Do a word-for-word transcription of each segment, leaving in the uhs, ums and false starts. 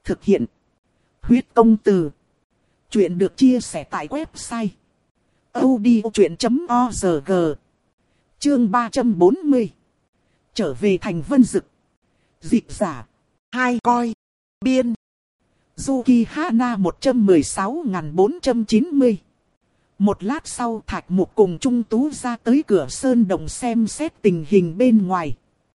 Thực hiện. Huyết công từ. Chuyện được chia sẻ tại website audiochuyện chấm org. Chương ba trăm bốn mươi. Trở về thành Vân Dực. Dịch giả. Hai coi. Biên. Yuki Hana một trăm mười sáu nghìn bốn trăm chín mươi. Một lát sau Thạch Mục cùng Trung Tú ra tới cửa sơn động xem xét tình hình bên ngoài.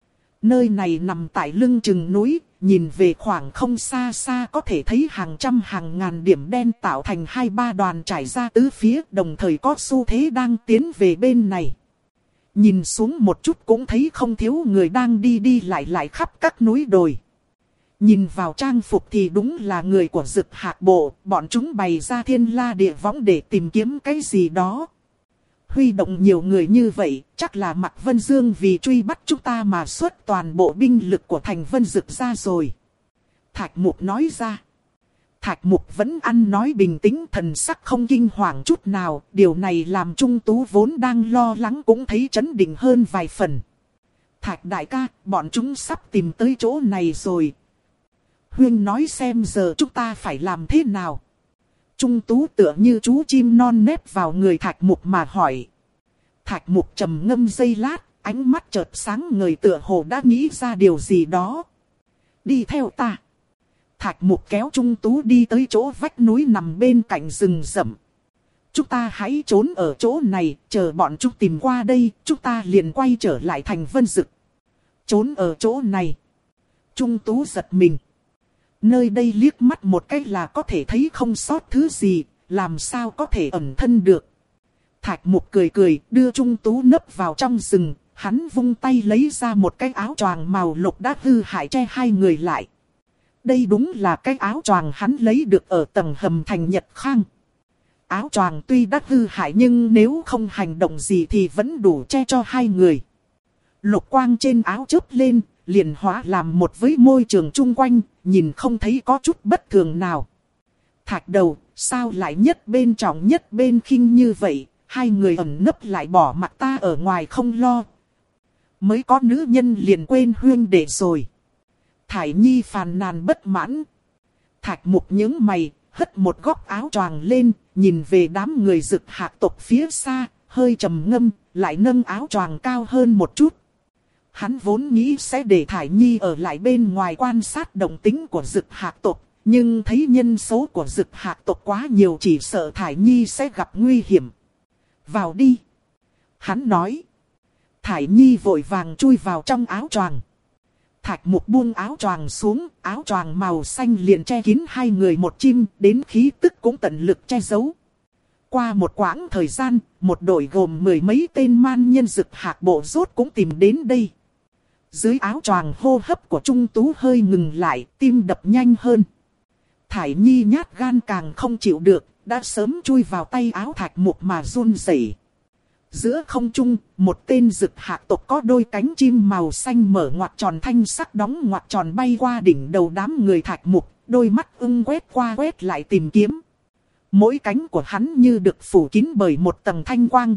Nơi này nằm tại lưng chừng núi, nhìn về khoảng không xa xa có thể thấy hàng trăm hàng ngàn điểm đen tạo thành hai ba đoàn trải ra tứ phía, đồng thời có xu thế đang tiến về bên này. Nhìn xuống một chút cũng thấy không thiếu người đang đi đi lại lại khắp các núi đồi. Nhìn vào trang phục thì đúng là người của Dực Hạc Bộ, bọn chúng bày ra thiên la địa võng để tìm kiếm cái gì đó. Huy động nhiều người như vậy, chắc là Mạc Vân Dương vì truy bắt chúng ta mà xuất toàn bộ binh lực của thành Vân Dực ra rồi. Thạch Mục nói ra. Thạch Mục vẫn ăn nói bình tĩnh, thần sắc không kinh hoàng chút nào, điều này làm Trung Tú vốn đang lo lắng cũng thấy chấn định hơn vài phần. Thạch đại ca, bọn chúng sắp tìm tới chỗ này rồi. Huyên nói xem giờ chúng ta phải làm thế nào. Trung Tú tựa như chú chim non nép vào người Thạch Mục mà hỏi. Thạch Mục trầm ngâm giây lát, ánh mắt chợt sáng ngời tựa hồ đã nghĩ ra điều gì đó. Đi theo ta. Thạch Mục kéo Trung Tú đi tới chỗ vách núi nằm bên cạnh rừng rậm. Chúng ta hãy trốn ở chỗ này, chờ bọn chúng tìm qua đây, chúng ta liền quay trở lại thành Vân Dực. Trốn ở chỗ này. Trung Tú giật mình. Nơi đây liếc mắt một cách là có thể thấy không sót thứ gì, làm sao có thể ẩn thân được. Thạch Mục cười cười, đưa Trung Tú nấp vào trong rừng, hắn vung tay lấy ra một cái áo choàng màu lục đã hư hại che hai người lại. Đây đúng là cái áo choàng hắn lấy được ở tầng hầm thành Nhật Khang. Áo choàng tuy đã hư hại nhưng nếu không hành động gì thì vẫn đủ che cho hai người. Lục quang trên áo chớp lên, liền hóa làm một với môi trường chung quanh, nhìn không thấy có chút bất thường nào. Thạch đầu, sao lại nhất bên trọng nhất bên khinh như vậy, hai người ẩn nấp lại bỏ mặt ta ở ngoài không lo. Mới có nữ nhân liền quên huyên đệ rồi. Thải Nhi phàn nàn bất mãn. Thạch Mục nhướng mày, hất một góc áo choàng lên, nhìn về đám người Dực Hạc tộc phía xa, hơi trầm ngâm, lại nâng áo choàng cao hơn một chút. Hắn vốn nghĩ sẽ để Thải Nhi ở lại bên ngoài quan sát động tính của Dực Hạc tộc, nhưng thấy nhân số của Dực Hạc tộc quá nhiều, chỉ sợ Thải Nhi sẽ gặp nguy hiểm. Vào đi. Hắn nói. Thải Nhi vội vàng chui vào trong áo choàng. Thạch Mục buông áo choàng xuống, áo choàng màu xanh liền che kín hai người một chim, đến khí tức cũng tận lực che giấu. Qua một quãng thời gian, một đội gồm mười mấy tên man nhân Dực Hạc Bộ rốt cũng tìm đến đây. Dưới áo choàng hô hấp của Trung Tú hơi ngừng lại, tim đập nhanh hơn. Thải Nhi nhát gan càng không chịu được, đã sớm chui vào tay áo Thạch Mục mà run rẩy. Giữa không trung, một tên Dực Hạc tộc có đôi cánh chim màu xanh mở ngoặt tròn thanh sắc đóng ngoặt tròn bay qua đỉnh đầu đám người Thạch Mục, đôi mắt ưng quét qua quét lại tìm kiếm. Mỗi cánh của hắn như được phủ kín bởi một tầng thanh quang.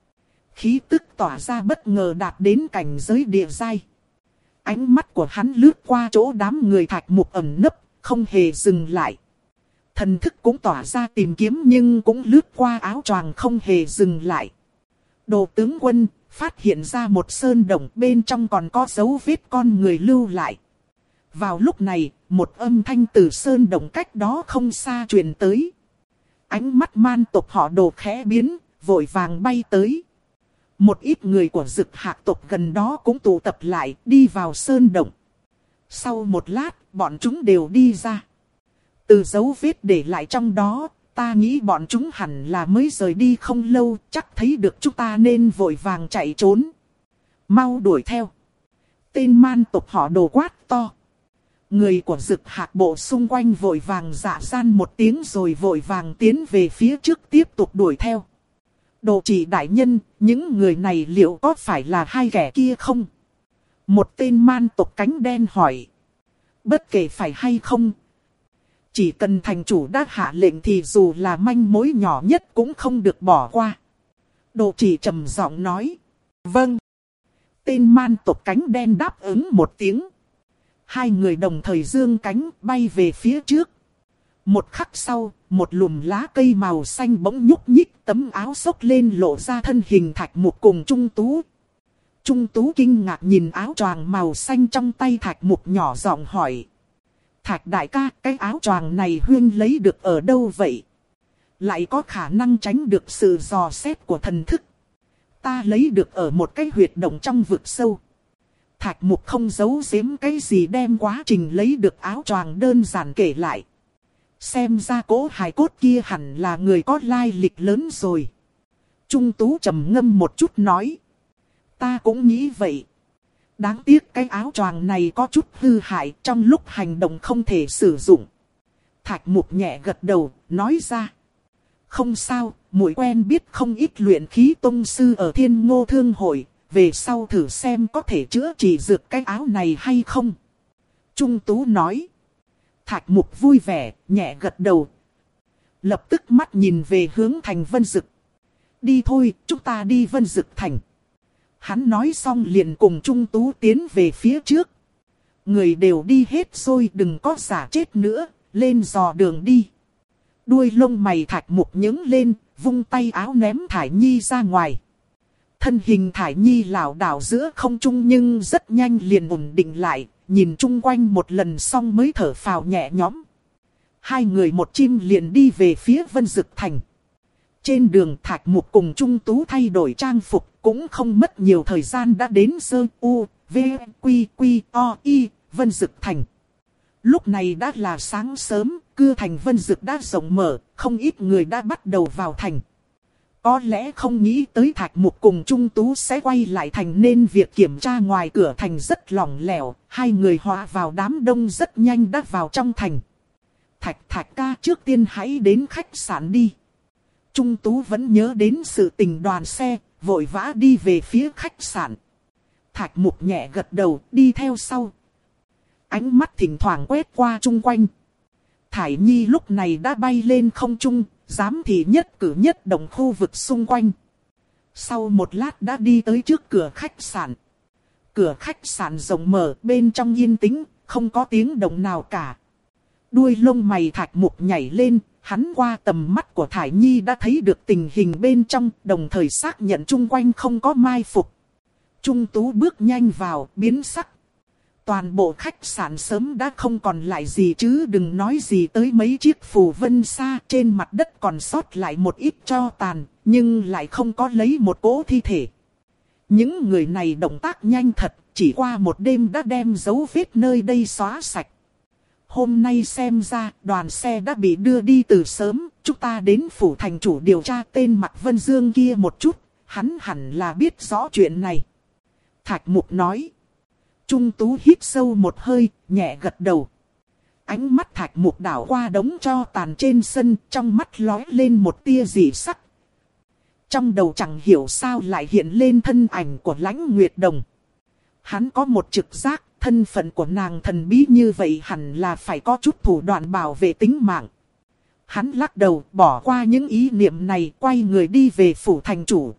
Khí tức tỏa ra bất ngờ đạt đến cảnh giới địa giai. Ánh mắt của hắn lướt qua chỗ đám người Thạch Mục ẩn nấp, không hề dừng lại. Thần thức cũng tỏa ra tìm kiếm nhưng cũng lướt qua áo choàng không hề dừng lại. Đồ tướng quân phát hiện ra một sơn động, bên trong còn có dấu vết con người lưu lại. Vào lúc này, một âm thanh từ sơn động cách đó không xa truyền tới. Ánh mắt man tộc họ Đồ khẽ biến, vội vàng bay tới. Một ít người của Dực Hạc tộc gần đó cũng tụ tập lại, đi vào sơn động. Sau một lát, bọn chúng đều đi ra. Từ dấu vết để lại trong đó, ta nghĩ bọn chúng hẳn là mới rời đi không lâu, chắc thấy được chúng ta nên vội vàng chạy trốn. Mau đuổi theo. Tên man tộc họ Đồ quát to. Người của Dực Hạc Bộ xung quanh vội vàng dạ gian một tiếng rồi vội vàng tiến về phía trước tiếp tục đuổi theo. Đồ chỉ đại nhân, những người này liệu có phải là hai kẻ kia không? Một tên man tộc cánh đen hỏi. Bất kể phải hay không, chỉ cần thành chủ đã hạ lệnh thì dù là manh mối nhỏ nhất cũng không được bỏ qua. Đồ chỉ trầm giọng nói. Vâng. Tên man tộc cánh đen đáp ứng một tiếng. Hai người đồng thời giương cánh bay về phía trước. Một khắc sau, một lùm lá cây màu xanh bỗng nhúc nhích, tấm áo xốc lên lộ ra thân hình Thạch Mục cùng Trung Tú. Trung Tú kinh ngạc nhìn áo choàng màu xanh trong tay Thạch Mục, nhỏ giọng hỏi. Thạch đại ca, cái áo choàng này huynh lấy được ở đâu vậy? Lại có khả năng tránh được sự dò xét của thần thức. Ta lấy được ở một cái huyệt động trong vực sâu. Thạch Mục không giấu giếm cái gì, đem quá trình lấy được áo choàng đơn giản kể lại. Xem ra cỗ hài cốt kia hẳn là người có lai lịch lớn rồi. Trung Tú trầm ngâm một chút nói. Ta cũng nghĩ vậy. Đáng tiếc cái áo choàng này có chút hư hại, trong lúc hành động không thể sử dụng. Thạch Mục nhẹ gật đầu, nói ra. Không sao, muội quen biết không ít luyện khí tông sư ở Thiên Ngô Thương Hội. Về sau thử xem có thể chữa trị dược cái áo này hay không. Trung Tú nói. Thạch Mục vui vẻ, nhẹ gật đầu. Lập tức mắt nhìn về hướng thành Vân Dực. Đi thôi, chúng ta đi Vân Dực thành. Hắn nói xong liền cùng Trung Tú tiến về phía trước. Người đều đi hết rồi, đừng có giả chết nữa, lên dò đường đi. Đuôi lông mày Thạch Mục nhướng lên, vung tay áo ném Thải Nhi ra ngoài. Thân hình Thải Nhi lảo đảo giữa không trung nhưng rất nhanh liền ổn định lại, nhìn chung quanh một lần xong mới thở phào nhẹ nhõm. Hai người một chim liền đi về phía Vân Dực thành. Trên đường Thạch Mục cùng Trung Tú thay đổi trang phục, cũng không mất nhiều thời gian đã đến Sơ U, V, Quy, Quy, O, I, Vân Dực thành. Lúc này đã là sáng sớm, cưa thành Vân Dực đã rộng mở, không ít người đã bắt đầu vào thành. Có lẽ không nghĩ tới Thạch Mục cùng Trung Tú sẽ quay lại thành nên việc kiểm tra ngoài cửa thành rất lỏng lẻo, hai người hòa vào đám đông rất nhanh đã vào trong thành. Thạch Thạch ca, trước tiên hãy đến khách sạn đi. Trung Tú vẫn nhớ đến sự tình đoàn xe, vội vã đi về phía khách sạn. Thạch Mục nhẹ gật đầu, đi theo sau. Ánh mắt thỉnh thoảng quét qua chung quanh. Thải Nhi lúc này đã bay lên không trung, giám thị nhất cử nhất động khu vực xung quanh. Sau một lát đã đi tới trước cửa khách sạn. Cửa khách sạn rộng mở, bên trong yên tĩnh, không có tiếng động nào cả. Đuôi lông mày Thạch Mục nhảy lên, hắn qua tầm mắt của Thải Nhi đã thấy được tình hình bên trong, đồng thời xác nhận chung quanh không có mai phục. Trung Tú bước nhanh vào, biến sắc. Toàn bộ khách sạn sớm đã không còn lại gì chứ đừng nói gì tới mấy chiếc phù vân xa, trên mặt đất còn sót lại một ít tro tàn, nhưng lại không có lấy một cỗ thi thể. Những người này động tác nhanh thật, chỉ qua một đêm đã đem dấu vết nơi đây xóa sạch. Hôm nay xem ra đoàn xe đã bị đưa đi từ sớm, chúng ta đến phủ thành chủ điều tra tên Mạc Vân Dương kia một chút, hắn hẳn là biết rõ chuyện này. Thạch Mục nói. Trung Tú hít sâu một hơi, nhẹ gật đầu. Ánh mắt Thạch Mục đảo qua đống tro tàn trên sân, trong mắt lóe lên một tia dị sắc. Trong đầu chẳng hiểu sao lại hiện lên thân ảnh của Lãnh Nguyệt Đồng. Hắn có một trực giác, thân phận của nàng thần bí như vậy hẳn là phải có chút thủ đoạn bảo vệ tính mạng. Hắn lắc đầu, bỏ qua những ý niệm này, quay người đi về phủ thành chủ.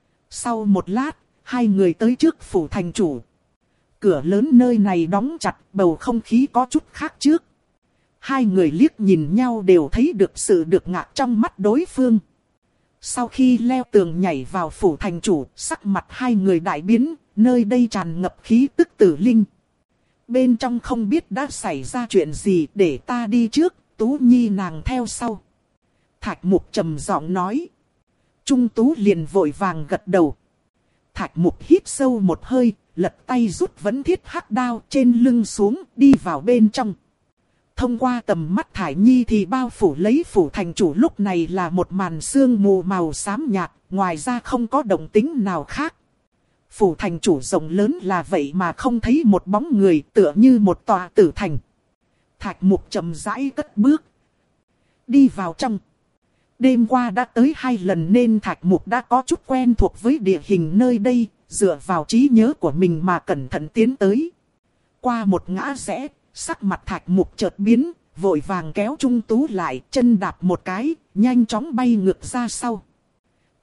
Sau một lát, hai người tới trước phủ thành chủ. Cửa lớn nơi này đóng chặt, bầu không khí có chút khác trước. Hai người liếc nhìn nhau đều thấy được sự được ngạc trong mắt đối phương. Sau khi leo tường nhảy vào phủ thành chủ, sắc mặt hai người đại biến, nơi đây tràn ngập khí tức tử linh. Bên trong không biết đã xảy ra chuyện gì, để ta đi trước, Tú Nhi nàng theo sau. Thạch Mục trầm giọng nói. Trung Tú liền vội vàng gật đầu. Thạch Mục hít sâu một hơi, lật tay rút vấn thiết hắc đao trên lưng xuống, đi vào bên trong. Thông qua tầm mắt Thải Nhi thì bao phủ lấy phủ thành chủ lúc này là một màn sương mù màu xám nhạt, ngoài ra không có động tĩnh nào khác. Phủ thành chủ rộng lớn là vậy mà không thấy một bóng người, tựa như một tòa tử thành. Thạch Mục chậm rãi cất bước, đi vào trong. Đêm qua đã tới hai lần nên Thạch Mục đã có chút quen thuộc với địa hình nơi đây, dựa vào trí nhớ của mình mà cẩn thận tiến tới. Qua một ngã rẽ, sắc mặt Thạch Mục chợt biến, vội vàng kéo Trung Tú lại, chân đạp một cái, nhanh chóng bay ngược ra sau.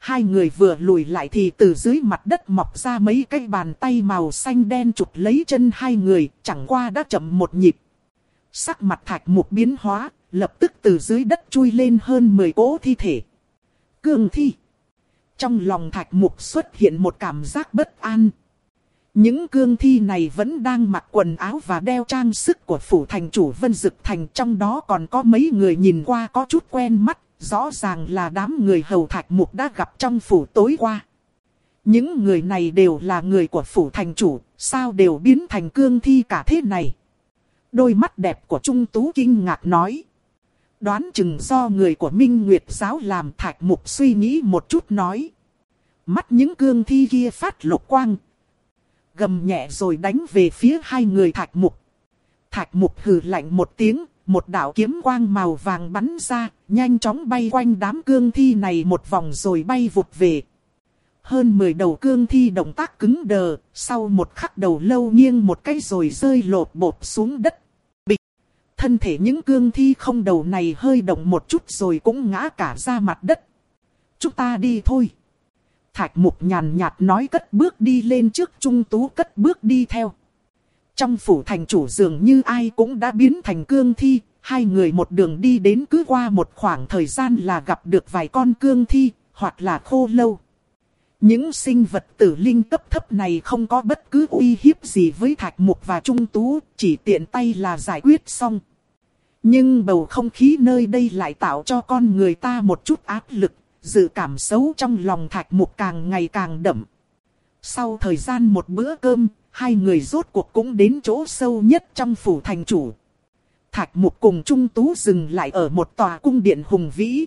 Hai người vừa lùi lại thì từ dưới mặt đất mọc ra mấy cái bàn tay màu xanh đen chụp lấy chân hai người, chẳng qua đã chậm một nhịp. Sắc mặt Thạch Mục biến hóa, lập tức từ dưới đất chui lên hơn mười cỗ thi thể. Cương thi. Trong lòng Thạch Mục xuất hiện một cảm giác bất an. Những cương thi này vẫn đang mặc quần áo và đeo trang sức của phủ thành chủ Vân Dực Thành, trong đó còn có mấy người nhìn qua có chút quen mắt. Rõ ràng là đám người hầu Thạch Mục đã gặp trong phủ tối qua. Những người này đều là người của phủ thành chủ, sao đều biến thành cương thi cả thế này? Đôi mắt đẹp của Trung Tú kinh ngạc nói. Đoán chừng do người của Minh Nguyệt giáo làm. Thạch Mục suy nghĩ một chút nói. Mắt những cương thi kia phát lục quang. Gầm nhẹ rồi đánh về phía hai người Thạch Mục. Thạch Mục hừ lạnh một tiếng. Một đạo kiếm quang màu vàng bắn ra, nhanh chóng bay quanh đám cương thi này một vòng rồi bay vụt về. Hơn mười đầu cương thi động tác cứng đờ, sau một khắc đầu lâu nghiêng một cái rồi rơi lột bột xuống đất. Bịch! Thân thể những cương thi không đầu này hơi động một chút rồi cũng ngã cả ra mặt đất. Chúng ta đi thôi. Thạch Mục nhàn nhạt nói, cất bước đi lên trước. Trung Tú cất bước đi theo. Trong phủ thành chủ dường như ai cũng đã biến thành cương thi, hai người một đường đi đến, cứ qua một khoảng thời gian là gặp được vài con cương thi, hoặc là khô lâu. Những sinh vật tử linh cấp thấp này không có bất cứ uy hiếp gì với Thạch Mục và Trung Tú, chỉ tiện tay là giải quyết xong. Nhưng bầu không khí nơi đây lại tạo cho con người ta một chút áp lực, dự cảm xấu trong lòng Thạch Mục càng ngày càng đậm. Sau thời gian một bữa cơm, hai người rốt cuộc cũng đến chỗ sâu nhất trong phủ thành chủ. Thạch Mục cùng Trung Tú dừng lại ở một tòa cung điện hùng vĩ.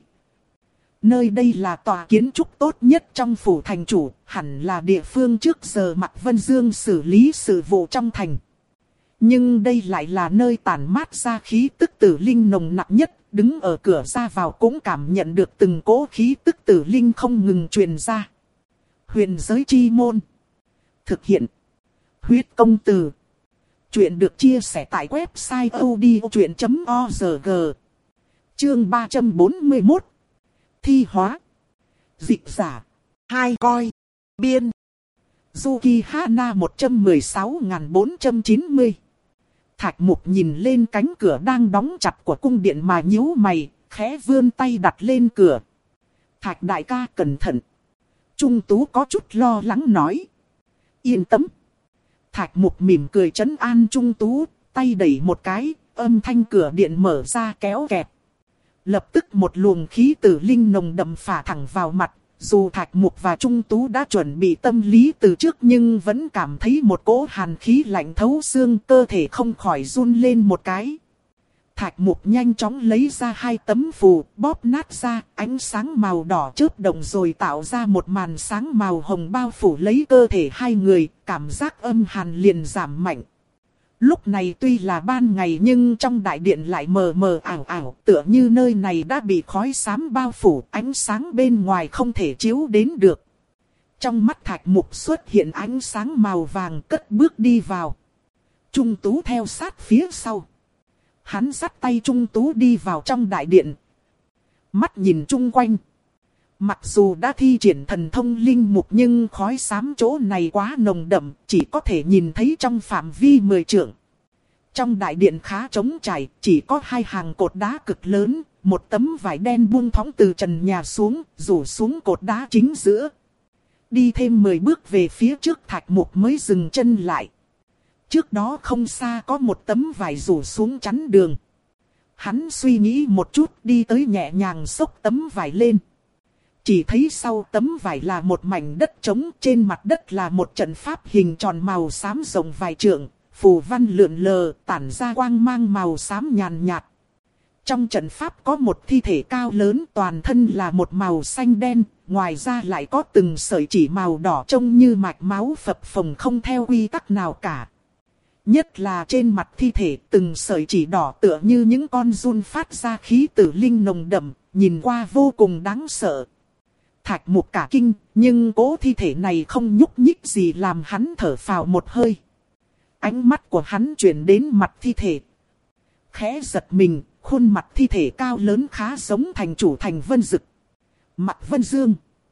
Nơi đây là tòa kiến trúc tốt nhất trong phủ thành chủ, hẳn là địa phương trước giờ Mạc Vân Dương xử lý sự vụ trong thành. Nhưng đây lại là nơi tản mát ra khí tức tử linh nồng nặc nhất, đứng ở cửa ra vào cũng cảm nhận được từng cỗ khí tức tử linh không ngừng truyền ra. Huyền giới chi môn. Thực hiện. Huyết công từ. Chuyện được chia sẻ tại website odchuyện chấm org. Chương ba trăm bốn mươi mốt. Thi hóa. Dịch giả. Hai coi. Biên. Yuki Hana một trăm mười sáu nghìn bốn trăm chín mươi. Thạch Mục nhìn lên cánh cửa đang đóng chặt của cung điện mà nhíu mày, khẽ vươn tay đặt lên cửa. Thạch đại ca cẩn thận. Trung Tú có chút lo lắng nói. Yên tâm. Thạch Mục mỉm cười trấn an Trung Tú, tay đẩy một cái, âm thanh cửa điện mở ra kéo kẹt. Lập tức một luồng khí tử linh nồng đậm phả thẳng vào mặt, dù Thạch Mục và Trung Tú đã chuẩn bị tâm lý từ trước nhưng vẫn cảm thấy một cỗ hàn khí lạnh thấu xương, cơ thể không khỏi run lên một cái. Thạch Mục nhanh chóng lấy ra hai tấm phù, bóp nát ra, ánh sáng màu đỏ chớp động rồi tạo ra một màn sáng màu hồng bao phủ lấy cơ thể hai người, cảm giác âm hàn liền giảm mạnh. Lúc này tuy là ban ngày nhưng trong đại điện lại mờ mờ ảo ảo, tựa như nơi này đã bị khói xám bao phủ, ánh sáng bên ngoài không thể chiếu đến được. Trong mắt Thạch Mục xuất hiện ánh sáng màu vàng, cất bước đi vào. Trung Tú theo sát phía sau. Hắn dắt tay Trung Tú đi vào trong đại điện. Mắt nhìn chung quanh. Mặc dù đã thi triển thần thông linh mục nhưng khói xám chỗ này quá nồng đậm, chỉ có thể nhìn thấy trong phạm vi mười trượng. Trong đại điện khá trống trải, chỉ có hai hàng cột đá cực lớn, một tấm vải đen buông thõng từ trần nhà xuống, rủ xuống cột đá chính giữa. Đi thêm mười bước về phía trước, Thạch Mục mới dừng chân lại. Trước đó không xa có một tấm vải rủ xuống chắn đường. Hắn suy nghĩ một chút, đi tới nhẹ nhàng xốc tấm vải lên. Chỉ thấy sau tấm vải là một mảnh đất trống, trên mặt đất là một trận pháp hình tròn màu xám rộng vài trượng, phù văn lượn lờ, tản ra quang mang màu xám nhàn nhạt. Trong trận pháp có một thi thể cao lớn, toàn thân là một màu xanh đen, ngoài ra lại có từng sợi chỉ màu đỏ trông như mạch máu phập phồng không theo quy tắc nào cả. Nhất là trên mặt thi thể, từng sợi chỉ đỏ tựa như những con giun phát ra khí tử linh nồng đậm, nhìn qua vô cùng đáng sợ. Thạch Mục cả kinh, nhưng cỗ thi thể này không nhúc nhích gì làm hắn thở phào một hơi. Ánh mắt của hắn chuyển đến mặt thi thể. Khẽ giật mình, khuôn mặt thi thể cao lớn khá giống thành chủ thành Vân Dực. Mạc Vân Dương.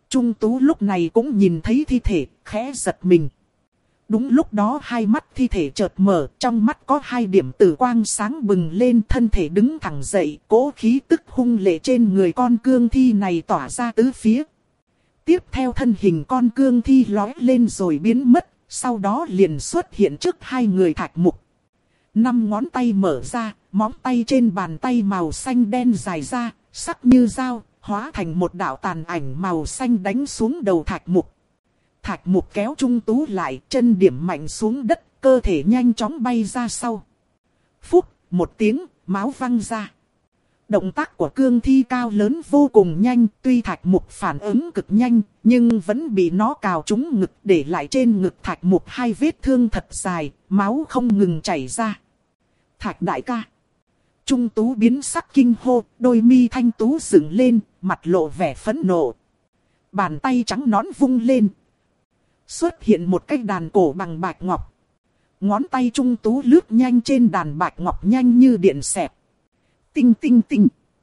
Trung Tú lúc này cũng nhìn thấy thi thể, khẽ giật mình. Đúng lúc đó hai mắt thi thể chợt mở, trong mắt có hai điểm tử quang sáng bừng lên, thân thể đứng thẳng dậy, cỗ khí tức hung lệ trên người con cương thi này tỏa ra tứ phía. Tiếp theo thân hình con cương thi lói lên rồi biến mất, sau đó liền xuất hiện trước hai người Thạch Mục. Năm ngón tay mở ra, móng tay trên bàn tay màu xanh đen dài ra, sắc như dao, hóa thành một đạo tàn ảnh màu xanh đánh xuống đầu Thạch Mục. Thạch Mục kéo Trung Tú lại, chân điểm mạnh xuống đất, cơ thể nhanh chóng bay ra sau. Phúc, một tiếng, máu văng ra. Động tác của cương thi cao lớn vô cùng nhanh, tuy Thạch Mục phản ứng cực nhanh, nhưng vẫn bị nó cào trúng ngực, để lại trên ngực Thạch Mục hai vết thương thật dài, máu không ngừng chảy ra. Thạch đại ca. Trung Tú biến sắc kinh hô, đôi mi thanh tú dựng lên, mặt lộ vẻ phẫn nộ. Bàn tay trắng nõn vung lên. Xuất hiện một cái đàn cổ bằng bạch ngọc. Ngón tay Trung Tú lướt nhanh trên đàn bạch ngọc nhanh như điện xẹt. Tinh tinh tinh.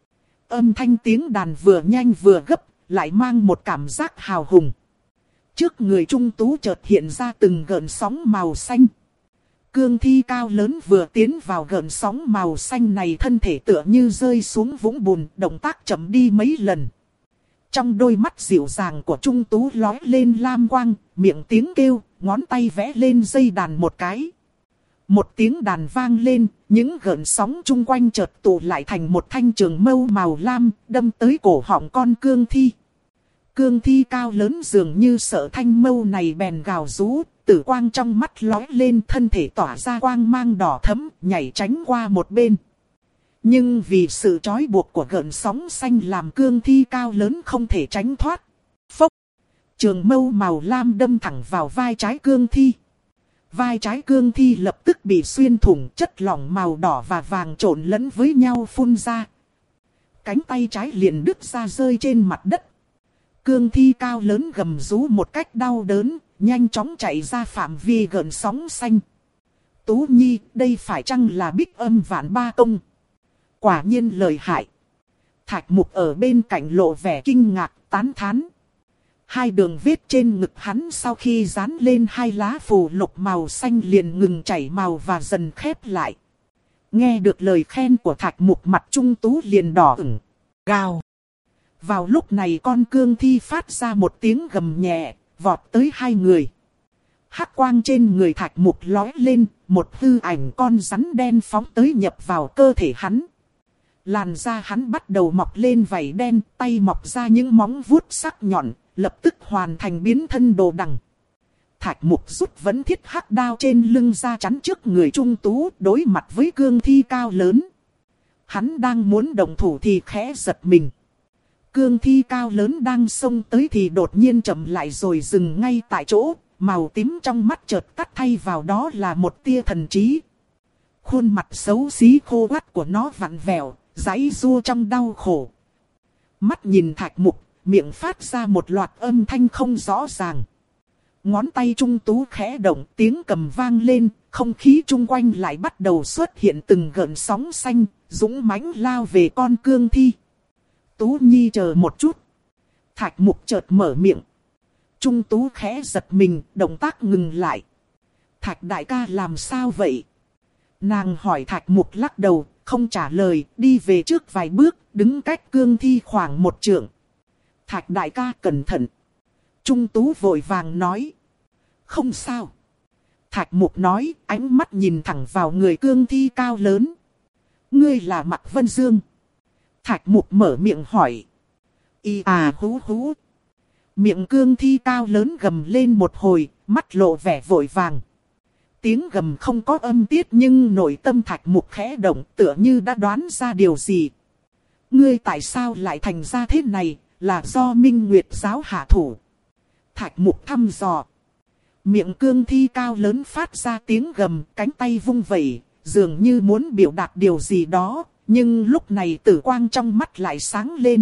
Âm thanh tiếng đàn vừa nhanh vừa gấp, lại mang một cảm giác hào hùng. Trước người Trung Tú chợt hiện ra từng gợn sóng màu xanh. Cương thi cao lớn vừa tiến vào gợn sóng màu xanh này, thân thể tựa như rơi xuống vũng bùn, động tác chậm đi mấy lần. Trong đôi mắt dịu dàng của Trung Tú lói lên lam quang, miệng tiếng kêu, ngón tay vẽ lên dây đàn một cái. Một tiếng đàn vang lên, những gợn sóng chung quanh chợt tụ lại thành một thanh trường mâu màu lam, đâm tới cổ họng con cương thi. Cương thi cao lớn dường như sợ thanh mâu này bèn gào rú, tử quang trong mắt lói lên, thân thể tỏa ra quang mang đỏ thẫm, nhảy tránh qua một bên. Nhưng vì sự trói buộc của gợn sóng xanh làm cương thi cao lớn không thể tránh thoát. Phốc! Trường mâu màu lam đâm thẳng vào vai trái cương thi. Vai trái cương thi lập tức bị xuyên thủng, chất lỏng màu đỏ và vàng trộn lẫn với nhau phun ra. Cánh tay trái liền đứt ra rơi trên mặt đất. Cương thi cao lớn gầm rú một cách đau đớn, nhanh chóng chạy ra phạm vi gợn sóng xanh. Tú Nhi, đây phải chăng là Bích Âm Vạn Ba Công? Quả nhiên lợi hại. Thạch Mục ở bên cạnh lộ vẻ kinh ngạc, tán thán. Hai đường vết trên ngực hắn sau khi dán lên hai lá phù lục màu xanh liền ngừng chảy màu và dần khép lại. Nghe được lời khen của Thạch Mục, mặt Trung Tú liền đỏ ửng. Gào. Vào lúc này con cương thi phát ra một tiếng gầm nhẹ, vọt tới hai người. Hắc quang trên người Thạch Mục lói lên, một hư ảnh con rắn đen phóng tới nhập vào cơ thể hắn. Làn da hắn bắt đầu mọc lên vảy đen, tay mọc ra những móng vuốt sắc nhọn, lập tức hoàn thành biến thân đồ đằng. Thạch Mục rút vấn thiết hắc đao trên lưng ra chắn trước người Trung Tú, đối mặt với cương thi cao lớn. Hắn đang muốn động thủ thì khẽ giật mình. Cương thi cao lớn đang xông tới thì đột nhiên chậm lại rồi dừng ngay tại chỗ, màu tím trong mắt chợt tắt thay vào đó là một tia thần trí. Khuôn mặt xấu xí khô quắt của nó vặn vẹo, giãy giụa trong đau khổ. Mắt nhìn Thạch Mục, miệng phát ra một loạt âm thanh không rõ ràng. Ngón tay Trung Tú khẽ động, tiếng cầm vang lên, không khí chung quanh lại bắt đầu xuất hiện từng gợn sóng xanh, dũng mãnh lao về con cương thi. Tú Nhi chờ một chút. Thạch Mục chợt mở miệng. Trung Tú khẽ giật mình, động tác ngừng lại. Thạch đại ca làm sao vậy? Nàng hỏi. Thạch Mục lắc đầu, không trả lời, đi về trước vài bước, đứng cách cương thi khoảng một trượng. Thạch đại ca cẩn thận. Trung Tú vội vàng nói. Không sao. Thạch Mục nói, ánh mắt nhìn thẳng vào người cương thi cao lớn. Ngươi là Mạc Vân Dương. Thạch Mục mở miệng hỏi. Y à hú hú. Miệng cương thi cao lớn gầm lên một hồi, mắt lộ vẻ vội vàng. Tiếng gầm không có âm tiết nhưng nội tâm Thạch Mục khẽ động, tựa như đã đoán ra điều gì. Ngươi tại sao lại thành ra thế này, là do Minh Nguyệt giáo hạ thủ. Thạch Mục thăm dò. Miệng cương thi cao lớn phát ra tiếng gầm, cánh tay vung vẩy, dường như muốn biểu đạt điều gì đó, nhưng lúc này tử quang trong mắt lại sáng lên.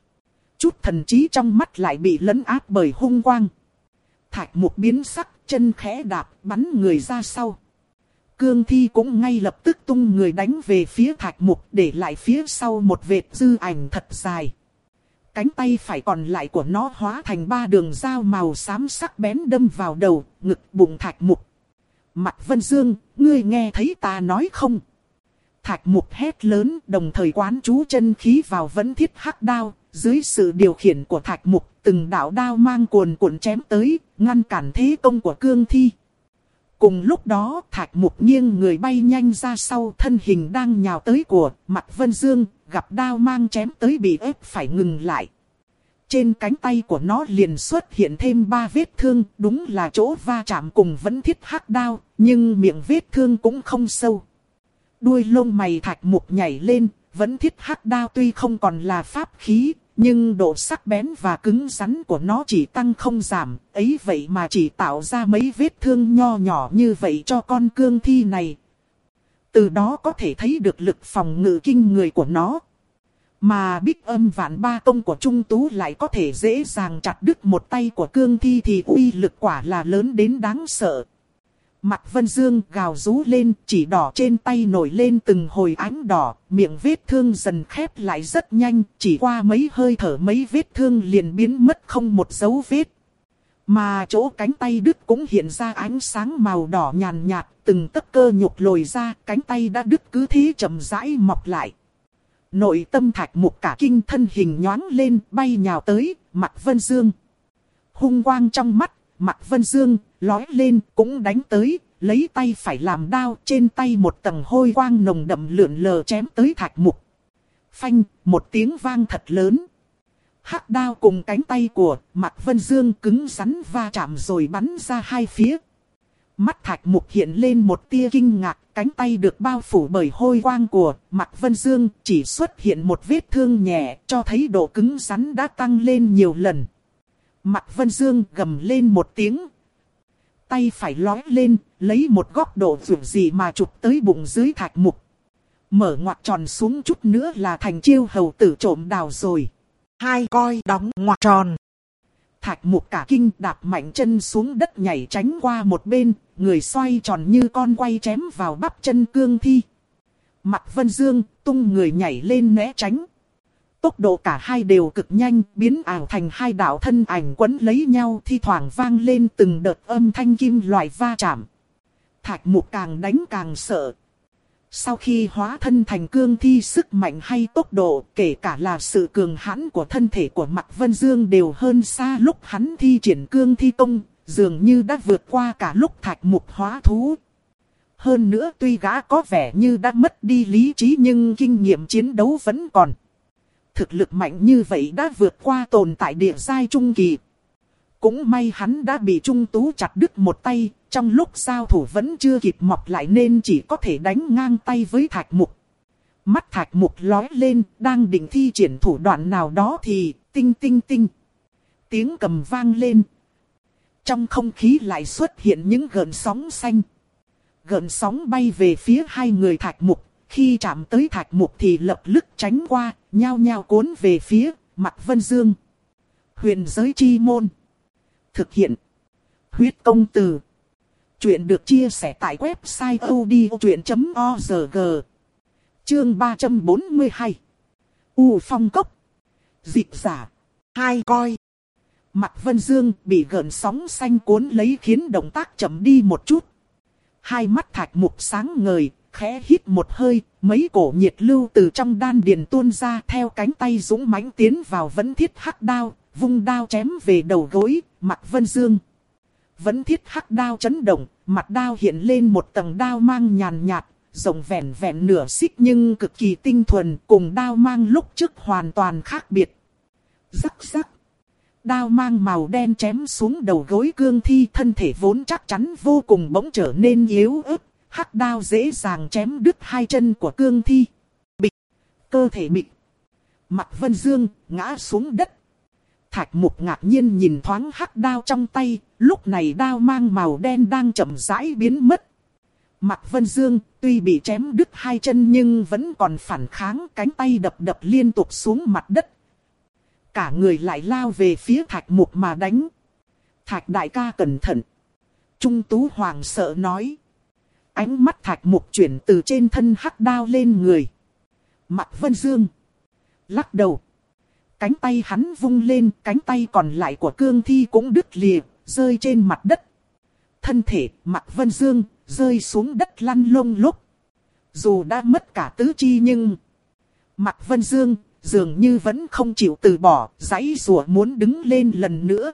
Chút thần trí trong mắt lại bị lấn áp bởi hung quang. Thạch Mục biến sắc, chân khẽ đạp, bắn người ra sau. Cương thi cũng ngay lập tức tung người đánh về phía Thạch Mục, để lại phía sau một vệt dư ảnh thật dài. cánh tay phải còn lại của nó hóa thành ba đường dao màu xám sắc bén đâm vào đầu, ngực, bụng Thạch Mục. Mạc Vân Dương, ngươi nghe thấy ta nói không? Thạch Mục hét lớn, đồng thời quán chú chân khí vào Vẫn Thiết Hắc Đao. Dưới sự điều khiển của Thạch Mục, từng đạo đao mang cuồn cuộn chém tới, ngăn cản thế công của cương thi. Cùng lúc đó, Thạch Mục nghiêng người bay nhanh ra sau, thân hình đang nhào tới của Mạc Vân Dương, gặp đao mang chém tới bị ép phải ngừng lại. Trên cánh tay của nó liền xuất hiện thêm ba vết thương, đúng là chỗ va chạm cùng Vẫn Thiết Hắc Đao, nhưng miệng vết thương cũng không sâu. Đuôi lông mày Thạch Mục nhảy lên, Vẫn Thiết Hắc Đao tuy không còn là pháp khí, nhưng độ sắc bén và cứng rắn của nó chỉ tăng không giảm, ấy vậy mà chỉ tạo ra mấy vết thương nho nhỏ như vậy cho con cương thi này. Từ đó có thể thấy được lực phòng ngự kinh người của nó. Mà Bích Âm Vạn Ba Tông của Trung Tú lại có thể dễ dàng chặt đứt một tay của cương thi thì uy lực quả là lớn đến đáng sợ. Mạc Vân Dương gào rú lên, chỉ đỏ trên tay nổi lên từng hồi ánh đỏ, miệng vết thương dần khép lại rất nhanh, chỉ qua mấy hơi thở mấy vết thương liền biến mất không một dấu vết. Mà chỗ cánh tay đứt cũng hiện ra ánh sáng màu đỏ nhàn nhạt, từng tấc cơ nhục lồi ra, cánh tay đã đứt cứ thế chậm rãi mọc lại. Nội tâm Thạch Mục cả kinh, thân hình nhoáng lên, bay nhào tới, Mạc Vân Dương. Hung quang trong mắt, Mạc Vân Dương lói lên cũng đánh tới, lấy tay phải làm đao, trên tay một tầng hôi quang nồng đậm lượn lờ chém tới Thạch Mục. Phanh, một tiếng vang thật lớn. Hắc đao cùng cánh tay của Mạc Vân Dương cứng rắn va chạm rồi bắn ra hai phía. Mắt Thạch Mục hiện lên một tia kinh ngạc, cánh tay được bao phủ bởi hôi quang của Mạc Vân Dương, chỉ xuất hiện một vết thương nhẹ, cho thấy độ cứng rắn đã tăng lên nhiều lần. Mạc Vân Dương gầm lên một tiếng. Tay phải lói lên, lấy một góc độ vượt gì mà chụp tới bụng dưới Thạch Mục. Mở ngoặc tròn xuống chút nữa là thành chiêu hầu tử trộm đào rồi. Hai coi đóng ngoặc tròn. Thạch Mục cả kinh đạp mạnh chân xuống đất nhảy tránh qua một bên, người xoay tròn như con quay chém vào bắp chân cương thi. Mạc Vân Dương tung người nhảy lên né tránh. Tốc độ cả hai đều cực nhanh, biến ảo thành hai đạo thân ảnh quấn lấy nhau, thi thoảng vang lên từng đợt âm thanh kim loại va chạm. Thạch Mục càng đánh càng sợ. Sau khi hóa thân thành cương thi, sức mạnh hay tốc độ, kể cả là sự cường hãn của thân thể của Mạc Vân Dương đều hơn xa lúc hắn thi triển cương thi công, dường như đã vượt qua cả lúc Thạch Mục hóa thú. Hơn nữa tuy gã có vẻ như đã mất đi lý trí nhưng kinh nghiệm chiến đấu vẫn còn. Thực lực mạnh như vậy đã vượt qua tồn tại địa giai trung kỳ. Cũng may hắn đã bị Trung Tú chặt đứt một tay, trong lúc giao thủ vẫn chưa kịp mọc lại nên chỉ có thể đánh ngang tay với Thạch Mục. Mắt Thạch Mục lói lên, đang định thi triển thủ đoạn nào đó thì tinh tinh tinh. Tiếng cầm vang lên. Trong không khí lại xuất hiện những gợn sóng xanh. Gợn sóng bay về phía hai người Thạch Mục. Khi chạm tới Thạch Mục thì lập tức tránh qua, nhao nhao cuốn về phía Mạc Vân Dương. Huyền giới chi môn. Thực hiện. Huyết công từ. Chuyện được chia sẻ tại website odchuyện chấm org. Chương ba trăm bốn mươi hai. U Phong Cốc. Dịch giả. Hai coi. Mạc Vân Dương bị gợn sóng xanh cuốn lấy khiến động tác chậm đi một chút. Hai mắt Thạch Mục sáng ngời, khẽ hít một hơi, mấy cổ nhiệt lưu từ trong đan điền tuôn ra, theo cánh tay dũng mãnh tiến vào Vẫn Thiết Hắc Đao, vung đao chém về đầu gối Mạc Vân Dương. Vẫn Thiết Hắc Đao chấn động, mặt đao hiện lên một tầng đao mang nhàn nhạt, rộng vẻn vẹn nửa xích nhưng cực kỳ tinh thuần, cùng đao mang lúc trước hoàn toàn khác biệt. Rắc rắc. Đao mang màu đen chém xuống đầu gối cương thi, thân thể vốn chắc chắn vô cùng bỗng trở nên yếu ớt. Hắc đao dễ dàng chém đứt hai chân của cương thi. Bịch. Cơ thể bịch. Mạc Vân Dương ngã xuống đất. Thạch Mục ngạc nhiên nhìn thoáng hắc đao trong tay. Lúc này đao mang màu đen đang chậm rãi biến mất. Mạc Vân Dương tuy bị chém đứt hai chân nhưng vẫn còn phản kháng, cánh tay đập đập liên tục xuống mặt đất. Cả người lại lao về phía Thạch Mục mà đánh. Thạch đại ca cẩn thận. Trung Tú hoảng sợ nói. Ánh mắt Thạch Mục chuyển từ trên thân hắc đao lên người Mạc Vân Dương. Lắc đầu. cánh tay hắn vung lên, cánh tay còn lại của cương thi cũng đứt lìa, rơi trên mặt đất. Thân thể Mạc Vân Dương rơi xuống đất lăn lông lốc. Dù đã mất cả tứ chi nhưng Mạc Vân Dương dường như vẫn không chịu từ bỏ, giãy giụa muốn đứng lên lần nữa.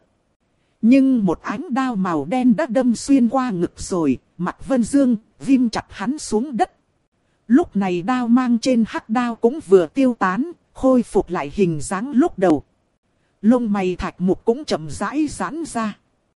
Nhưng một ánh đao màu đen đã đâm xuyên qua ngực rồi, Mạc Vân Dương ghim chặt hắn xuống đất. Lúc này đao mang trên hắc đao cũng vừa tiêu tán, khôi phục lại hình dáng lúc đầu. Lông mày Thạch Mục cũng chậm rãi giãn ra.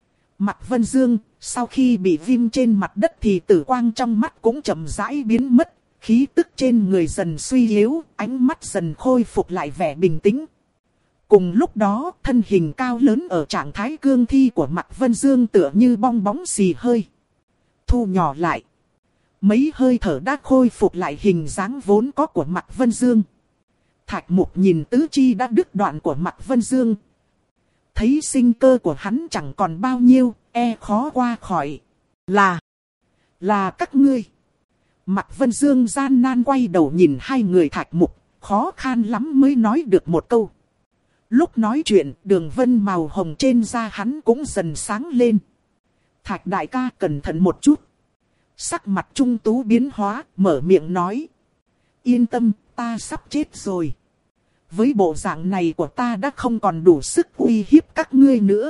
Mạc Vân Dương sau khi bị ghim trên mặt đất thì tử quang trong mắt cũng chậm rãi biến mất. Khí tức trên người dần suy yếu, ánh mắt dần khôi phục lại vẻ bình tĩnh. Cùng lúc đó, thân hình cao lớn ở trạng thái cương thi của Mạc Vân Dương tựa như bong bóng xì hơi. Thu nhỏ lại. Mấy hơi thở đã khôi phục lại hình dáng vốn có của Mạc Vân Dương. Thạch Mục nhìn tứ chi đã đứt đoạn của Mạc Vân Dương. Thấy sinh cơ của hắn chẳng còn bao nhiêu, e khó qua khỏi. Là, là các ngươi. Mạc Vân Dương gian nan quay đầu nhìn hai người Thạch Mục, khó khăn lắm mới nói được một câu. Lúc nói chuyện, đường vân màu hồng trên da hắn cũng dần sáng lên. Thạch đại ca cẩn thận một chút. Sắc mặt Trung Tú biến hóa, mở miệng nói. Yên tâm, ta sắp chết rồi. Với bộ dạng này của ta đã không còn đủ sức uy hiếp các ngươi nữa.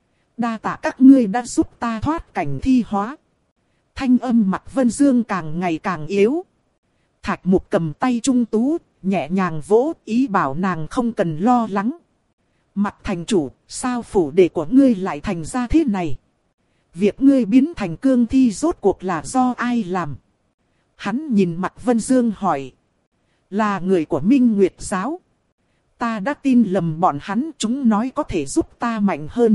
Đa tạ các ngươi đã giúp ta thoát cảnh thi hóa. Thanh âm Mạc Vân Dương càng ngày càng yếu. Thạch Mục cầm tay Trung Tú, nhẹ nhàng vỗ, ý bảo nàng không cần lo lắng. Mạc thành chủ, sao phủ đệ của ngươi lại thành ra thế này? Việc ngươi biến thành cương thi rốt cuộc là do ai làm? Hắn nhìn Mạc Vân Dương hỏi. Là người của Minh Nguyệt giáo. Ta đã tin lầm bọn hắn, chúng nói có thể giúp ta mạnh hơn.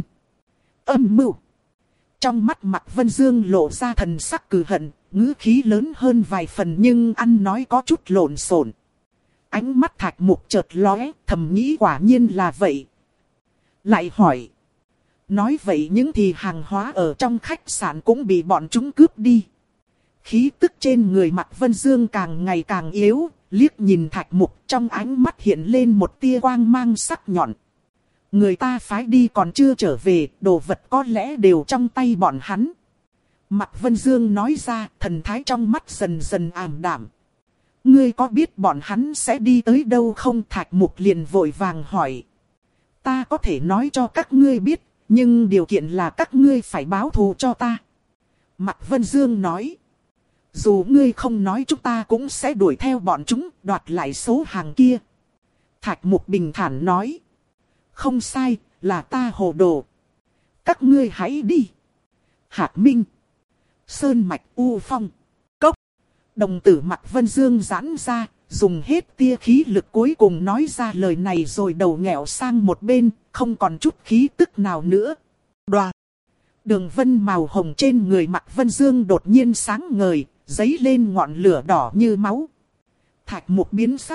Âm mưu. Trong mắt Mạc Vân Dương lộ ra thần sắc cừ hận, ngữ khí lớn hơn vài phần nhưng ăn nói có chút lộn xộn. Ánh mắt Thạch Mục chợt lóe, thầm nghĩ quả nhiên là vậy. Lại hỏi. Nói vậy những thì hàng hóa ở trong khách sạn cũng bị bọn chúng cướp đi. Khí tức trên người Mạc Vân Dương càng ngày càng yếu, liếc nhìn Thạch Mục trong ánh mắt hiện lên một tia quang mang sắc nhọn. Người ta phái đi còn chưa trở về, đồ vật có lẽ đều trong tay bọn hắn. Mạc Vân Dương nói ra, thần thái trong mắt dần dần ảm đạm. Ngươi có biết bọn hắn sẽ đi tới đâu không? Thạch Mục liền vội vàng hỏi. Ta có thể nói cho các ngươi biết, nhưng điều kiện là các ngươi phải báo thù cho ta. Mạc Vân Dương nói. Dù ngươi không nói chúng ta cũng sẽ đuổi theo bọn chúng, đoạt lại số hàng kia. Thạch Mục bình thản nói. Không sai, là ta hồ đồ. Các ngươi hãy đi. Hạc Minh, Sơn Mạch, U Phong, Cốc. Đồng tử Mạc Vân Dương giãn ra, dùng hết tia khí lực cuối cùng nói ra lời này rồi đầu nghẹo sang một bên, không còn chút khí tức nào nữa. Đoạt. Đường vân màu hồng trên người Mạc Vân Dương đột nhiên sáng ngời, dấy lên ngọn lửa đỏ như máu. Thạch Mục biến sắc.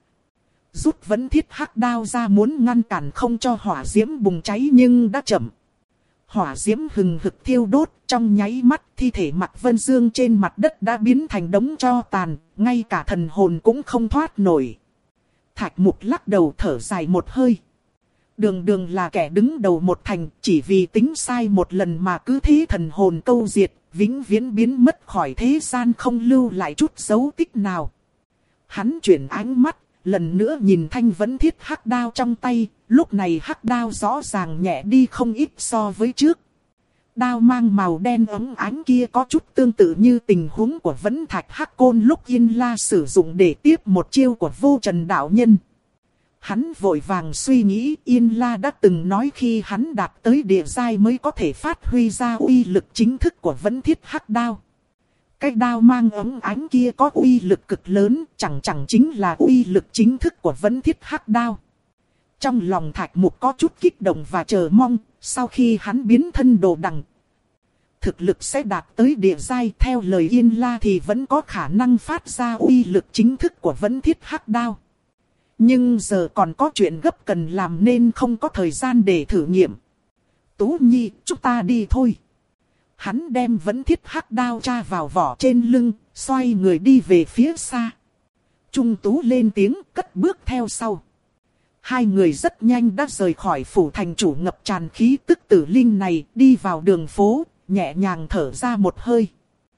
Rút vấn thiết hắc đao ra muốn ngăn cản không cho hỏa diễm bùng cháy nhưng đã chậm. Hỏa diễm hừng hực thiêu đốt, trong nháy mắt thi thể Mạc Vân Dương trên mặt đất đã biến thành đống tro tàn, ngay cả thần hồn cũng không thoát nổi. Thạch Mục lắc đầu thở dài một hơi. Đường đường là kẻ đứng đầu một thành, chỉ vì tính sai một lần mà cứ thế thần hồn câu diệt, vĩnh viễn biến mất khỏi thế gian không lưu lại chút dấu tích nào. Hắn chuyển ánh mắt, lần nữa nhìn thanh vấn thiết hắc đao trong tay, lúc này hắc đao rõ ràng nhẹ đi không ít so với trước. Đao mang màu đen óng ánh kia có chút tương tự như tình huống của vấn thạch hắc côn lúc Yên La sử dụng để tiếp một chiêu của vô trần đạo nhân. Hắn vội vàng suy nghĩ Yên La đã từng nói khi hắn đạt tới địa giai mới có thể phát huy ra uy lực chính thức của vấn thiết hắc đao. Cái đao mang ống ánh kia có uy lực cực lớn, chẳng chẳng chính là uy lực chính thức của vấn thiết hắc đao. Trong lòng Thạch Mục có chút kích động và chờ mong, sau khi hắn biến thân đồ đằng, thực lực sẽ đạt tới địa giai. Theo lời Yên La thì vẫn có khả năng phát ra uy lực chính thức của vấn thiết hắc đao. Nhưng giờ còn có chuyện gấp cần làm nên không có thời gian để thử nghiệm. Tú Nhi, chúng ta đi thôi. Hắn đem vấn thiết hắc đao tra vào vỏ trên lưng, xoay người đi về phía xa. Trung Tú lên tiếng cất bước theo sau. Hai người rất nhanh đã rời khỏi phủ thành chủ ngập tràn khí tức tử linh này, đi vào đường phố, nhẹ nhàng thở ra một hơi.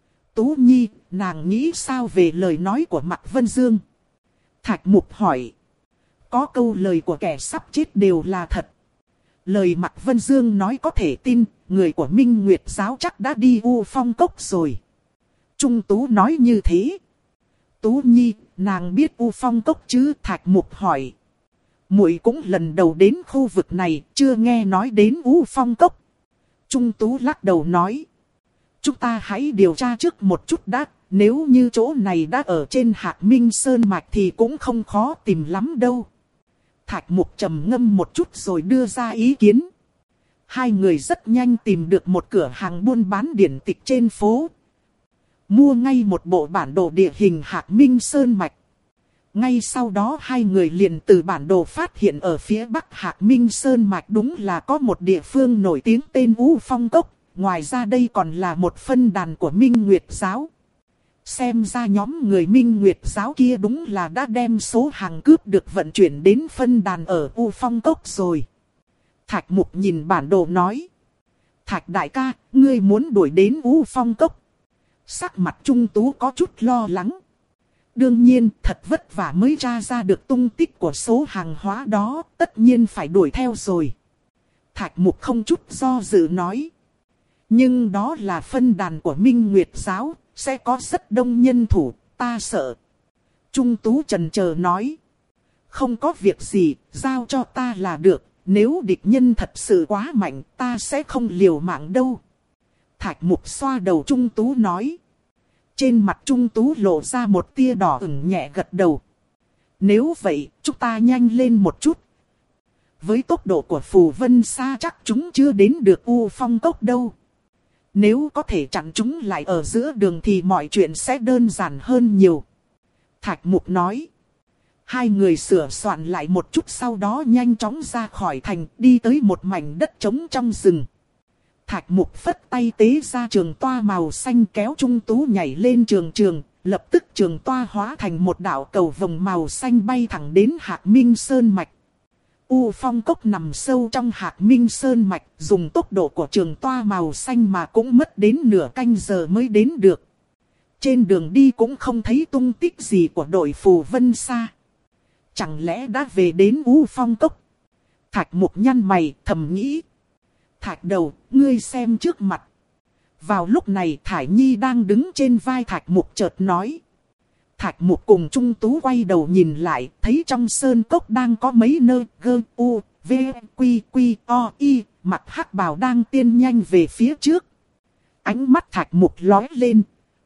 Tú Nhi, nàng nghĩ sao về lời nói của Mạc Vân Dương? Thạch Mục hỏi. Có câu lời của kẻ sắp chết đều là thật. Lời Mạc Vân Dương nói có thể tin, người của Minh Nguyệt giáo chắc đã đi U Phong Cốc rồi. Trung Tú nói như thế. Tú Nhi, nàng biết U Phong Cốc chứ? Thạch Mục hỏi. Muội cũng lần đầu đến khu vực này, chưa nghe nói đến U Phong Cốc. Trung Tú lắc đầu nói. Chúng ta hãy điều tra trước một chút đã, nếu như chỗ này đã ở trên Hạc Minh Sơn Mạch thì cũng không khó tìm lắm đâu. Thạch Mục trầm ngâm một chút rồi đưa ra ý kiến. Hai người rất nhanh tìm được một cửa hàng buôn bán điển tịch trên phố. Mua ngay một bộ bản đồ địa hình Hạc Minh Sơn Mạch. Ngay sau đó hai người liền từ bản đồ phát hiện ở phía bắc Hạc Minh Sơn Mạch đúng là có một địa phương nổi tiếng tên U Phong Cốc. Ngoài ra đây còn là một phân đàn của Minh Nguyệt giáo. Xem ra nhóm người Minh Nguyệt giáo kia đúng là đã đem số hàng cướp được vận chuyển đến phân đàn ở U Phong Cốc rồi. Thạch Mục nhìn bản đồ nói. Thạch đại ca, ngươi muốn đuổi đến U Phong Cốc. Sắc mặt Trung Tú có chút lo lắng. Đương nhiên, thật vất vả mới tra ra được tung tích của số hàng hóa đó, tất nhiên phải đuổi theo rồi. Thạch Mục không chút do dự nói. Nhưng đó là phân đàn của Minh Nguyệt giáo, sẽ có rất đông nhân thủ, ta sợ. Trung Tú chần chờ nói. Không có việc gì, giao cho ta là được, nếu địch nhân thật sự quá mạnh, ta sẽ không liều mạng đâu. Thạch Mục xoa đầu Trung Tú nói. Trên mặt Trung Tú lộ ra một tia đỏ ửng, nhẹ gật đầu. Nếu vậy, chúng ta nhanh lên một chút. Với tốc độ của Phù Vân Sa chắc chúng chưa đến được U Phong Cốc đâu. Nếu có thể chặn chúng lại ở giữa đường thì mọi chuyện sẽ đơn giản hơn nhiều. Thạch Mục nói. Hai người sửa soạn lại một chút, sau đó nhanh chóng ra khỏi thành, đi tới một mảnh đất trống trong rừng. Thạch Mục phất tay tế ra trường toa màu xanh kéo Trung Tú nhảy lên trường trường, lập tức trường toa hóa thành một đạo cầu vồng màu xanh bay thẳng đến Hạc Minh Sơn Mạch. U Phong Cốc nằm sâu trong Hạc Minh Sơn Mạch, dùng tốc độ của trường toa màu xanh mà cũng mất đến nửa canh giờ mới đến được. Trên đường đi cũng không thấy tung tích gì của đội Phù Vân Sa. Chẳng lẽ đã về đến U Phong Cốc? Thạch Mục nhăn mày thầm nghĩ. Thạch đầu, ngươi xem trước mặt. Vào lúc này Thải Nhi đang đứng trên vai Thạch Mục chợt nói. Thạch Mục cùng Trung Tú quay đầu nhìn lại, thấy trong sơn cốc đang có mấy nơi gơ u, v, quy, quy, o, y, mặc hắc bào đang tiến nhanh về phía trước. Ánh mắt Thạch Mục lóe lên.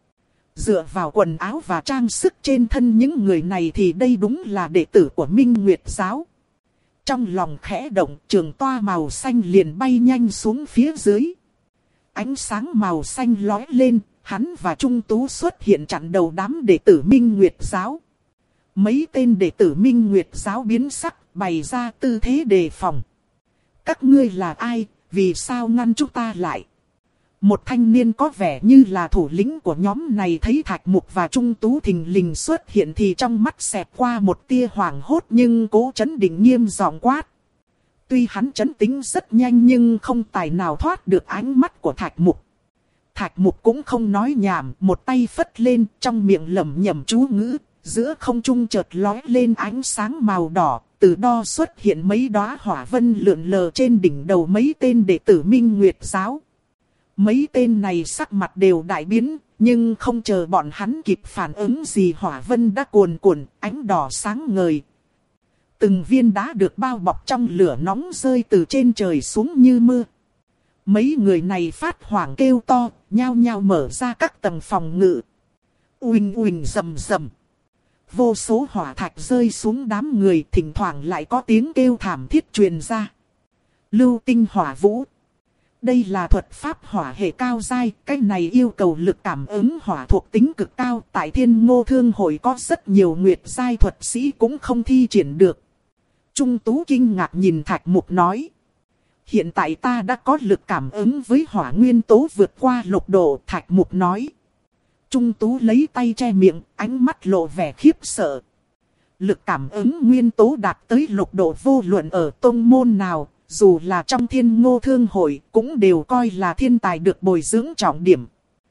Dựa vào quần áo và trang sức trên thân những người này thì đây đúng là đệ tử của Minh Nguyệt giáo. Trong lòng khẽ động, trường toa màu xanh liền bay nhanh xuống phía dưới. Ánh sáng màu xanh lóe lên, hắn và Trung Tú xuất hiện chặn đầu đám đệ tử Minh Nguyệt giáo. Mấy tên đệ tử Minh Nguyệt giáo biến sắc, bày ra tư thế đề phòng. Các ngươi là ai, vì sao ngăn chúng ta lại? Một thanh niên có vẻ như là thủ lĩnh của nhóm này thấy Thạch Mục và Trung Tú thình lình xuất hiện thì trong mắt xẹt qua một tia hoảng hốt, nhưng cố trấn định nghiêm giọng quát. Tuy hắn trấn tĩnh rất nhanh nhưng không tài nào thoát được ánh mắt của Thạch Mục. Thạch Mục cũng không nói nhảm, một tay phất lên, trong miệng lẩm nhẩm chú ngữ, giữa không trung chợt lóe lên ánh sáng màu đỏ, từ đó xuất hiện mấy đóa hỏa vân lượn lờ trên đỉnh đầu mấy tên đệ tử Minh Nguyệt giáo. Mấy tên này sắc mặt đều đại biến, nhưng không chờ bọn hắn kịp phản ứng gì hỏa vân đã cuồn cuộn, ánh đỏ sáng ngời. Từng viên đá được bao bọc trong lửa nóng rơi từ trên trời xuống như mưa. Mấy người này phát hoảng kêu to, nhao nhao mở ra các tầng phòng ngự. Uỳnh uỳnh rầm rầm. Vô số hỏa thạch rơi xuống đám người, thỉnh thoảng lại có tiếng kêu thảm thiết truyền ra. Lưu tinh hỏa vũ. Đây là thuật pháp hỏa hệ cao giai, cái này yêu cầu lực cảm ứng hỏa thuộc tính cực cao. Tại Thiên Ngô Thương Hội có rất nhiều nguyệt giai thuật sĩ cũng không thi triển được. Trung Tú kinh ngạc nhìn Thạch Mục nói. Hiện tại ta đã có lực cảm ứng với hỏa nguyên tố vượt qua lục độ, Thạch Mục nói. Trung Tú lấy tay che miệng, ánh mắt lộ vẻ khiếp sợ. lực cảm ứng nguyên tố đạt tới lục độ, vô luận ở tông môn nào, dù là trong Thiên Ngô Thương Hội cũng đều coi là thiên tài được bồi dưỡng trọng điểm.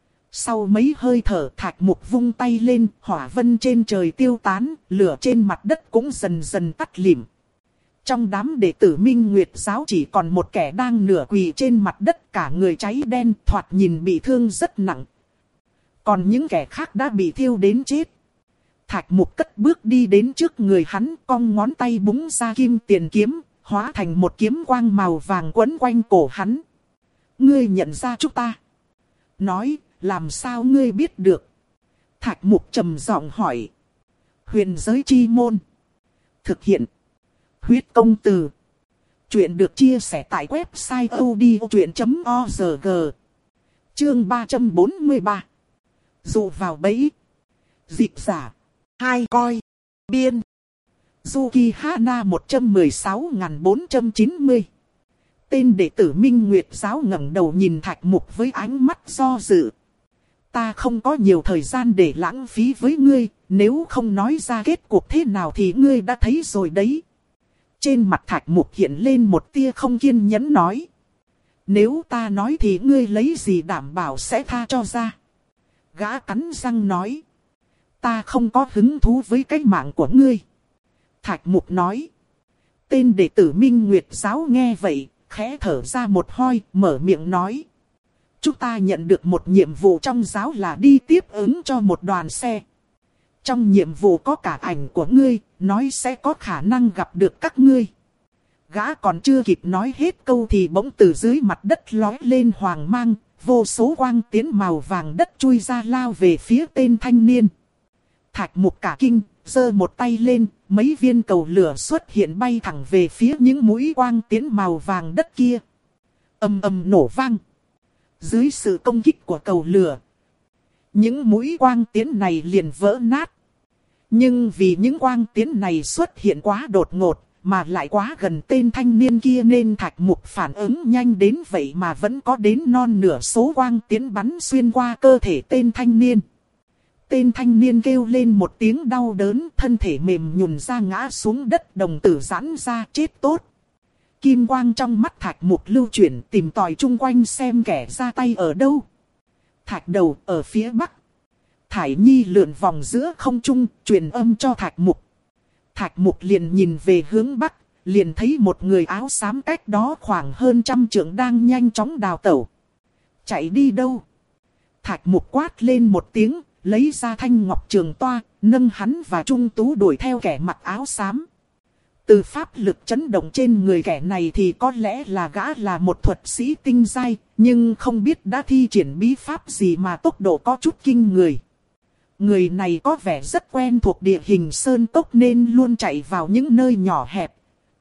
Sau mấy hơi thở, Thạch Mục vung tay lên, hỏa vân trên trời tiêu tán, lửa trên mặt đất cũng dần dần tắt lịm. Trong đám đệ tử Minh Nguyệt giáo chỉ còn một kẻ đang nửa quỳ trên mặt đất, cả người cháy đen, thoạt nhìn bị thương rất nặng. Còn những kẻ khác đã bị thiêu đến chết. Thạch Mục cất bước đi đến trước người hắn, cong ngón tay búng ra kim tiền kiếm, hóa thành một kiếm quang màu vàng quấn quanh cổ hắn. Ngươi nhận ra chúng ta? Nói, làm sao ngươi biết được? Thạch Mục trầm giọng hỏi. Huyền giới chi môn. Thực hiện. Huyết công từ. Chuyện được chia sẻ tại website odchuyện chấm org. Chương ba trăm bốn mươi ba. Dụ vào bẫy. Dịch giả. Hai coi. Biên. Yuki Hana một trăm mười sáu nghìn bốn trăm chín mươi. Tên đệ tử Minh Nguyệt giáo ngẩng đầu nhìn Thạch Mục với ánh mắt do dự. Ta không có nhiều thời gian để lãng phí với ngươi, nếu không nói ra kết cuộc thế nào thì ngươi đã thấy rồi đấy. Trên mặt Thạch Mục hiện lên một tia không kiên nhẫn nói. Nếu ta nói thì ngươi lấy gì đảm bảo sẽ tha cho ra? Gã cắn răng nói. Ta không có hứng thú với cái mạng của ngươi. Thạch Mục nói. Tên đệ tử Minh Nguyệt giáo nghe vậy, khẽ thở ra một hơi, mở miệng nói. Chúng ta nhận được một nhiệm vụ trong giáo là đi tiếp ứng cho một đoàn xe. Trong nhiệm vụ có cả ảnh của ngươi, nói sẽ có khả năng gặp được các ngươi. Gã còn chưa kịp nói hết câu thì bỗng từ dưới mặt đất lói lên hoàng mang, vô số quang tiến màu vàng đất chui ra lao về phía tên thanh niên. Thạch Mục cả kinh, giơ một tay lên, mấy viên cầu lửa xuất hiện bay thẳng về phía những mũi quang tiến màu vàng đất kia. Ầm ầm nổ vang. Dưới sự công kích của cầu lửa, những mũi quang tiến này liền vỡ nát. Nhưng vì những quang tiến này xuất hiện quá đột ngột, mà lại quá gần tên thanh niên kia nên Thạch Mục phản ứng nhanh đến vậy mà vẫn có đến non nửa số quang tiến bắn xuyên qua cơ thể tên thanh niên. Tên thanh niên kêu lên một tiếng đau đớn, thân thể mềm nhùn ra ngã xuống đất, đồng tử giãn ra, chết tốt. Kim quang trong mắt Thạch Mục lưu chuyển, tìm tòi chung quanh xem kẻ ra tay ở đâu. Thạch Đầu ở phía bắc. Thải Nhi lượn vòng giữa không trung, truyền âm cho Thạch Mục. Thạch Mục liền nhìn về hướng bắc, liền thấy một người áo xám cách đó khoảng hơn trăm trượng đang nhanh chóng đào tẩu. Chạy đi đâu? Thạch Mục quát lên một tiếng, lấy ra thanh ngọc trường toa, nâng hắn và Trung Tú đuổi theo kẻ mặc áo xám. Từ pháp lực chấn động trên người kẻ này thì có lẽ là gã là một thuật sĩ tinh giai, nhưng không biết đã thi triển bí pháp gì mà tốc độ có chút kinh người. Người này có vẻ rất quen thuộc địa hình sơn cốc nên luôn chạy vào những nơi nhỏ hẹp.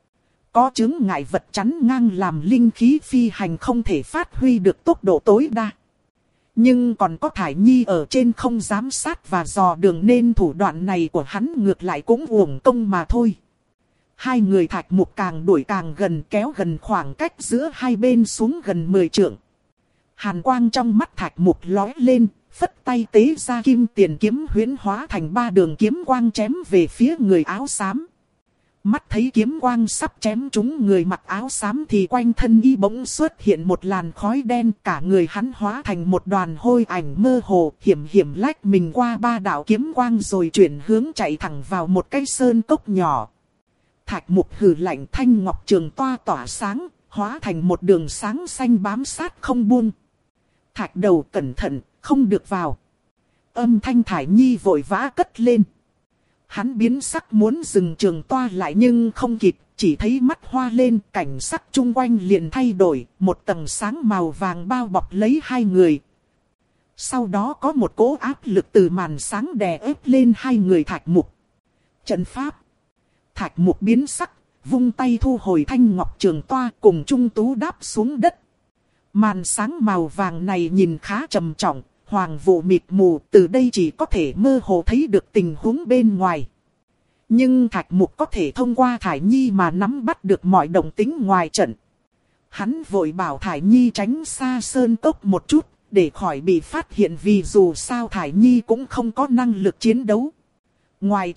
Có chứng ngại vật chắn ngang làm linh khí phi hành không thể phát huy được tốc độ tối đa. Nhưng còn có Thải Nhi ở trên không giám sát và dò đường nên thủ đoạn này của hắn ngược lại cũng uổng công mà thôi. Hai người Thạch Mục càng đuổi càng gần, kéo gần khoảng cách giữa hai bên xuống gần mười trượng. Hàn quang trong mắt Thạch Mục lóe lên, phất tay tế ra kim tiền kiếm huyễn hóa thành ba đường kiếm quang chém về phía người áo xám. Mắt thấy kiếm quang sắp chém trúng người mặc áo xám thì quanh thân y bỗng xuất hiện một làn khói đen, cả người hắn hóa thành một đoàn hôi ảnh mơ hồ, hiểm hiểm lách mình qua ba đạo kiếm quang rồi chuyển hướng chạy thẳng vào một cái sơn cốc nhỏ. Thạch Mục hừ lạnh, thanh ngọc trường toa tỏa sáng, hóa thành một đường sáng xanh bám sát không buông. Thạch Đầu cẩn thận, không được vào. Âm thanh Thải Nhi vội vã cất lên. Hắn biến sắc muốn dừng trường toa lại nhưng không kịp, chỉ thấy mắt hoa lên, cảnh sắc chung quanh liền thay đổi, một tầng sáng màu vàng bao bọc lấy hai người. Sau đó có một cỗ áp lực từ màn sáng đè ép lên hai người Thạch Mục. Trận pháp. Thạch Mục biến sắc, vung tay thu hồi thanh ngọc trường toa, cùng Trung Tú đáp xuống đất. Màn sáng màu vàng này nhìn khá trầm trọng, hoàng vụ mịt mù, từ đây chỉ có thể mơ hồ thấy được tình huống bên ngoài. Nhưng Thạch Mục có thể thông qua Thải Nhi mà nắm bắt được mọi động tĩnh ngoài trận. Hắn vội bảo Thải Nhi tránh xa sơn cốc một chút, để khỏi bị phát hiện, vì dù sao Thải Nhi cũng không có năng lực chiến đấu. Ngoài trận,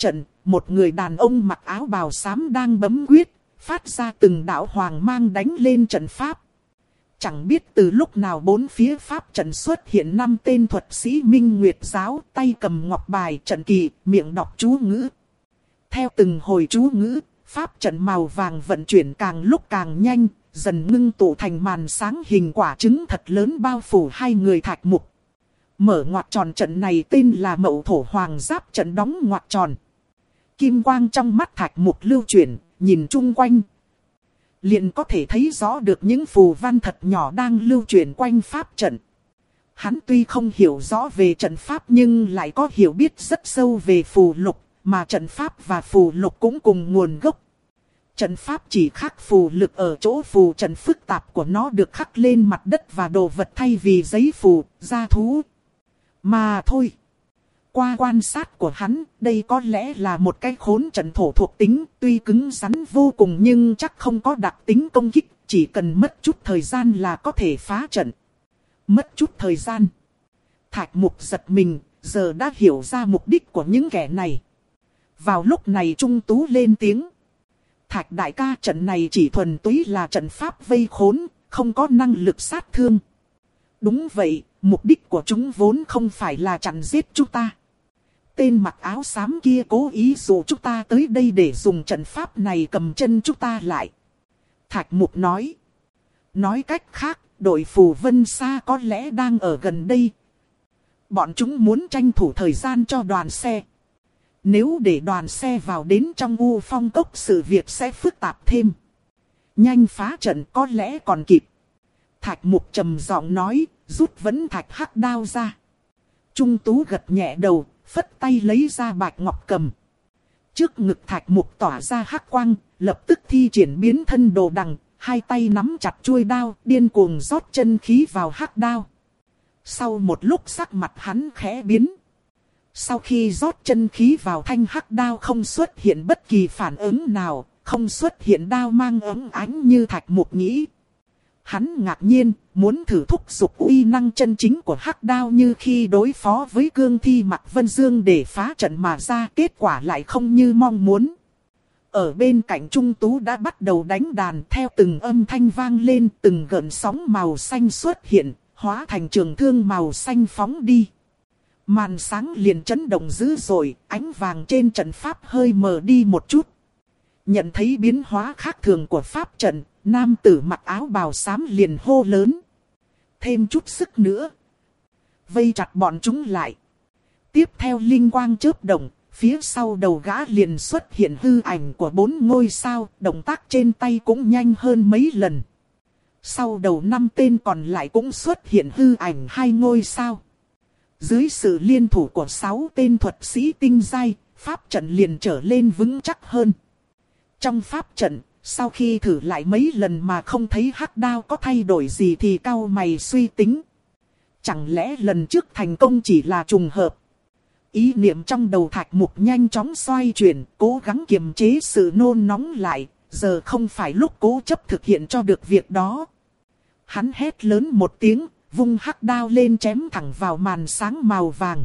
một người đàn ông mặc áo bào xám đang bấm quyết, phát ra từng đạo hoàng mang đánh lên trận pháp. Chẳng biết từ lúc nào bốn phía pháp trận xuất hiện năm tên thuật sĩ Minh Nguyệt giáo, tay cầm ngọc bài trận kỳ, miệng đọc chú ngữ. Theo từng hồi chú ngữ, pháp trận màu vàng vận chuyển càng lúc càng nhanh, dần ngưng tụ thành màn sáng hình quả trứng thật lớn bao phủ hai người Thạch Mục. Mở ngoặc tròn trận này tên là Mậu Thổ Hoàng Giáp trận đóng ngoặc tròn. Kim quang trong mắt Thạch Mục lưu chuyển, nhìn chung quanh. Liền có thể thấy rõ được những phù văn thật nhỏ đang lưu chuyển quanh pháp trận. Hắn tuy không hiểu rõ về trận pháp nhưng lại có hiểu biết rất sâu về phù lục, mà trận pháp và phù lục cũng cùng nguồn gốc. Trận pháp chỉ khác phù lực ở chỗ phù trận phức tạp của nó được khắc lên mặt đất và đồ vật thay vì giấy phù, gia thú. Mà thôi. Qua quan sát của hắn, đây có lẽ là một cái khốn trận thổ thuộc tính, tuy cứng rắn vô cùng nhưng chắc không có đặc tính công kích, chỉ cần mất chút thời gian là có thể phá trận. Mất chút thời gian. Thạch Mục giật mình, giờ đã hiểu ra mục đích của những kẻ này. Vào lúc này Trung Tú lên tiếng. Thạch đại ca, trận này chỉ thuần túy là trận pháp vây khốn, không có năng lực sát thương. Đúng vậy, mục đích của chúng vốn không phải là chặn giết chúng ta. Tên mặc áo xám kia cố ý dụ chúng ta tới đây để dùng trận pháp này cầm chân chúng ta lại. Thạch Mục nói. Nói cách khác, đội phù Vân Sa có lẽ đang ở gần đây. Bọn chúng muốn tranh thủ thời gian cho đoàn xe. Nếu để đoàn xe vào đến trong U Phong Cốc sự việc sẽ phức tạp thêm. Nhanh phá trận có lẽ còn kịp. Thạch Mục trầm giọng nói, rút vấn thạch hắc đao ra. Trung Tú gật nhẹ đầu, phất tay lấy ra bạch ngọc cầm. Trước ngực Thạch Mục tỏa ra hắc quang, lập tức thi triển biến thân đồ đằng, hai tay nắm chặt chuôi đao, điên cuồng rót chân khí vào hắc đao. Sau một lúc sắc mặt hắn khẽ biến. Sau khi rót chân khí vào thanh hắc đao không xuất hiện bất kỳ phản ứng nào, không xuất hiện đao mang ấm ánh như Thạch Mục nghĩ. Hắn ngạc nhiên, muốn thử thúc giục uy năng chân chính của hắc đao như khi đối phó với cương thi Mạc Vân Dương để phá trận mà ra, kết quả lại không như mong muốn. Ở bên cạnh Trung Tú đã bắt đầu đánh đàn, theo từng âm thanh vang lên, từng gợn sóng màu xanh xuất hiện, hóa thành trường thương màu xanh phóng đi. Màn sáng liền chấn động dữ dội, ánh vàng trên trận pháp hơi mờ đi một chút. Nhận thấy biến hóa khác thường của pháp trận, nam tử mặc áo bào xám liền hô lớn. Thêm chút sức nữa. Vây chặt bọn chúng lại. Tiếp theo linh quang chớp động, phía sau đầu gã liền xuất hiện hư ảnh của bốn ngôi sao, động tác trên tay cũng nhanh hơn mấy lần. Sau đầu năm tên còn lại cũng xuất hiện hư ảnh hai ngôi sao. Dưới sự liên thủ của sáu tên thuật sĩ tinh giai, pháp trận liền trở lên vững chắc hơn. Trong pháp trận, sau khi thử lại mấy lần mà không thấy hắc đao có thay đổi gì thì cau mày suy tính. Chẳng lẽ lần trước thành công chỉ là trùng hợp? Ý niệm trong đầu Thạch Mục nhanh chóng xoay chuyển, cố gắng kiềm chế sự nôn nóng lại, giờ không phải lúc cố chấp thực hiện cho được việc đó. Hắn hét lớn một tiếng, vung hắc đao lên chém thẳng vào màn sáng màu vàng.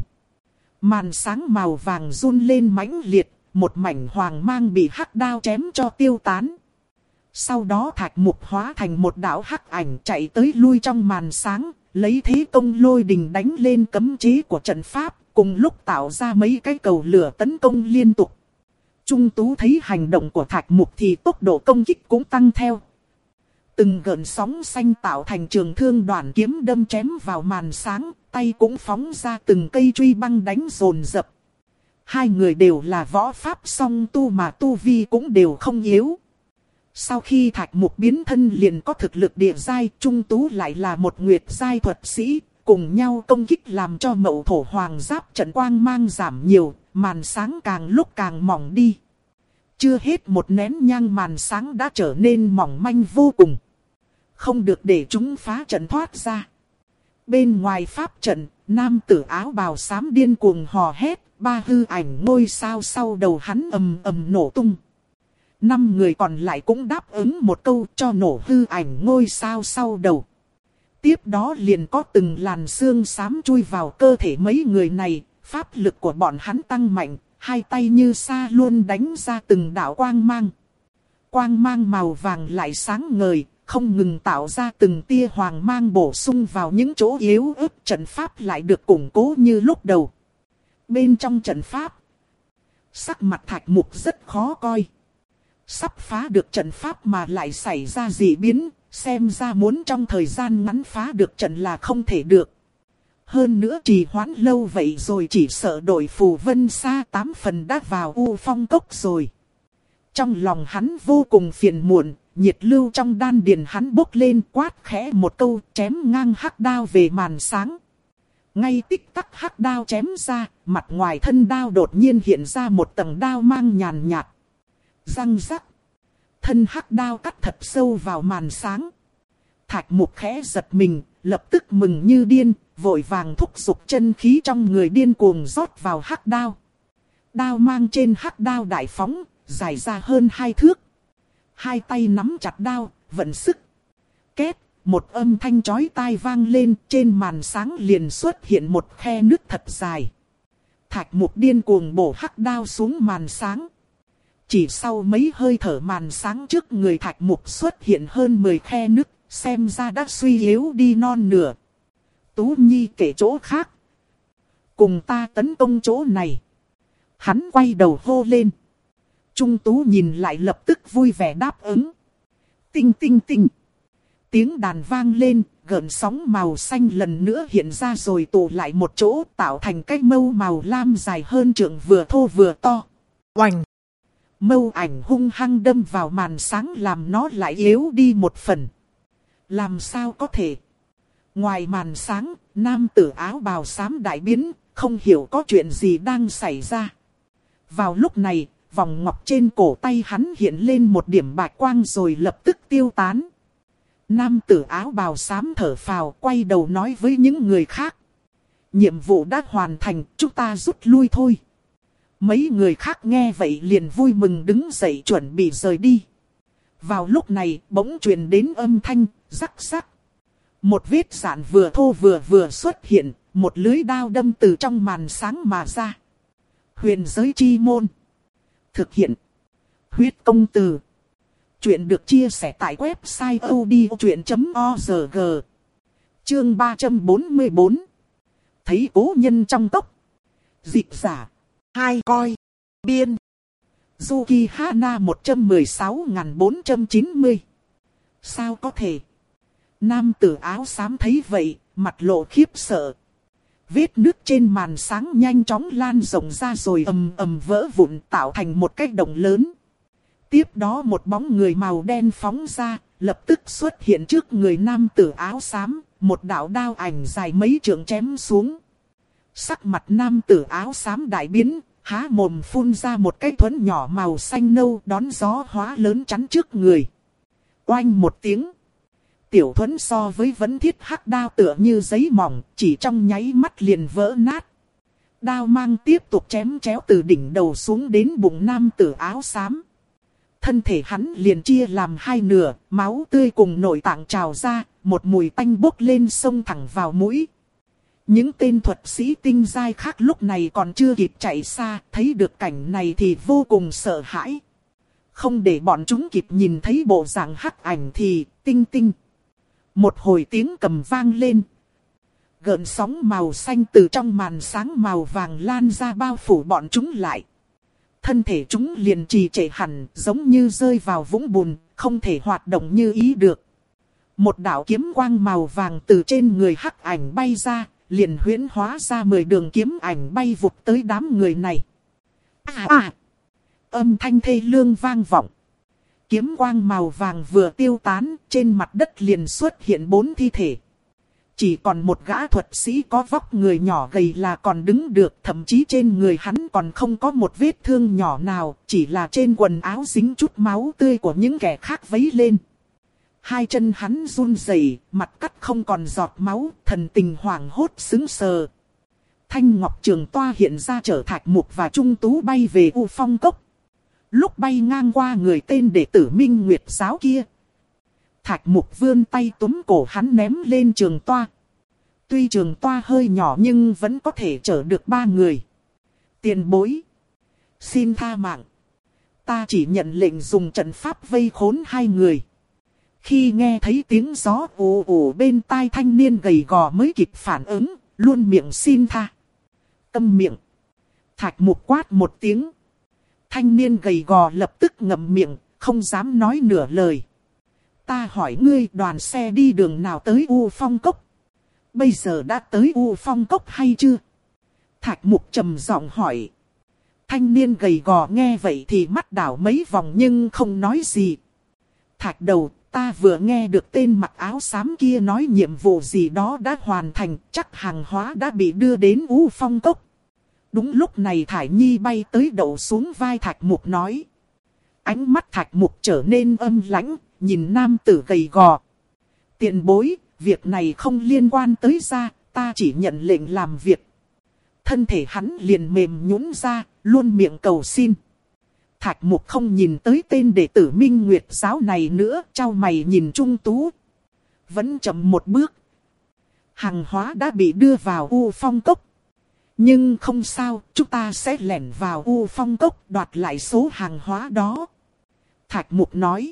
Màn sáng màu vàng run lên mãnh liệt, một mảnh hoàng mang bị hắc đao chém cho tiêu tán. Sau đó Thạch Mục hóa thành một đạo hắc ảnh chạy tới lui trong màn sáng, lấy thế công lôi đình đánh lên cấm chế của trận pháp, cùng lúc tạo ra mấy cái cầu lửa tấn công liên tục. Trung Tú thấy hành động của Thạch Mục thì tốc độ công kích cũng tăng theo. Từng gợn sóng xanh tạo thành trường thương đoạn kiếm đâm chém vào màn sáng, tay cũng phóng ra từng cây truy băng đánh dồn dập. Hai người đều là võ pháp song tu mà tu vi cũng đều không yếu. Sau khi Thạch Mục biến thân liền có thực lực địa giai, Trung Tú lại là một nguyệt giai thuật sĩ, cùng nhau công kích làm cho Mậu Thổ Hoàng Giáp trận quang mang giảm nhiều, màn sáng càng lúc càng mỏng đi. Chưa hết một nén nhang màn sáng đã trở nên mỏng manh vô cùng. Không được để chúng phá trận thoát ra. Bên ngoài pháp trận, nam tử áo bào xám điên cuồng hò hét, ba hư ảnh ngôi sao sau đầu hắn ầm ầm nổ tung. Năm người còn lại cũng đáp ứng một câu cho nổ hư ảnh ngôi sao sau đầu. Tiếp đó liền có từng làn xương xám chui vào cơ thể mấy người này, pháp lực của bọn hắn tăng mạnh, hai tay như sa luôn đánh ra từng đạo quang mang. Quang mang màu vàng lại sáng ngời, không ngừng tạo ra từng tia hoàng mang bổ sung vào những chỗ yếu ớt, trận pháp lại được củng cố như lúc đầu. Bên trong trận pháp, sắc mặt Thạch Mục rất khó coi. Sắp phá được trận pháp mà lại xảy ra dị biến, xem ra muốn trong thời gian ngắn phá được trận là không thể được. Hơn nữa trì hoãn lâu vậy rồi chỉ sợ đội phù vân xa tám phần đã vào U Phong Cốc rồi. Trong lòng hắn vô cùng phiền muộn, nhiệt lưu trong đan điền hắn bốc lên, quát khẽ một câu, chém ngang hắc đao về màn sáng. Ngay tích tắc hắc đao chém ra, mặt ngoài thân đao đột nhiên hiện ra một tầng đao mang nhàn nhạt. Răng rắc. Thân hắc đao cắt thật sâu vào màn sáng. Thạch Mục khẽ giật mình, lập tức mừng như điên, vội vàng thúc giục chân khí trong người điên cuồng rót vào hắc đao. Đao mang trên hắc đao đại phóng, dài ra hơn hai thước. Hai tay nắm chặt đao, vận sức. Két, một âm thanh chói tai vang lên, trên màn sáng liền xuất hiện một khe nứt thật dài. Thạch Mục điên cuồng bổ hắc đao xuống màn sáng. Chỉ sau mấy hơi thở, màn sáng trước người Thạch Mục xuất hiện hơn mười khe nứt, xem ra đã suy yếu đi non nửa. Tú Nhi kể chỗ khác, cùng ta tấn công chỗ này. Hắn quay đầu hô lên. Trung Tú nhìn lại lập tức vui vẻ đáp ứng. Tinh tinh tinh. Tiếng đàn vang lên, gợn sóng màu xanh lần nữa hiện ra rồi tụ lại một chỗ, tạo thành cái mâu màu lam dài hơn trượng, vừa thô vừa to. Oành! Mâu ảnh hung hăng đâm vào màn sáng làm nó lại yếu đi một phần. Làm sao có thể? Ngoài màn sáng, nam tử áo bào xám đại biến, không hiểu có chuyện gì đang xảy ra. Vào lúc này, vòng ngọc trên cổ tay hắn hiện lên một điểm bạch quang rồi lập tức tiêu tán. Nam tử áo bào xám thở phào, quay đầu nói với những người khác. Nhiệm vụ đã hoàn thành, chúng ta rút lui thôi. Mấy người khác nghe vậy liền vui mừng đứng dậy chuẩn bị rời đi. Vào lúc này bỗng truyền đến âm thanh rắc rắc. Một vết rạn vừa thô vừa vừa xuất hiện, một lưới đao đâm từ trong màn sáng mà ra. Huyền giới chi môn. Thực hiện. Huyết công từ. Chuyện được chia sẻ tại website odchuyện chấm org. Chương ba trăm bốn mươi bốn. Thấy cố nhân trong tốc. Dịch giả. Hai coi. Biên. Yuki Hana một trăm mười sáu nghìn bốn trăm chín mươi. Sao có thể? Nam tử áo xám thấy vậy, mặt lộ khiếp sợ. Vết nước trên màn sáng nhanh chóng lan rộng ra rồi ầm ầm vỡ vụn tạo thành một cái động lớn. Tiếp đó một bóng người màu đen phóng ra, lập tức xuất hiện trước người nam tử áo xám, một đạo đao ảnh dài mấy trượng chém xuống. Sắc mặt nam tử áo xám đại biến, há mồm phun ra một cái thuẫn nhỏ màu xanh nâu đón gió hóa lớn chắn trước người. Oanh một tiếng. Tiểu thuẫn so với vấn thiết hắc đao tựa như giấy mỏng, chỉ trong nháy mắt liền vỡ nát. Đao mang tiếp tục chém chéo từ đỉnh đầu xuống đến bụng nam tử áo xám. Thân thể hắn liền chia làm hai nửa, máu tươi cùng nội tạng trào ra, một mùi tanh bốc lên xông thẳng vào mũi. Những tên thuật sĩ tinh giai khác lúc này còn chưa kịp chạy xa, thấy được cảnh này thì vô cùng sợ hãi. Không để bọn chúng kịp nhìn thấy bộ dạng hắc ảnh thì tinh tinh. Một hồi tiếng cầm vang lên. Gợn sóng màu xanh từ trong màn sáng màu vàng lan ra bao phủ bọn chúng lại. Thân thể chúng liền trì trệ hẳn, giống như rơi vào vũng bùn, không thể hoạt động như ý được. Một đạo kiếm quang màu vàng từ trên người hắc ảnh bay ra, liền huyễn hóa ra mười đường kiếm ảnh bay vụt tới đám người này. À à! Âm thanh thê lương vang vọng. Kiếm quang màu vàng vừa tiêu tán, trên mặt đất liền xuất hiện bốn thi thể. Chỉ còn một gã thuật sĩ có vóc người nhỏ gầy là còn đứng được, thậm chí trên người hắn còn không có một vết thương nhỏ nào, chỉ là trên quần áo dính chút máu tươi của những kẻ khác vấy lên. Hai chân hắn run rẩy, mặt cắt không còn giọt máu, thần tình hoảng hốt sững sờ. Thanh ngọc trường toa hiện ra chở Thạch Mục và Trung Tú bay về U Phong Cốc. Lúc bay ngang qua người tên đệ tử Minh Nguyệt giáo kia, Thạch Mục vươn tay túm cổ hắn ném lên trường toa. Tuy trường toa hơi nhỏ nhưng vẫn có thể chở được ba người. Tiền bối. Xin tha mạng. Ta chỉ nhận lệnh dùng trận pháp vây khốn hai người. Khi nghe thấy tiếng gió ù ù bên tai thanh niên gầy gò mới kịp phản ứng, luôn miệng xin tha. Câm miệng. Thạch Mục quát một tiếng. Thanh niên gầy gò lập tức ngậm miệng, không dám nói nửa lời. Ta hỏi ngươi, đoàn xe đi đường nào tới U Phong Cốc? Bây giờ đã tới U Phong Cốc hay chưa? Thạch Mục trầm giọng hỏi. Thanh niên gầy gò nghe vậy thì mắt đảo mấy vòng nhưng không nói gì. Thạch đầu, ta vừa nghe được tên mặc áo xám kia nói nhiệm vụ gì đó đã hoàn thành, chắc hàng hóa đã bị đưa đến U Phong Cốc. Đúng lúc này Thải Nhi bay tới đậu xuống vai Thạch Mục nói. Ánh mắt Thạch Mục trở nên âm lãnh, nhìn nam tử gầy gò. Tiện bối, việc này không liên quan tới gia, ta chỉ nhận lệnh làm việc. Thân thể hắn liền mềm nhũn ra, luôn miệng cầu xin. Thạch Mục không nhìn tới tên đệ tử Minh Nguyệt giáo này nữa, chau mày nhìn Trung Tú. Vẫn chậm một bước. Hàng hóa đã bị đưa vào U Phong Cốc. Nhưng không sao, chúng ta sẽ lẻn vào U Phong Cốc đoạt lại số hàng hóa đó. Thạch Mục nói.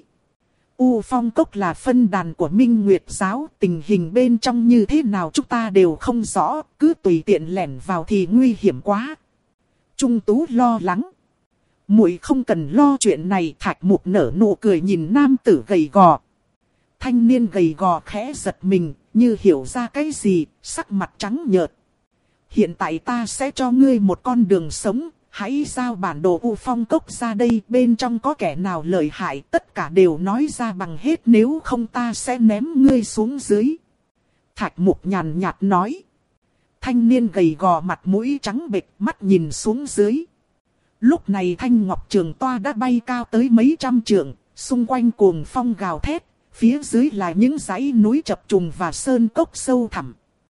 U Phong Cốc là phân đàn của Minh Nguyệt giáo, tình hình bên trong như thế nào chúng ta đều không rõ, cứ tùy tiện lẻn vào thì nguy hiểm quá. Trung Tú lo lắng. Muội không cần lo chuyện này. Thạch Mục nở nụ cười nhìn nam tử gầy gò. Thanh niên gầy gò khẽ giật mình, như hiểu ra cái gì, sắc mặt trắng nhợt. Hiện tại ta sẽ cho ngươi một con đường sống, hãy giao bản đồ U Phong Cốc ra đây, bên trong có kẻ nào lợi hại, tất cả đều nói ra bằng hết, nếu không ta sẽ ném ngươi xuống dưới. Thạch Mục nhàn nhạt nói. Thanh niên gầy gò mặt mũi trắng bệch, mắt nhìn xuống dưới. Lúc này thanh ngọc trường toa đã bay cao tới mấy trăm trượng, xung quanh cuồng phong gào thét, phía dưới là những dãy núi chập trùng và sơn cốc sâu thẳm.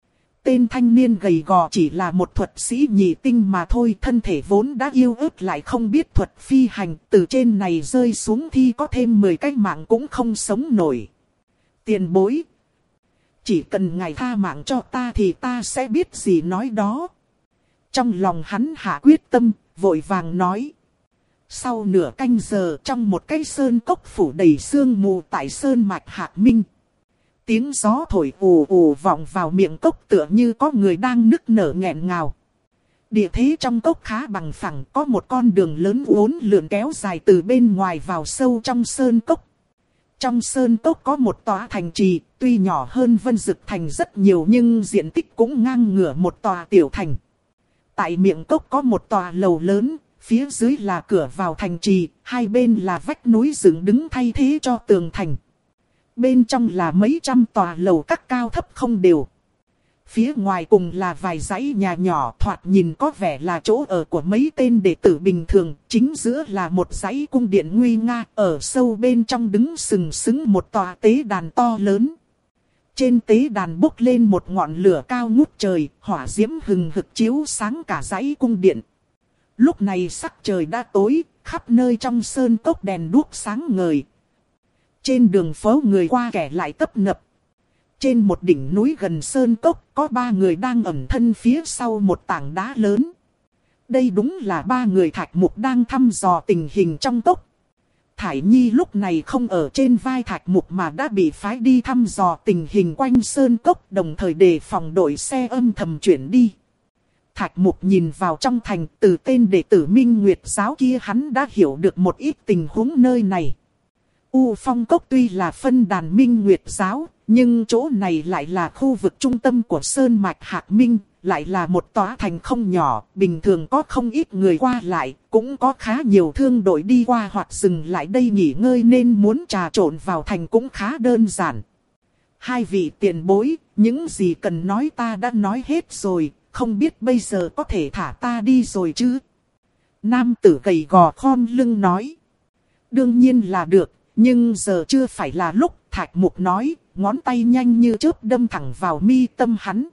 Tên thanh niên gầy gò chỉ là một thuật sĩ nhị tinh mà thôi, thân thể vốn đã yếu ớt lại không biết thuật phi hành, từ trên này rơi xuống thì có thêm mười cái mạng cũng không sống nổi. Tiền bối, chỉ cần ngài tha mạng cho ta thì ta sẽ biết gì nói đó. Trong lòng hắn hạ quyết tâm, vội vàng nói. Sau nửa canh giờ, trong một cái sơn cốc phủ đầy sương mù tại sơn mạch Hạc Minh. Tiếng gió thổi ù ù vọng vào miệng cốc tựa như có người đang nức nở nghẹn ngào. Địa thế trong cốc khá bằng phẳng, có một con đường lớn uốn lượn kéo dài từ bên ngoài vào sâu trong sơn cốc. Trong sơn cốc có một tòa thành trì, tuy nhỏ hơn Vân Dực Thành rất nhiều nhưng diện tích cũng ngang ngửa một tòa tiểu thành. Tại miệng cốc có một tòa lầu lớn, phía dưới là cửa vào thành trì, hai bên là vách núi dựng đứng thay thế cho tường thành. Bên trong là mấy trăm tòa lầu các cao thấp không đều. Phía ngoài cùng là vài dãy nhà nhỏ thoạt nhìn có vẻ là chỗ ở của mấy tên đệ tử bình thường. Chính giữa là một dãy cung điện nguy nga, ở sâu bên trong đứng sừng sững một tòa tế đàn to lớn. Trên tế đàn bốc lên một ngọn lửa cao ngút trời, hỏa diễm hừng hực chiếu sáng cả dãy cung điện. Lúc này sắc trời đã tối, khắp nơi trong sơn cốc đèn đuốc sáng ngời. Trên đường phố người qua kẻ lại tấp nập. Trên một đỉnh núi gần sơn cốc có ba người đang ẩn thân phía sau một tảng đá lớn. Đây đúng là ba người Thạch Mục đang thăm dò tình hình trong cốc. Thải Nhi lúc này không ở trên vai Thạch Mục mà đã bị phái đi thăm dò tình hình quanh sơn cốc, đồng thời đề phòng đội xe âm thầm chuyển đi. Thạch Mục nhìn vào trong thành, từ tên đệ tử Minh Nguyệt giáo kia hắn đã hiểu được một ít tình huống nơi này. U Phong Cốc tuy là phân đàn Minh Nguyệt giáo, nhưng chỗ này lại là khu vực trung tâm của sơn mạch Hạc Minh, lại là một tòa thành không nhỏ, bình thường có không ít người qua lại, cũng có khá nhiều thương đội đi qua hoặc dừng lại đây nghỉ ngơi nên muốn trà trộn vào thành cũng khá đơn giản. Hai vị tiền bối, những gì cần nói ta đã nói hết rồi, không biết bây giờ có thể thả ta đi rồi chứ? Nam tử gầy gò khom lưng nói. Đương nhiên là được, nhưng giờ chưa phải là lúc. Thạch Mục nói, ngón tay nhanh như chớp đâm thẳng vào mi tâm hắn.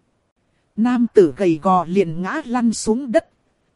Nam tử gầy gò liền ngã lăn xuống đất,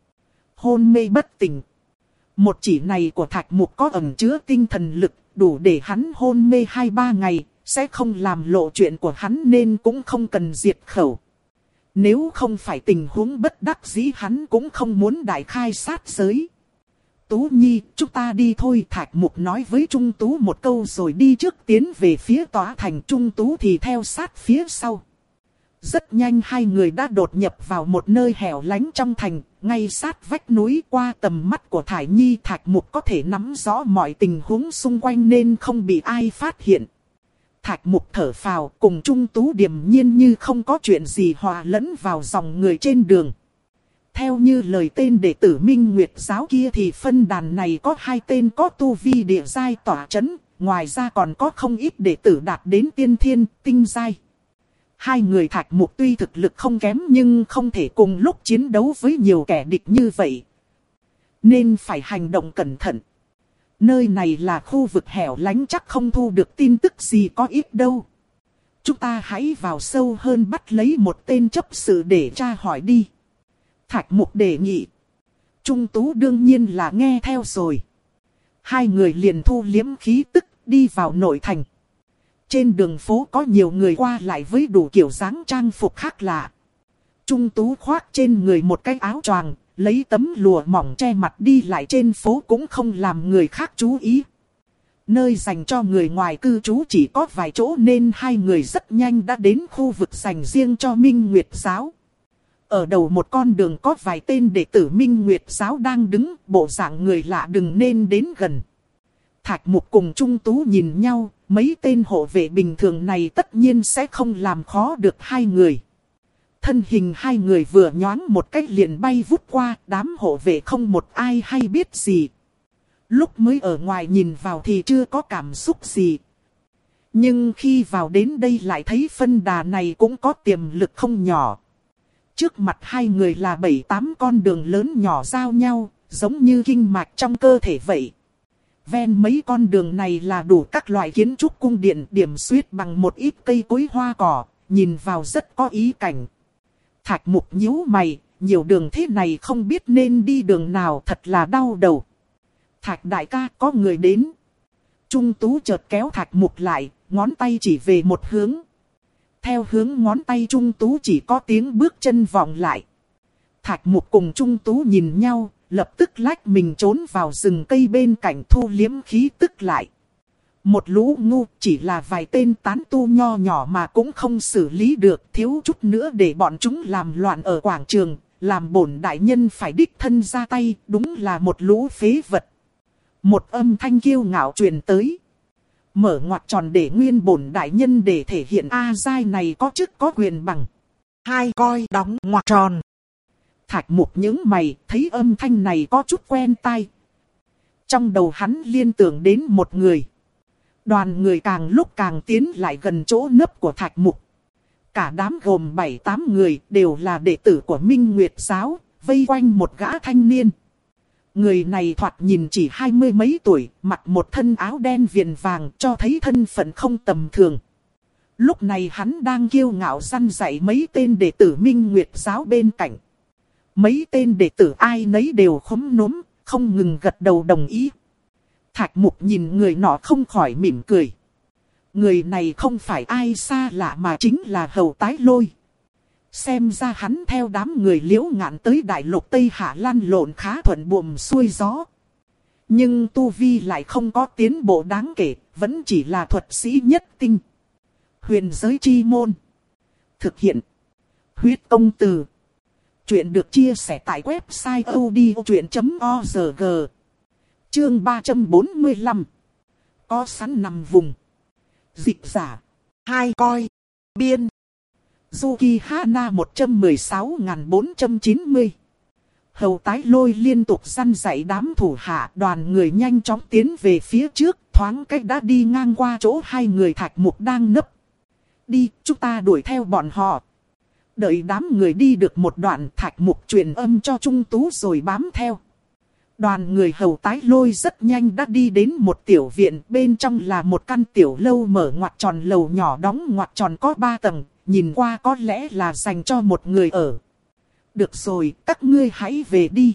hôn mê bất tỉnh. Một chỉ này của Thạch Mục có ẩn chứa tinh thần lực, đủ để hắn hôn mê hai ba ngày, sẽ không làm lộ chuyện của hắn nên cũng không cần diệt khẩu. Nếu không phải tình huống bất đắc dĩ hắn cũng không muốn đại khai sát giới. Tú Nhi, chúng ta đi thôi. Thạch Mục nói với Trung Tú một câu rồi đi trước tiến về phía tòa thành. Trung Tú thì theo sát phía sau. Rất nhanh hai người đã đột nhập vào một nơi hẻo lánh trong thành, ngay sát vách núi. Qua tầm mắt của Thải Nhi, Thạch Mục có thể nắm rõ mọi tình huống xung quanh nên không bị ai phát hiện. Thạch Mục thở phào, cùng Trung Tú điềm nhiên như không có chuyện gì hòa lẫn vào dòng người trên đường. Theo như lời tên đệ tử Minh Nguyệt giáo kia thì phân đàn này có hai tên có tu vi địa giai tỏa chấn, ngoài ra còn có không ít đệ tử đạt đến tiên thiên, tinh giai. Hai người Thạch Mục tuy thực lực không kém nhưng không thể cùng lúc chiến đấu với nhiều kẻ địch như vậy, nên phải hành động cẩn thận. Nơi này là khu vực hẻo lánh, chắc không thu được tin tức gì có ích đâu. Chúng ta hãy vào sâu hơn bắt lấy một tên chấp sự để tra hỏi đi. Thạch Mục đề nghị. Trung Tú đương nhiên là nghe theo rồi. Hai người liền thu liếm khí tức đi vào nội thành. Trên đường phố có nhiều người qua lại với đủ kiểu dáng trang phục khác lạ. Trung Tú khoác trên người một cái áo choàng, lấy tấm lụa mỏng che mặt đi lại trên phố cũng không làm người khác chú ý. Nơi dành cho người ngoài cư trú chỉ có vài chỗ nên hai người rất nhanh đã đến khu vực dành riêng cho Minh Nguyệt giáo. Ở đầu một con đường có vài tên đệ tử Minh Nguyệt giáo đang đứng, bộ dạng người lạ đừng nên đến gần. Thạch Mục cùng Trung Tú nhìn nhau, mấy tên hộ vệ bình thường này tất nhiên sẽ không làm khó được hai người. Thân hình hai người vừa nhoáng một cách liền bay vút qua, đám hộ vệ không một ai hay biết gì. Lúc mới ở ngoài nhìn vào thì chưa có cảm xúc gì. Nhưng khi vào đến đây lại thấy phân đà này cũng có tiềm lực không nhỏ. Trước mặt hai người là bảy tám con đường lớn nhỏ giao nhau, giống như kinh mạch trong cơ thể vậy. Ven mấy con đường này là đủ các loại kiến trúc cung điện điểm xuyết bằng một ít cây cối hoa cỏ, nhìn vào rất có ý cảnh. Thạch Mục nhíu mày, nhiều đường thế này không biết nên đi đường nào, thật là đau đầu. Thạch đại ca, có người đến. Trung Tú chợt kéo Thạch Mục lại, ngón tay chỉ về một hướng. Theo hướng ngón tay Trung Tú chỉ có tiếng bước chân vọng lại. Thạch Mục cùng Trung Tú nhìn nhau, lập tức lách mình trốn vào rừng cây bên cạnh, thu liếm khí tức lại. Một lũ ngu, chỉ là vài tên tán tu nho nhỏ mà cũng không xử lý được, thiếu chút nữa để bọn chúng làm loạn ở quảng trường, làm bổn đại nhân phải đích thân ra tay, đúng là một lũ phế vật. Một âm thanh kiêu ngạo truyền tới. Mở ngoặc tròn để nguyên bổn đại nhân để thể hiện A giai này có chức có quyền bằng. Hai coi đóng ngoặc tròn. Thạch Mục những mày, thấy âm thanh này có chút quen tai. Trong đầu hắn liên tưởng đến một người. Đoàn người càng lúc càng tiến lại gần chỗ nấp của Thạch Mục. Cả đám gồm bảy tám người đều là đệ tử của Minh Nguyệt giáo, vây quanh một gã thanh niên. Người này thoạt nhìn chỉ hai mươi mấy tuổi, mặc một thân áo đen viền vàng, cho thấy thân phận không tầm thường. Lúc này hắn đang kiêu ngạo răn dạy mấy tên đệ tử Minh Nguyệt giáo bên cạnh. Mấy tên đệ tử ai nấy đều khúm núm, không ngừng gật đầu đồng ý. Thạch Mục nhìn người nọ không khỏi mỉm cười. Người này không phải ai xa lạ mà chính là Hầu Tái Lôi. Xem ra hắn theo đám người Liễu Ngạn tới đại lục Tây Hạ lăn lộn khá thuận buồm xuôi gió. Nhưng tu vi lại không có tiến bộ đáng kể, vẫn chỉ là thuật sĩ nhất tinh. Huyền giới chi môn. Thực hiện. Huyết công từ. Chuyện được chia sẻ tại website odchuyện chấm org. Chương ba trăm bốn mươi lăm. Có sẵn nằm vùng. Dịch giả. Hai coi. Biên. Zuki Hana một trăm mười sáu nghìn bốn trăm chín mươi. Hầu Tái Lôi liên tục săn dạy đám thủ hạ, đoàn người nhanh chóng tiến về phía trước, thoáng cách đã đi ngang qua chỗ hai người Thạch Mục đang nấp. Đi, chúng ta đuổi theo bọn họ. Đợi đám người đi được một đoạn, Thạch Mục truyền âm cho Trung Tú rồi bám theo. Đoàn người Hầu Tái Lôi rất nhanh đã đi đến một tiểu viện, bên trong là một căn tiểu lâu mở ngoặc tròn, lầu nhỏ đóng ngoặc tròn có ba tầng, nhìn qua có lẽ là dành cho một người ở. Được rồi, các ngươi hãy về đi.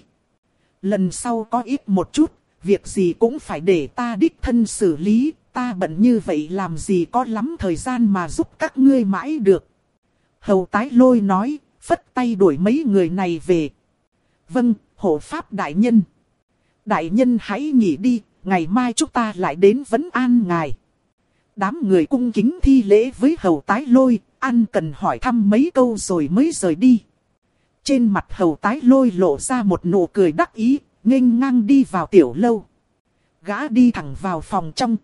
Lần sau có ít một chút, việc gì cũng phải để ta đích thân xử lý, ta bận như vậy làm gì có lắm thời gian mà giúp các ngươi mãi được. Hầu Tái Lôi nói, phất tay đuổi mấy người này về. Vâng, hộ pháp đại nhân. Đại nhân hãy nghỉ đi, ngày mai chúng ta lại đến vấn an ngài. Đám người cung kính thi lễ với Hầu Tái Lôi, ăn cần hỏi thăm mấy câu rồi mới rời đi. Trên mặt Hầu Tái Lôi lộ ra một nụ cười đắc ý, nghênh ngang đi vào tiểu lâu. Gã đi thẳng vào phòng trong.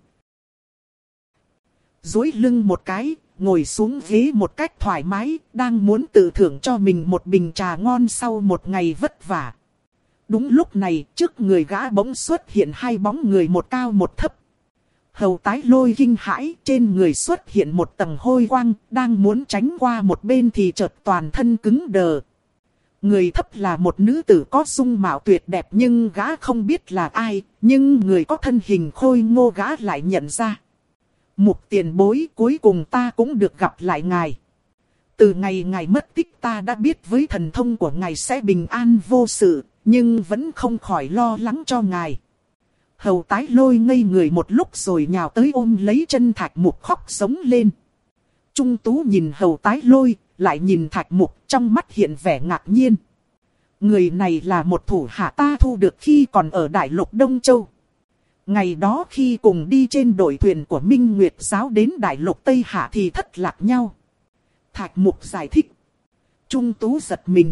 Duỗi lưng một cái, ngồi xuống ghế một cách thoải mái, đang muốn tự thưởng cho mình một bình trà ngon sau một ngày vất vả. Đúng lúc này, trước người gã bỗng xuất hiện hai bóng người một cao một thấp. Hầu Tái Lôi kinh hãi, trên người xuất hiện một tầng hôi quang, đang muốn tránh qua một bên thì chợt toàn thân cứng đờ. Người thấp là một nữ tử có dung mạo tuyệt đẹp nhưng gã không biết là ai, nhưng người có thân hình khôi ngô gã lại nhận ra. Mục tiền bối, cuối cùng ta cũng được gặp lại ngài. Từ ngày ngài mất tích ta đã biết với thần thông của ngài sẽ bình an vô sự, nhưng vẫn không khỏi lo lắng cho ngài. Hầu Tái Lôi ngây người một lúc rồi nhào tới ôm lấy chân Thạch Mục khóc sống lên. Trung Tú nhìn Hầu Tái Lôi, lại nhìn Thạch Mục, trong mắt hiện vẻ ngạc nhiên. Người này là một thủ hạ ta thu được khi còn ở Đại Lục Đông Châu. Ngày đó khi cùng đi trên đội thuyền của Minh Nguyệt Giáo đến Đại Lục Tây Hạ thì thất lạc nhau. Thạch Mục giải thích. Trung Tú giật mình.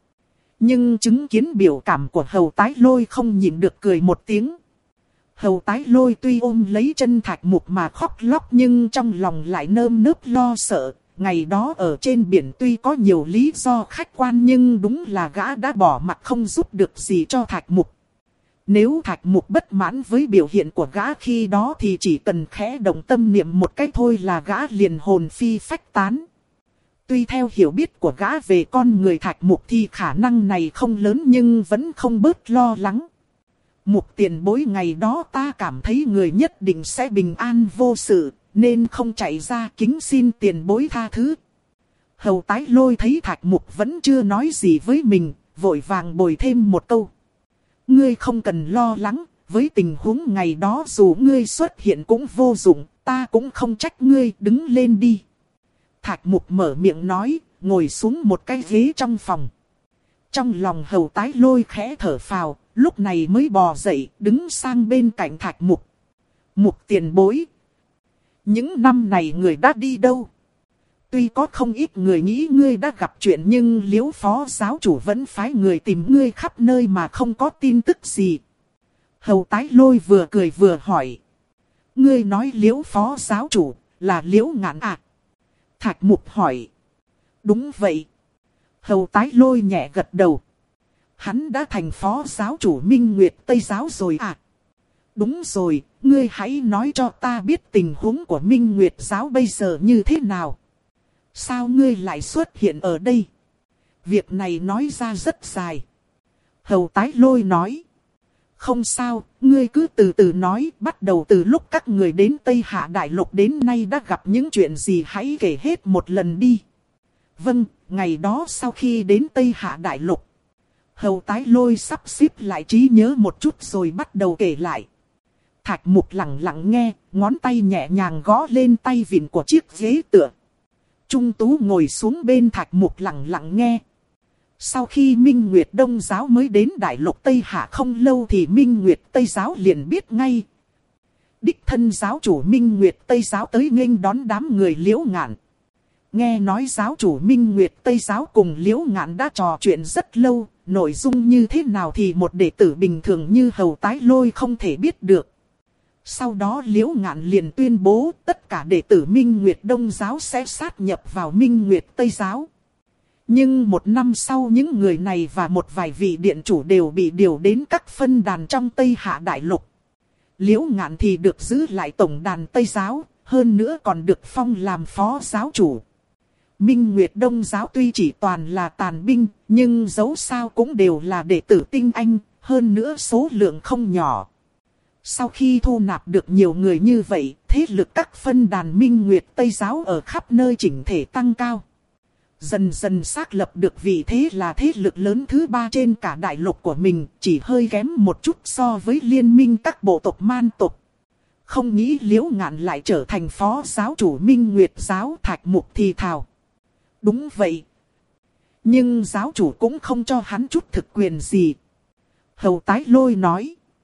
Nhưng chứng kiến biểu cảm của Hầu Tái Lôi không nhịn được cười một tiếng. Hầu Tái Lôi tuy ôm lấy chân Thạch Mục mà khóc lóc nhưng trong lòng lại nơm nớp lo sợ. Ngày đó ở trên biển tuy có nhiều lý do khách quan nhưng đúng là gã đã bỏ mặc không giúp được gì cho Thạch Mục. Nếu Thạch Mục bất mãn với biểu hiện của gã khi đó thì chỉ cần khẽ động tâm niệm một cái thôi là gã liền hồn phi phách tán. Tuy theo hiểu biết của gã về con người Thạch Mục thì khả năng này không lớn nhưng vẫn không bớt lo lắng. Mục tiền bối ngày đó ta cảm thấy người nhất định sẽ bình an vô sự, nên không chạy ra kính xin tiền bối tha thứ. Hầu Tái Lôi thấy Thạch Mục vẫn chưa nói gì với mình, vội vàng bồi thêm một câu. Ngươi không cần lo lắng, với tình huống ngày đó dù ngươi xuất hiện cũng vô dụng, ta cũng không trách ngươi, đứng lên đi. Thạch Mục mở miệng nói, ngồi xuống một cái ghế trong phòng. Trong lòng Hầu Tái Lôi khẽ thở phào, lúc này mới bò dậy, đứng sang bên cạnh Thạch Mục. Mục tiền bối. Những năm này người đã đi đâu? Tuy có không ít người nghĩ ngươi đã gặp chuyện nhưng Liễu phó giáo chủ vẫn phái người tìm ngươi khắp nơi mà không có tin tức gì. Hầu Tái Lôi vừa cười vừa hỏi. Ngươi nói Liễu phó giáo chủ là Liễu Ngạn à? Thạch Mục hỏi. Đúng vậy. Hầu Tái Lôi nhẹ gật đầu. Hắn đã thành phó giáo chủ Minh Nguyệt Tây Giáo rồi à? Đúng rồi, ngươi hãy nói cho ta biết tình huống của Minh Nguyệt Giáo bây giờ như thế nào. Sao ngươi lại xuất hiện ở đây? Việc này nói ra rất dài. Hầu Tái Lôi nói. Không sao, ngươi cứ từ từ nói, bắt đầu từ lúc các người đến Tây Hạ Đại Lục đến nay đã gặp những chuyện gì hãy kể hết một lần đi. Vâng, ngày đó sau khi đến Tây Hạ Đại Lục. Hầu Tái Lôi sắp xếp lại trí nhớ một chút rồi bắt đầu kể lại. Thạch Mục lặng lặng nghe, ngón tay nhẹ nhàng gõ lên tay vịn của chiếc ghế tựa. Trung Tú ngồi xuống bên Thạch Mục lặng lặng nghe. Sau khi Minh Nguyệt Đông Giáo mới đến Đại Lục Tây Hạ không lâu thì Minh Nguyệt Tây Giáo liền biết ngay. Đích thân giáo chủ Minh Nguyệt Tây Giáo tới nghênh đón đám người Liễu Ngạn. Nghe nói giáo chủ Minh Nguyệt Tây Giáo cùng Liễu Ngạn đã trò chuyện rất lâu, nội dung như thế nào thì một đệ tử bình thường như Hầu Tái Lôi không thể biết được. Sau đó Liễu Ngạn liền tuyên bố tất cả đệ tử Minh Nguyệt Đông Giáo sẽ sát nhập vào Minh Nguyệt Tây Giáo. Nhưng một năm sau những người này và một vài vị điện chủ đều bị điều đến các phân đàn trong Tây Hạ Đại Lục. Liễu Ngạn thì được giữ lại tổng đàn Tây Giáo, hơn nữa còn được phong làm phó giáo chủ. Minh Nguyệt Đông Giáo tuy chỉ toàn là tàn binh, nhưng dẫu sao cũng đều là đệ tử tinh anh, hơn nữa số lượng không nhỏ. Sau khi thu nạp được nhiều người như vậy, thế lực các phân đàn Minh Nguyệt Tây Giáo ở khắp nơi chỉnh thể tăng cao. Dần dần xác lập được vị thế là thế lực lớn thứ ba trên cả đại lục của mình, chỉ hơi kém một chút so với liên minh các bộ tộc man tộc. Không nghĩ Liễu Ngạn lại trở thành phó giáo chủ Minh Nguyệt Giáo. Thạch Mục thì thào. Đúng vậy. Nhưng giáo chủ cũng không cho hắn chút thực quyền gì. Hầu Tái Lôi nói.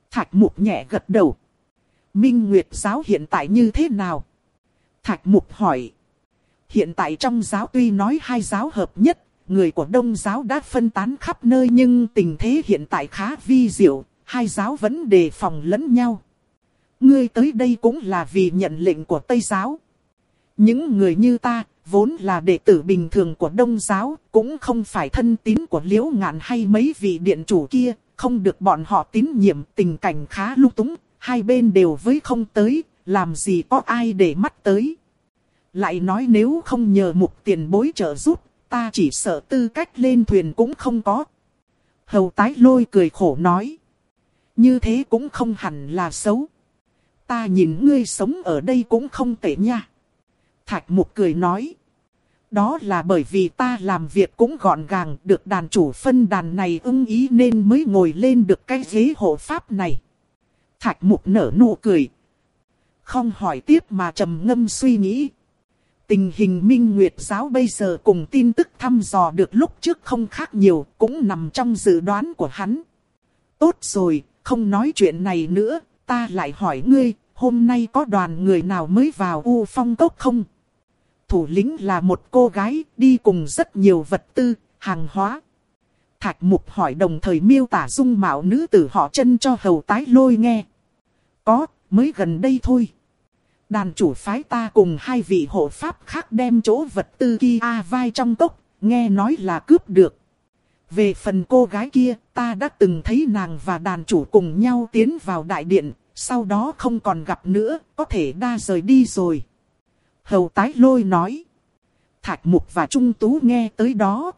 Thạch Mục nhẹ gật đầu. Minh Nguyệt giáo hiện tại như thế nào? Thạch Mục hỏi. Hiện tại trong giáo tuy nói hai giáo hợp nhất, người của Đông giáo đã phân tán khắp nơi nhưng tình thế hiện tại khá vi diệu, hai giáo vẫn đề phòng lẫn nhau. Ngươi tới đây cũng là vì nhận lệnh của Tây giáo. Những người như ta, vốn là đệ tử bình thường của Đông giáo, cũng không phải thân tín của Liễu Ngạn hay mấy vị điện chủ kia, không được bọn họ tín nhiệm, tình cảnh khá lung túng, hai bên đều với không tới, làm gì có ai để mắt tới. Lại nói nếu không nhờ Mục tiền bối trợ giúp, ta chỉ sợ tư cách lên thuyền cũng không có. Hầu Tái Lôi cười khổ nói. Như thế cũng không hẳn là xấu. Ta nhìn ngươi sống ở đây cũng không tệ nha. Thạch Mục cười nói. Đó là bởi vì ta làm việc cũng gọn gàng, được đàn chủ phân đàn này ưng ý nên mới ngồi lên được cái ghế hộ pháp này. Thạch Mục nở nụ cười. Không hỏi tiếp mà trầm ngâm suy nghĩ. Tình hình Minh Nguyệt giáo bây giờ cùng tin tức thăm dò được lúc trước không khác nhiều, cũng nằm trong dự đoán của hắn. Tốt rồi, không nói chuyện này nữa, ta lại hỏi ngươi, hôm nay có đoàn người nào mới vào U Phong Cốc không? Thủ lĩnh là một cô gái, đi cùng rất nhiều vật tư, hàng hóa. Thạch Mục hỏi đồng thời miêu tả dung mạo nữ tử họ Chân cho Hầu Tái Lôi nghe. Có, mới gần đây thôi. Đàn chủ phái ta cùng hai vị hộ pháp khác đem chỗ vật tư kia vai trong cốc, nghe nói là cướp được. Về phần cô gái kia, ta đã từng thấy nàng và đàn chủ cùng nhau tiến vào đại điện, sau đó không còn gặp nữa, có thể đã rời đi rồi. Hầu Tái Lôi nói. Thạch Mục và Trung Tú nghe tới đó.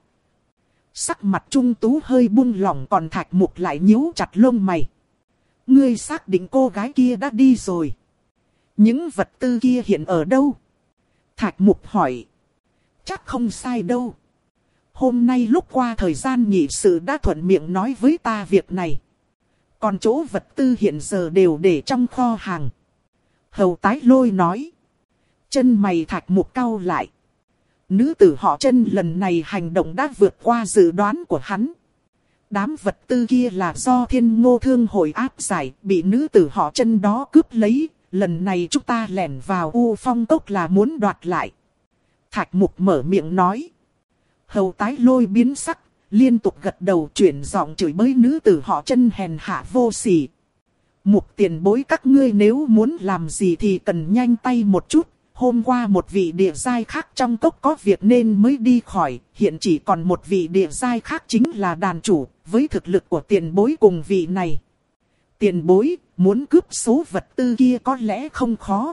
Sắc mặt Trung Tú hơi buông lỏng, còn Thạch Mục lại nhíu chặt lông mày. Ngươi xác định cô gái kia đã đi rồi. Những vật tư kia hiện ở đâu? Thạch Mục hỏi. Chắc không sai đâu. Hôm nay lúc qua thời gian nghị sự đã thuận miệng nói với ta việc này. Còn chỗ vật tư hiện giờ đều để trong kho hàng. Hầu Tái Lôi nói. Chân mày Thạch Mục cau lại. Nữ tử họ Chân lần này hành động đã vượt qua dự đoán của hắn. Đám vật tư kia là do Thiên Ngô Thương hội áp giải, bị nữ tử họ Chân đó cướp lấy. Lần này chúng ta lẻn vào U Phong Cốc là muốn đoạt lại. Thạch Mục mở miệng nói. Hầu Tái Lôi biến sắc, liên tục gật đầu, chuyển giọng chửi bới nữ tử họ Chân hèn hạ vô sỉ. Mục tiền bối các ngươi nếu muốn làm gì thì cần nhanh tay một chút. Hôm qua một vị địa giai khác trong cốc có việc nên mới đi khỏi. Hiện chỉ còn một vị địa giai khác chính là đàn chủ, với thực lực của tiền bối cùng vị này. Tiền bối, muốn cướp số vật tư kia có lẽ không khó.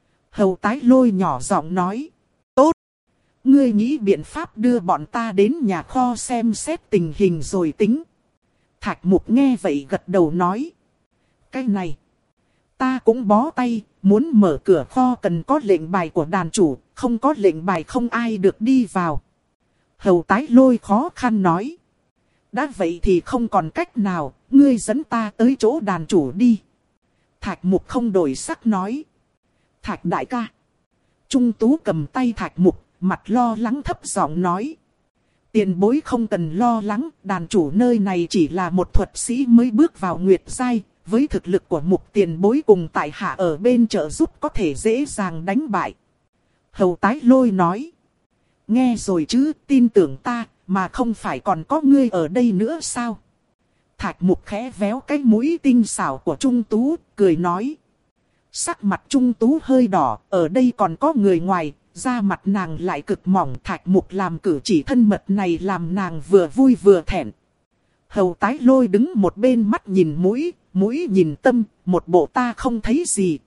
Hầu Tái Lôi nhỏ giọng nói. Tốt. Ngươi nghĩ biện pháp đưa bọn ta đến nhà kho xem xét tình hình rồi tính. Thạch Mục nghe vậy gật đầu nói. Cái này, ta cũng bó tay, muốn mở cửa kho cần có lệnh bài của đàn chủ, không có lệnh bài không ai được đi vào. Hầu Tái Lôi khó khăn nói. Đã vậy thì không còn cách nào, ngươi dẫn ta tới chỗ đàn chủ đi. Thạch Mục không đổi sắc nói. Thạch đại ca. Trung Tú cầm tay Thạch Mục, mặt lo lắng thấp giọng nói. Tiền bối không cần lo lắng, đàn chủ nơi này chỉ là một thuật sĩ mới bước vào Nguyệt giai. Với thực lực của Mục tiền bối cùng tại hạ ở bên trợ giúp có thể dễ dàng đánh bại. Hầu Tái Lôi nói. Nghe rồi chứ, tin tưởng ta, mà không phải còn có ngươi ở đây nữa sao? Thạch Mục khẽ véo cái mũi tinh xảo của Trung Tú, cười nói. Sắc mặt Trung Tú hơi đỏ, ở đây còn có người ngoài, da mặt nàng lại cực mỏng. Thạch Mục làm cử chỉ thân mật này làm nàng vừa vui vừa thẹn. Hầu Tái Lôi đứng một bên mắt nhìn mũi, mũi nhìn tâm, một bộ ta không thấy gì.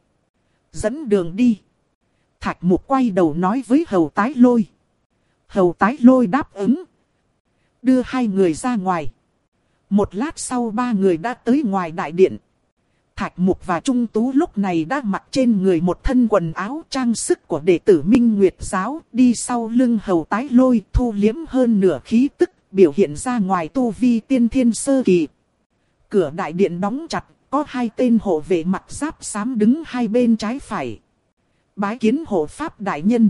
Dẫn đường đi. Thạch Mục quay đầu nói với Hầu Tái Lôi. Hầu Tái Lôi đáp ứng. Đưa hai người ra ngoài. Một lát sau ba người đã tới ngoài đại điện. Thạch Mục và Trung Tú lúc này đã mặc trên người một thân quần áo trang sức của đệ tử Minh Nguyệt giáo. Đi sau lưng Hầu Tái Lôi thu liếm hơn nửa khí tức, biểu hiện ra ngoài tu vi tiên thiên sơ kỳ. Cửa đại điện đóng chặt, có hai tên hộ vệ mặc giáp xám đứng hai bên trái phải. Bái kiến hộ pháp đại nhân.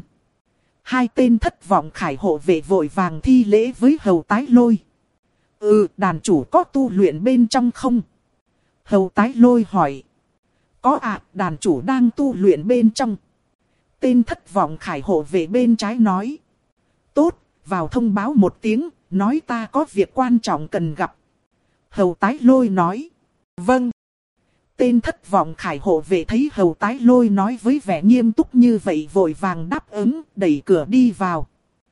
Hai tên thất vọng khải hộ vệ vội vàng thi lễ với Hầu Tái Lôi. Ừ, đàn chủ có tu luyện bên trong không? Hầu Tái Lôi hỏi. Có ạ, à, đàn chủ đang tu luyện bên trong. Tên thất vọng khải hộ vệ bên trái nói. Tốt, vào thông báo một tiếng, nói ta có việc quan trọng cần gặp. Hầu Tái Lôi nói. Vâng. Tên thất vọng khải hộ vệ thấy Hầu Tái Lôi nói với vẻ nghiêm túc như vậy vội vàng đáp ứng, đẩy cửa đi vào.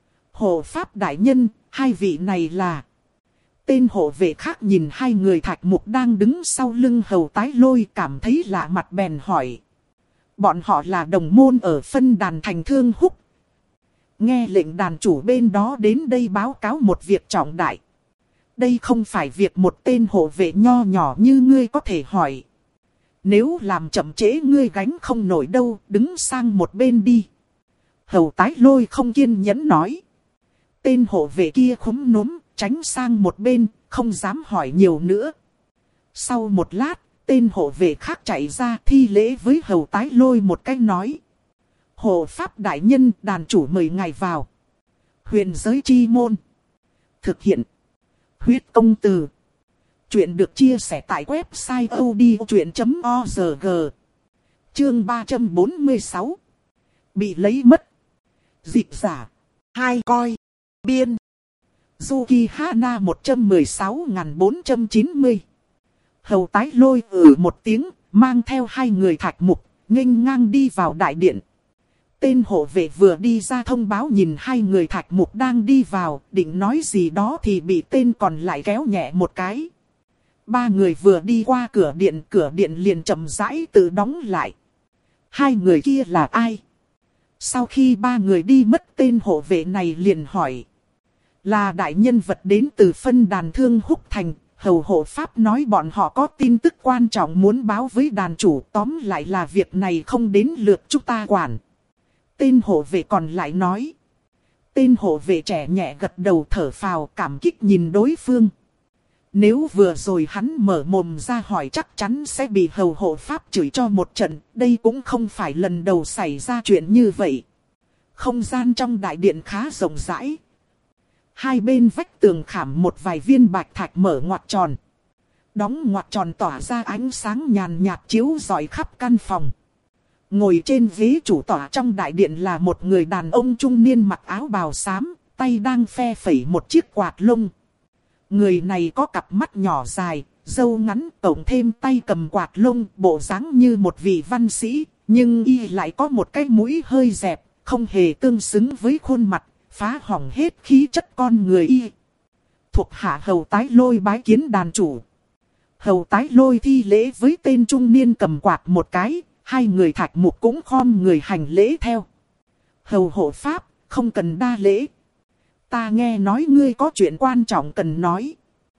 Hộ pháp đại nhân, hai vị này là... Tên hộ vệ khác nhìn hai người Thạch Mục đang đứng sau lưng Hầu Tái Lôi cảm thấy lạ mặt bèn hỏi. Bọn họ là đồng môn ở phân đàn thành Thương Húc. Nghe lệnh đàn chủ bên đó đến đây báo cáo một việc trọng đại. Đây không phải việc một tên hộ vệ nho nhỏ như ngươi có thể hỏi. Nếu làm chậm trễ ngươi gánh không nổi đâu, đứng sang một bên đi. Hầu Tái Lôi không kiên nhẫn nói. Tên hộ vệ kia khúm núm, tránh sang một bên, không dám hỏi nhiều nữa. Sau một lát, tên hộ vệ khác chạy ra thi lễ với Hầu Tái Lôi một cách nói. Hộ pháp đại nhân, đàn chủ mời ngài vào. Huyền giới chi môn. Thực hiện. Huyết công từ. Chuyện được chia sẻ tại website odchuyện chấm org. Chương ba trăm bốn mươi sáu. Bị lấy mất. Dịch giả. Hai coi. Biên. Zuki Hana một trăm mười sáu nghìn bốn trăm chín mươi. Hầu Tái Lôi ừ một tiếng, mang theo hai người Thạch Mục, nghênh ngang đi vào đại điện. Tên hộ vệ vừa đi ra thông báo nhìn hai người Thạch Mục đang đi vào, định nói gì đó thì bị tên còn lại kéo nhẹ một cái. Ba người vừa đi qua cửa điện, cửa điện liền chậm rãi tự đóng lại. Hai người kia là ai? Sau khi ba người đi mất, tên hộ vệ này liền hỏi. Là đại nhân vật đến từ phân đàn Thương Húc Thành. Hầu hộ pháp nói bọn họ có tin tức quan trọng muốn báo với đàn chủ, tóm lại là việc này không đến lượt chúng ta quản. Tên hộ vệ còn lại nói. Tên hộ vệ trẻ nhẹ gật đầu thở phào cảm kích nhìn đối phương. Nếu vừa rồi hắn mở mồm ra hỏi chắc chắn sẽ bị hầu hộ pháp chửi cho một trận, đây cũng không phải lần đầu xảy ra chuyện như vậy. Không gian trong đại điện khá rộng rãi. Hai bên vách tường khảm một vài viên bạch thạch mở ngoặt tròn. Đóng ngoặt tròn tỏa ra ánh sáng nhàn nhạt chiếu rọi khắp căn phòng. Ngồi trên ghế chủ tọa trong đại điện là một người đàn ông trung niên mặc áo bào xám, tay đang phe phẩy một chiếc quạt lông. Người này có cặp mắt nhỏ dài, râu ngắn, cộng thêm tay cầm quạt lông, bộ dáng như một vị văn sĩ, nhưng y lại có một cái mũi hơi dẹp, không hề tương xứng với khuôn mặt, phá hỏng hết khí chất con người y. Thuộc hạ Hầu Tái Lôi bái kiến đàn chủ. Hầu Tái Lôi thi lễ với tên trung niên cầm quạt một cái, hai người Thạch Mục cũng khom người hành lễ theo. Hầu hộ pháp, không cần đa lễ. Ta nghe nói ngươi có chuyện quan trọng cần nói.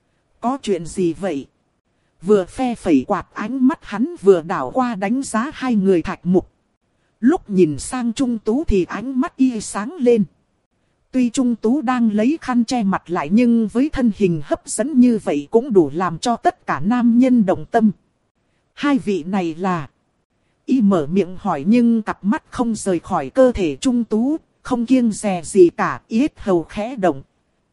Có chuyện gì vậy? Vừa phe phẩy quạt, ánh mắt hắn vừa đảo qua đánh giá hai người Thạch Mục. Lúc nhìn sang Trung Tú thì ánh mắt y sáng lên. Tuy Trung Tú đang lấy khăn che mặt lại nhưng với thân hình hấp dẫn như vậy cũng đủ làm cho tất cả nam nhân động tâm. Hai vị này là... Y mở miệng hỏi nhưng cặp mắt không rời khỏi cơ thể Trung Tú, không kiêng dè gì cả, yết hầu khẽ động.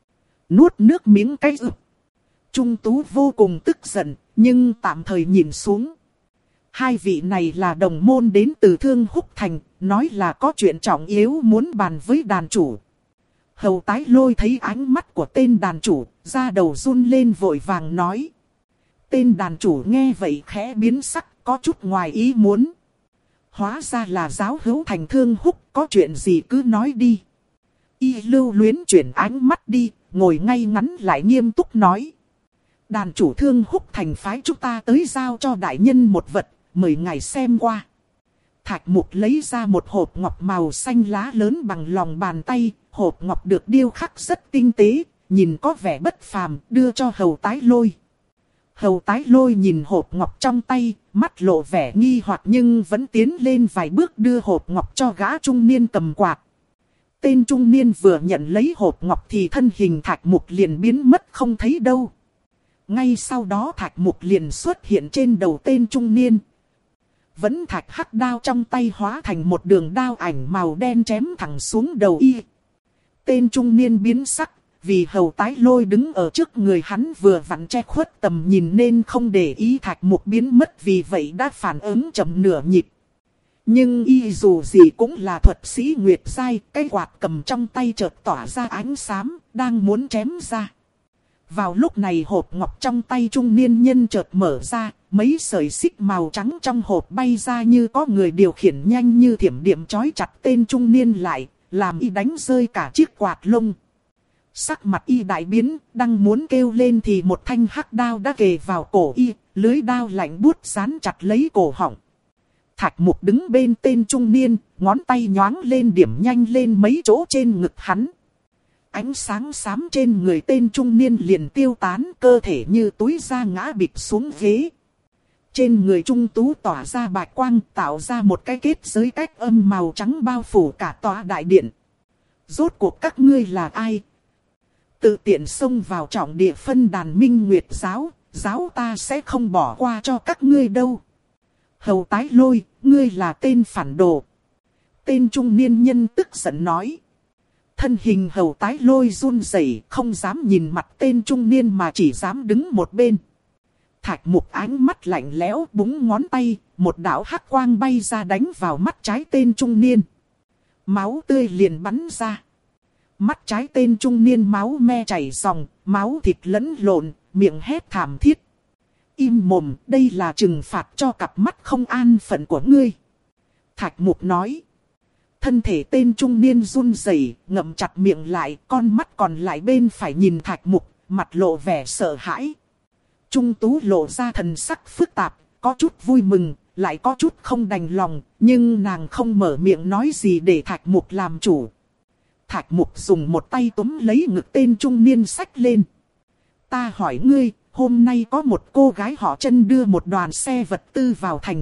Nuốt nước miếng cái ực. Trung Tú vô cùng tức giận, nhưng tạm thời nhìn xuống. Hai vị này là đồng môn đến từ Thương Húc Thành, nói là có chuyện trọng yếu muốn bàn với đàn chủ. Hầu Tái Lôi thấy ánh mắt của tên đàn chủ, da đầu run lên vội vàng nói. Tên đàn chủ nghe vậy khẽ biến sắc, có chút ngoài ý muốn. Hóa ra là giáo hữu thành Thương Húc, có chuyện gì cứ nói đi. Y lưu luyến chuyển ánh mắt đi, ngồi ngay ngắn lại nghiêm túc nói. Đàn chủ Thương Húc Thành phái chúng ta tới giao cho đại nhân một vật, mời ngài xem qua. Thạch Mục lấy ra một hộp ngọc màu xanh lá lớn bằng lòng bàn tay, hộp ngọc được điêu khắc rất tinh tế, nhìn có vẻ bất phàm, đưa cho Hầu Tái Lôi. Hầu Tái Lôi nhìn hộp ngọc trong tay, mắt lộ vẻ nghi hoặc nhưng vẫn tiến lên vài bước đưa hộp ngọc cho gã trung niên cầm quạt. Tên trung niên vừa nhận lấy hộp ngọc thì thân hình Thạch Mục liền biến mất không thấy đâu. Ngay sau đó Thạch Mục liền xuất hiện trên đầu tên trung niên. Vẫn thạch hắc đao trong tay hóa thành một đường đao ảnh màu đen chém thẳng xuống đầu y. Tên trung niên biến sắc, vì Hầu Tái Lôi đứng ở trước người hắn vừa vặn che khuất tầm nhìn nên không để ý Thạch Mục biến mất, vì vậy đã phản ứng chậm nửa nhịp. Nhưng y dù gì cũng là thuật sĩ Nguyệt giai, cái quạt cầm trong tay chợt tỏa ra ánh xám, đang muốn chém ra. Vào lúc này hộp ngọc trong tay trung niên nhân chợt mở ra, mấy sợi xích màu trắng trong hộp bay ra như có người điều khiển nhanh như thiểm điện trói chặt tên trung niên lại, làm y đánh rơi cả chiếc quạt lông. Sắc mặt y đại biến, đang muốn kêu lên thì một thanh hắc đao đã kề vào cổ y, lưới đao lạnh buốt dán chặt lấy cổ họng. Thạch Mục đứng bên tên trung niên, ngón tay nhoáng lên điểm nhanh lên mấy chỗ trên ngực hắn. Ánh sáng xám trên người tên trung niên liền tiêu tán, cơ thể như túi da ngã bịch xuống ghế. Trên người trung tú tỏa ra bạch quang, tạo ra một cái kết giới cách âm màu trắng bao phủ cả tòa đại điện. Rốt cuộc các ngươi là ai? Tự tiện xông vào trọng địa phân đàn Minh Nguyệt giáo, giáo ta sẽ không bỏ qua cho các ngươi đâu. Hầu Tái Lôi, ngươi là tên phản đồ. Tên trung niên nhân tức giận nói. Thân hình Hầu Tái Lôi run rẩy, không dám nhìn mặt tên trung niên mà chỉ dám đứng một bên. Thạch Mục ánh mắt lạnh lẽo búng ngón tay, một đạo hắc quang bay ra đánh vào mắt trái tên trung niên. Máu tươi liền bắn ra. Mắt trái tên trung niên máu me chảy ròng, máu thịt lẫn lộn, miệng hét thảm thiết. Im mồm, đây là trừng phạt cho cặp mắt không an phận của ngươi. Thạch Mục nói. Thân thể tên trung niên run rẩy, ngậm chặt miệng lại, con mắt còn lại bên phải nhìn Thạch Mục, mặt lộ vẻ sợ hãi. Trung tú lộ ra thần sắc phức tạp, có chút vui mừng, lại có chút không đành lòng, nhưng nàng không mở miệng nói gì để Thạch Mục làm chủ. Thạch Mục dùng một tay túm lấy ngực tên trung niên xách lên. Ta hỏi ngươi, hôm nay có một cô gái họ Chân đưa một đoàn xe vật tư vào thành.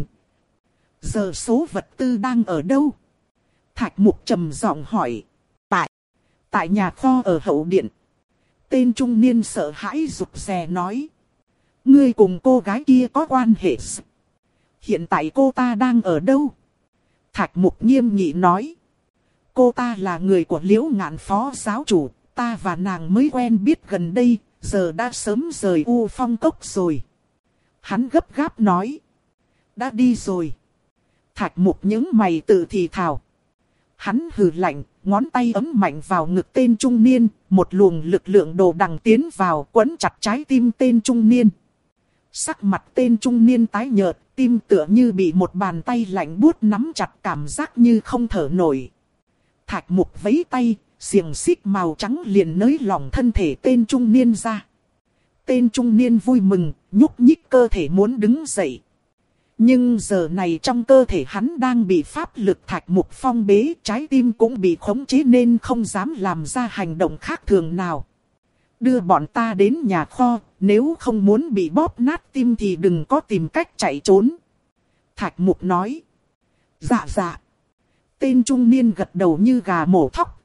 Giờ số vật tư đang ở đâu? Thạch Mục trầm giọng hỏi. Tại, tại nhà kho ở hậu điện. Tên trung niên sợ hãi rụt rè nói. Ngươi cùng cô gái kia có quan hệ. Hiện tại cô ta đang ở đâu? Thạch Mục nghiêm nghị nói. Cô ta là người của Liễu Ngạn phó giáo chủ, ta và nàng mới quen biết gần đây, giờ đã sớm rời U Phong Cốc rồi. Hắn gấp gáp nói. Đã đi rồi. Thạch Mục những mày tự thì thào. Hắn hừ lạnh, ngón tay ấm mạnh vào ngực tên trung niên, một luồng lực lượng đồ đằng tiến vào quấn chặt trái tim tên trung niên. Sắc mặt tên trung niên tái nhợt, tim tựa như bị một bàn tay lạnh buốt nắm chặt, cảm giác như không thở nổi. Thạch Mục vẫy tay, xiềng xích màu trắng liền nới lỏng thân thể tên trung niên ra. Tên trung niên vui mừng, nhúc nhích cơ thể muốn đứng dậy. Nhưng giờ này trong cơ thể hắn đang bị pháp lực Thạch Mục phong bế, trái tim cũng bị khống chế nên không dám làm ra hành động khác thường nào. Đưa bọn ta đến nhà kho, nếu không muốn bị bóp nát tim thì đừng có tìm cách chạy trốn. Thạch Mục nói. Dạ dạ. Tên trung niên gật đầu như gà mổ thóc.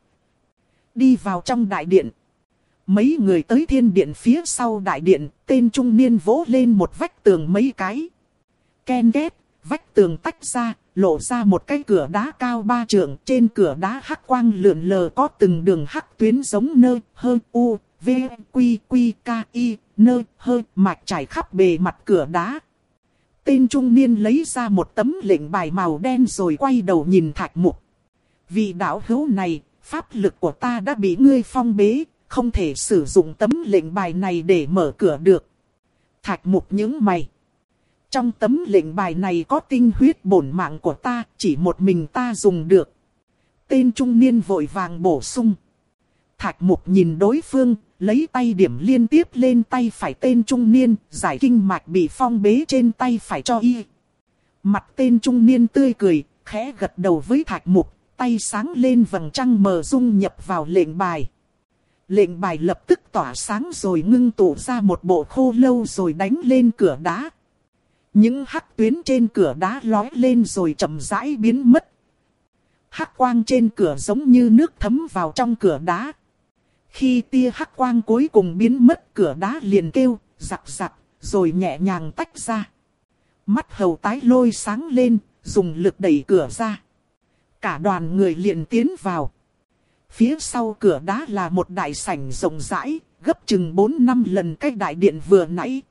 Đi vào trong đại điện. Mấy người tới thiên điện phía sau đại điện, tên trung niên vỗ lên một vách tường mấy cái. Ken két, vách tường tách ra, lộ ra một cái cửa đá cao ba trượng. Trên cửa đá hắc quang lượn lờ có từng đường hắc tuyến giống nơ, hơ, u, v, quy, quy, k, y, nơ, hơ, mạch trải khắp bề mặt cửa đá. Tên trung niên lấy ra một tấm lệnh bài màu đen rồi quay đầu nhìn Thạch Mục. Vị đạo hữu này, pháp lực của ta đã bị ngươi phong bế, không thể sử dụng tấm lệnh bài này để mở cửa được. Thạch Mục nhướng mày. Trong tấm lệnh bài này có tinh huyết bổn mạng của ta, chỉ một mình ta dùng được. Tên trung niên vội vàng bổ sung. Thạch Mục nhìn đối phương, lấy tay điểm liên tiếp lên tay phải tên trung niên, giải kinh mạch bị phong bế trên tay phải cho y. Mặt tên trung niên tươi cười, khẽ gật đầu với Thạch Mục, tay sáng lên vầng trăng mờ dung nhập vào lệnh bài. Lệnh bài lập tức tỏa sáng rồi ngưng tụ ra một bộ khô lâu rồi đánh lên cửa đá. Những hắc tuyến trên cửa đá lói lên rồi chậm rãi biến mất. Hắc quang trên cửa giống như nước thấm vào trong cửa đá. Khi tia hắc quang cuối cùng biến mất, cửa đá liền kêu, giặc giặc, rồi nhẹ nhàng tách ra. Mắt Hầu Tái Lôi sáng lên, dùng lực đẩy cửa ra. Cả đoàn người liền tiến vào. Phía sau cửa đá là một đại sảnh rộng rãi, gấp chừng bốn năm lần cái đại điện vừa nãy.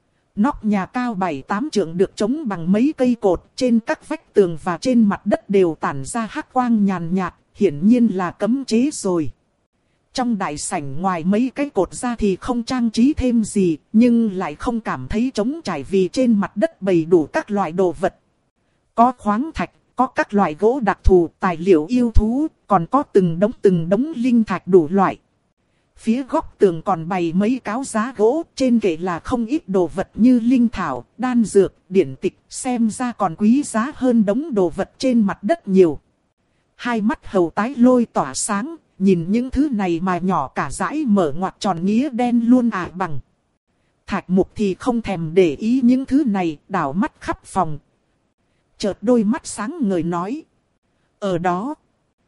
Nóc nhà cao bảy tám trượng được chống bằng mấy cây cột, trên các vách tường và trên mặt đất đều tản ra hắc quang nhàn nhạt, hiển nhiên là cấm chế rồi. Trong đại sảnh ngoài mấy cái cột ra thì không trang trí thêm gì, nhưng lại không cảm thấy trống trải vì trên mặt đất bày đủ các loại đồ vật. Có khoáng thạch, có các loại gỗ đặc thù, tài liệu yêu thú, còn có từng đống từng đống linh thạch đủ loại. Phía góc tường còn bày mấy cáo giá gỗ, trên kệ là không ít đồ vật như linh thảo, đan dược, điển tịch, xem ra còn quý giá hơn đống đồ vật trên mặt đất nhiều. Hai mắt hầu tái lôi tỏa sáng, nhìn những thứ này mà nhỏ cả dãi mở ngoặt tròn nghĩa đen luôn à bằng. Thạch Mục thì không thèm để ý những thứ này, đảo mắt khắp phòng. Chợt đôi mắt sáng ngời nói. Ở đó,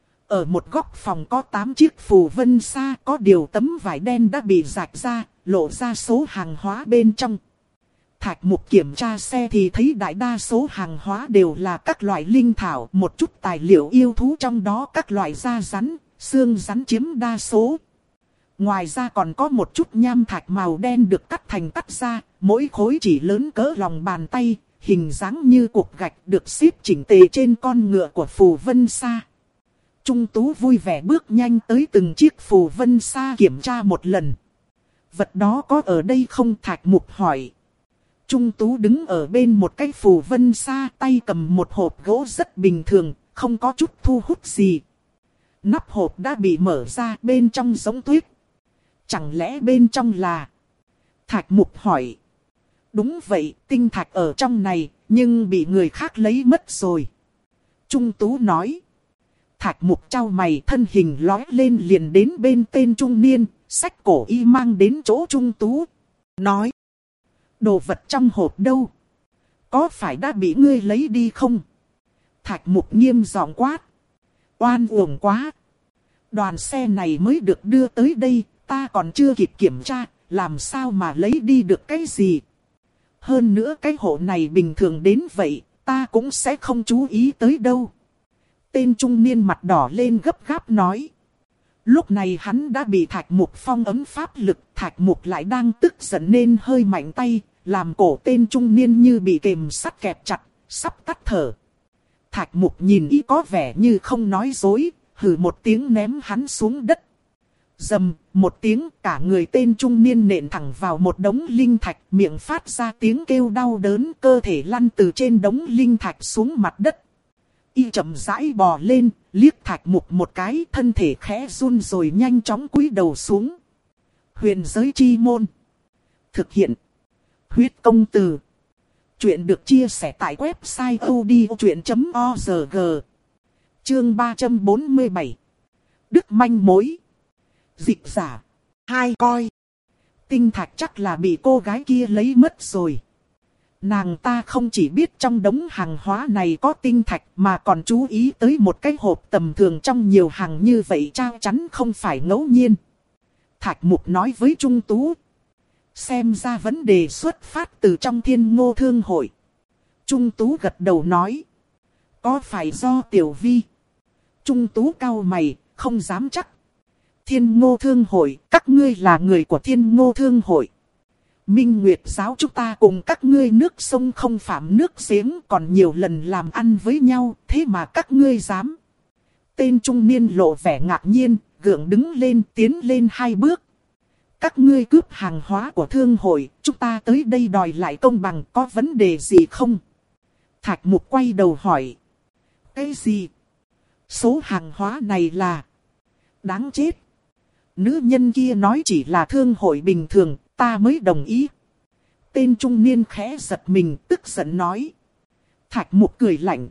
ở một góc phòng có tám chiếc phù vân sa, có điều tấm vải đen đã bị rạch ra, lộ ra số hàng hóa bên trong. Thạch Mục kiểm tra xe thì thấy đại đa số hàng hóa đều là các loại linh thảo, một chút tài liệu yêu thú, trong đó các loại da rắn, xương rắn chiếm đa số. Ngoài ra còn có một chút nham thạch màu đen được cắt thành cắt ra, mỗi khối chỉ lớn cỡ lòng bàn tay, hình dáng như cục gạch được xếp chỉnh tề trên con ngựa của phù vân sa. Trung Tú vui vẻ bước nhanh tới từng chiếc phù vân sa kiểm tra một lần. Vật đó có ở đây không? Thạch Mục hỏi. Trung Tú đứng ở bên một cái phù vân sa, tay cầm một hộp gỗ rất bình thường, không có chút thu hút gì. Nắp hộp đã bị mở ra, bên trong giống tuyết. Chẳng lẽ bên trong là... Thạch Mục hỏi. Đúng vậy, tinh thạch ở trong này, nhưng bị người khác lấy mất rồi. Trung Tú nói. Thạch Mục chau mày, thân hình lói lên liền đến bên tên trung niên, xách cổ y mang đến chỗ Trung Tú. Nói. Đồ vật trong hộp đâu? Có phải đã bị ngươi lấy đi không? Thạch Mục nghiêm giọng quát. Oan uổng quá. Đoàn xe này mới được đưa tới đây, ta còn chưa kịp kiểm tra, làm sao mà lấy đi được cái gì? Hơn nữa cái hộ này bình thường đến vậy, ta cũng sẽ không chú ý tới đâu. Tên trung niên mặt đỏ lên gấp gáp nói. Lúc này hắn đã bị Thạch Mục phong ấn pháp lực, Thạch Mục lại đang tức giận nên hơi mạnh tay, làm cổ tên trung niên như bị kềm sắt kẹp chặt, sắp tắt thở. Thạch Mục nhìn ý có vẻ như không nói dối, hừ một tiếng ném hắn xuống đất. Dầm, một tiếng, cả người tên trung niên nện thẳng vào một đống linh thạch, miệng phát ra tiếng kêu đau đớn, cơ thể lăn từ trên đống linh thạch xuống mặt đất. Y chậm rãi bò lên, liếc Thạch Mục một cái, thân thể khẽ run rồi nhanh chóng cúi đầu xuống. Huyền giới chi môn. Thực hiện. Huyết công từ. Chuyện được chia sẻ tại website a u d i o chuyện chấm org. Chương ba trăm bốn mươi bảy. Đức manh mối. Dịch giả. Hai coi. Tinh thạch chắc là bị cô gái kia lấy mất rồi. Nàng ta không chỉ biết trong đống hàng hóa này có tinh thạch mà còn chú ý tới một cái hộp tầm thường trong nhiều hàng như vậy, chắc chắn không phải ngẫu nhiên. Thạch Mục nói với Trung Tú. Xem ra vấn đề xuất phát từ trong Thiên Ngô Thương Hội. Trung Tú gật đầu nói. Có phải do Tiểu Vi? Trung Tú cau mày, không dám chắc. Thiên Ngô Thương Hội, các ngươi là người của Thiên Ngô Thương Hội. Minh Nguyệt giáo chúng ta cùng các ngươi nước sông không phạm nước giếng, còn nhiều lần làm ăn với nhau, thế mà các ngươi dám. Tên trung niên lộ vẻ ngạc nhiên, gượng đứng lên tiến lên hai bước. Các ngươi cướp hàng hóa của thương hội, chúng ta tới đây đòi lại công bằng, có vấn đề gì không? Thạch Mục quay đầu hỏi. Cái gì? Số hàng hóa này là... Đáng chết. Nữ nhân kia nói chỉ là thương hội bình thường, ta mới đồng ý. Tên trung niên khẽ giật mình, tức giận nói. Thạch Mục cười lạnh.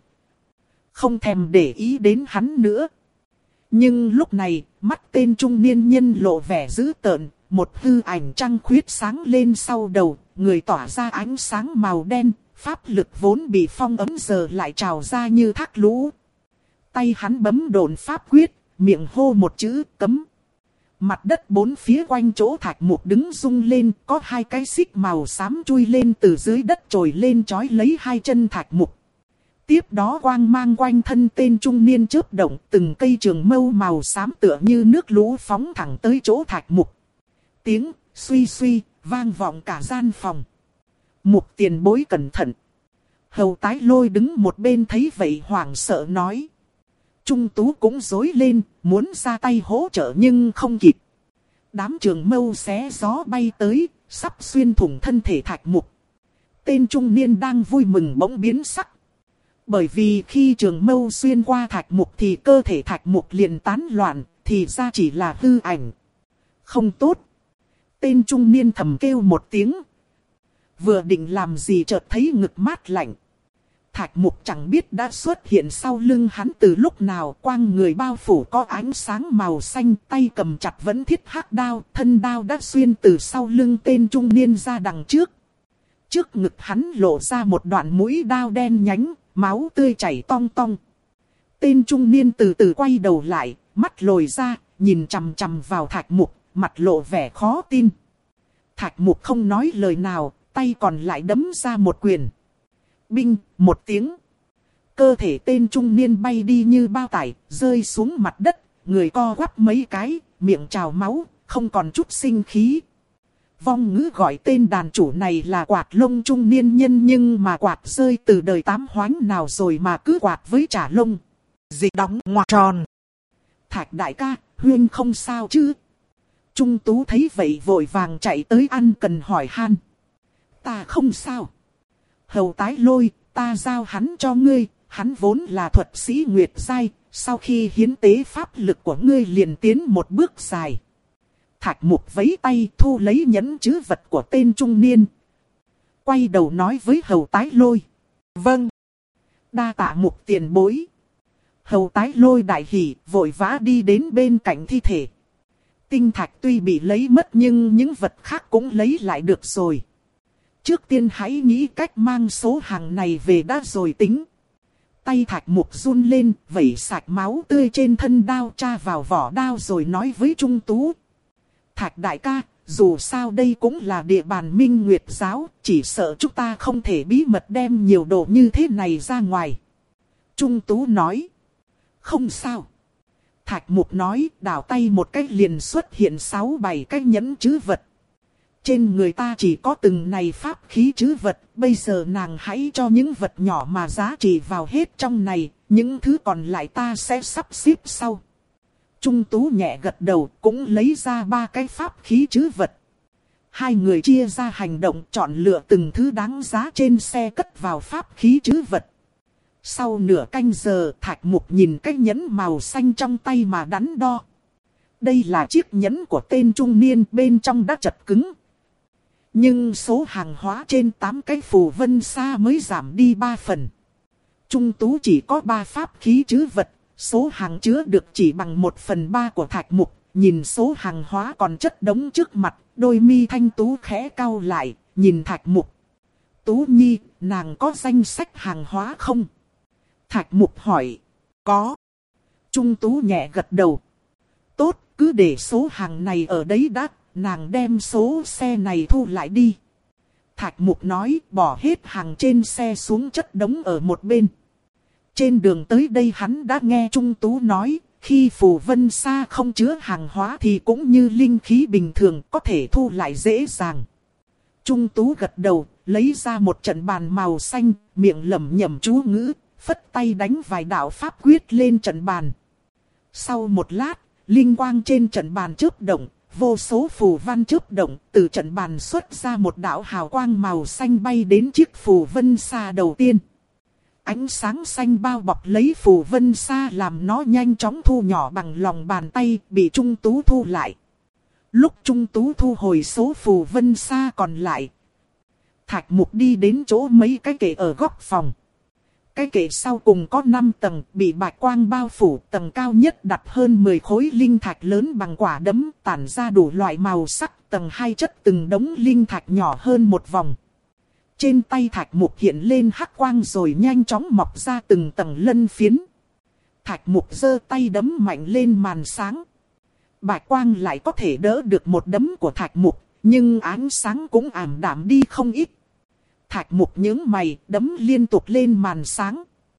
Không thèm để ý đến hắn nữa. Nhưng lúc này, mắt tên trung niên nhân lộ vẻ dữ tợn. Một hư ảnh trăng khuyết sáng lên sau đầu, người tỏa ra ánh sáng màu đen, pháp lực vốn bị phong ấn giờ lại trào ra như thác lũ. Tay hắn bấm độn pháp quyết, miệng hô một chữ cấm. Mặt đất bốn phía quanh chỗ Thạch Mục đứng rung lên, có hai cái xích màu xám chui lên từ dưới đất trồi lên chói lấy hai chân Thạch Mục. Tiếp đó quang mang quanh thân tên trung niên chớp động, từng cây trường mâu màu xám tựa như nước lũ phóng thẳng tới chỗ Thạch Mục. Tiếng suy suy vang vọng cả gian phòng. Mục tiền bối cẩn thận. Hầu Tái Lôi đứng một bên thấy vậy hoảng sợ nói. Trung Tú cũng rối lên, muốn ra tay hỗ trợ nhưng không kịp. Đám trường mâu xé gió bay tới, sắp xuyên thủng thân thể Thạch Mục. Tên trung niên đang vui mừng bỗng biến sắc. Bởi vì khi trường mâu xuyên qua Thạch Mục thì cơ thể Thạch Mục liền tán loạn, thì ra chỉ là hư ảnh. Không tốt. Tên trung niên thầm kêu một tiếng. Vừa định làm gì chợt thấy ngực mát lạnh. Thạch Mục chẳng biết đã xuất hiện sau lưng hắn từ lúc nào, quang người bao phủ có ánh sáng màu xanh, tay cầm chặt vẫn thiết hắc đao, thân đao đã xuyên từ sau lưng tên trung niên ra đằng trước. Trước ngực hắn lộ ra một đoạn mũi đao đen nhánh, máu tươi chảy tong tong. Tên trung niên từ từ quay đầu lại, mắt lồi ra, nhìn chằm chằm vào Thạch Mục, mặt lộ vẻ khó tin. Thạch Mục không nói lời nào, tay còn lại đấm ra một quyền. Binh, một tiếng. Cơ thể tên trung niên bay đi như bao tải, rơi xuống mặt đất, người co quắp mấy cái, miệng trào máu, không còn chút sinh khí. Vong ngữ gọi tên đàn chủ này là quạt lông trung niên nhân, nhưng mà quạt rơi từ đời tám hoánh nào rồi mà cứ quạt với trả lông. Dịch đóng ngoặc tròn. Thạch đại ca, Huyên không sao chứ? Trung Tú thấy vậy vội vàng chạy tới ăn cần hỏi han. Ta không sao. Hầu Tái Lôi, ta giao hắn cho ngươi, hắn vốn là thuật sĩ Nguyệt giai, sau khi hiến tế pháp lực của ngươi liền tiến một bước dài. Thạch Mục vẫy tay thu lấy nhẫn chữ vật của tên trung niên. Quay đầu nói với Hầu Tái Lôi. Vâng. Đa tạ Mục tiền bối. Hầu Tái Lôi đại hỉ, vội vã đi đến bên cạnh thi thể. Tinh thạch tuy bị lấy mất nhưng những vật khác cũng lấy lại được rồi. Trước tiên hãy nghĩ cách mang số hàng này về đã rồi tính. Tay Thạch Mục run lên, vẩy sạch máu tươi trên thân đao tra vào vỏ đao rồi nói với Trung Tú. Thạch đại ca, dù sao đây cũng là địa bàn Minh Nguyệt giáo, chỉ sợ chúng ta không thể bí mật đem nhiều đồ như thế này ra ngoài. Trung Tú nói. Không sao. Thạch Mục nói, đảo tay một cái liền xuất hiện sáu bảy cái nhẫn chữ vật. Trên người ta chỉ có từng này pháp khí trữ vật, bây giờ nàng hãy cho những vật nhỏ mà giá trị vào hết trong này, những thứ còn lại ta sẽ sắp xếp sau. Trung Tú nhẹ gật đầu, cũng lấy ra ba cái pháp khí trữ vật. Hai người chia ra hành động, chọn lựa từng thứ đáng giá trên xe cất vào pháp khí trữ vật. Sau nửa canh giờ, Thạch Mục nhìn cái nhẫn màu xanh trong tay mà đắn đo. Đây là chiếc nhẫn của tên trung niên, bên trong đã chật cứng. Nhưng số hàng hóa trên tám cái phù vân xa mới giảm đi ba phần. Trung Tú chỉ có ba pháp khí trữ vật, số hàng chứa được chỉ bằng một phần ba của Thạch Mục. Nhìn số hàng hóa còn chất đống trước mặt, đôi mi thanh tú khẽ cau lại, nhìn Thạch Mục. Tú Nhi, nàng có danh sách hàng hóa không? Thạch Mục hỏi. Có. Trung Tú nhẹ gật đầu. Tốt, cứ để số hàng này ở đấy đã. Nàng đem số xe này thu lại đi. Thạch Mục nói, bỏ hết hàng trên xe xuống chất đống ở một bên. Trên đường tới đây hắn đã nghe Trung Tú nói, khi phù vân xa không chứa hàng hóa thì cũng như linh khí bình thường, có thể thu lại dễ dàng. Trung Tú gật đầu, lấy ra một trận bàn màu xanh, miệng lẩm nhẩm chú ngữ, phất tay đánh vài đạo pháp quyết lên trận bàn. Sau một lát, linh quang trên trận bàn chớp động. Vô số phù văn chớp động, từ trận bàn xuất ra một đạo hào quang màu xanh bay đến chiếc phù vân xa đầu tiên. Ánh sáng xanh bao bọc lấy phù vân xa làm nó nhanh chóng thu nhỏ bằng lòng bàn tay, bị Trung Tú thu lại. Lúc Trung Tú thu hồi số phù vân xa còn lại, Thạch Mục đi đến chỗ mấy cái kệ ở góc phòng. Cái kệ sau cùng có năm tầng, bị bạch quang bao phủ, tầng cao nhất đặt hơn mười khối linh thạch lớn bằng quả đấm, tản ra đủ loại màu sắc, tầng hai chất từng đống linh thạch nhỏ hơn một vòng. Trên tay Thạch Mục hiện lên hắc quang rồi nhanh chóng mọc ra từng tầng lân phiến. Thạch Mục giơ tay đấm mạnh lên màn sáng. Bạch quang lại có thể đỡ được một đấm của Thạch Mục, nhưng ánh sáng cũng ảm đạm đi không ít. Thạch Mục nhướng mày, đấm liên tục lên màn sáng.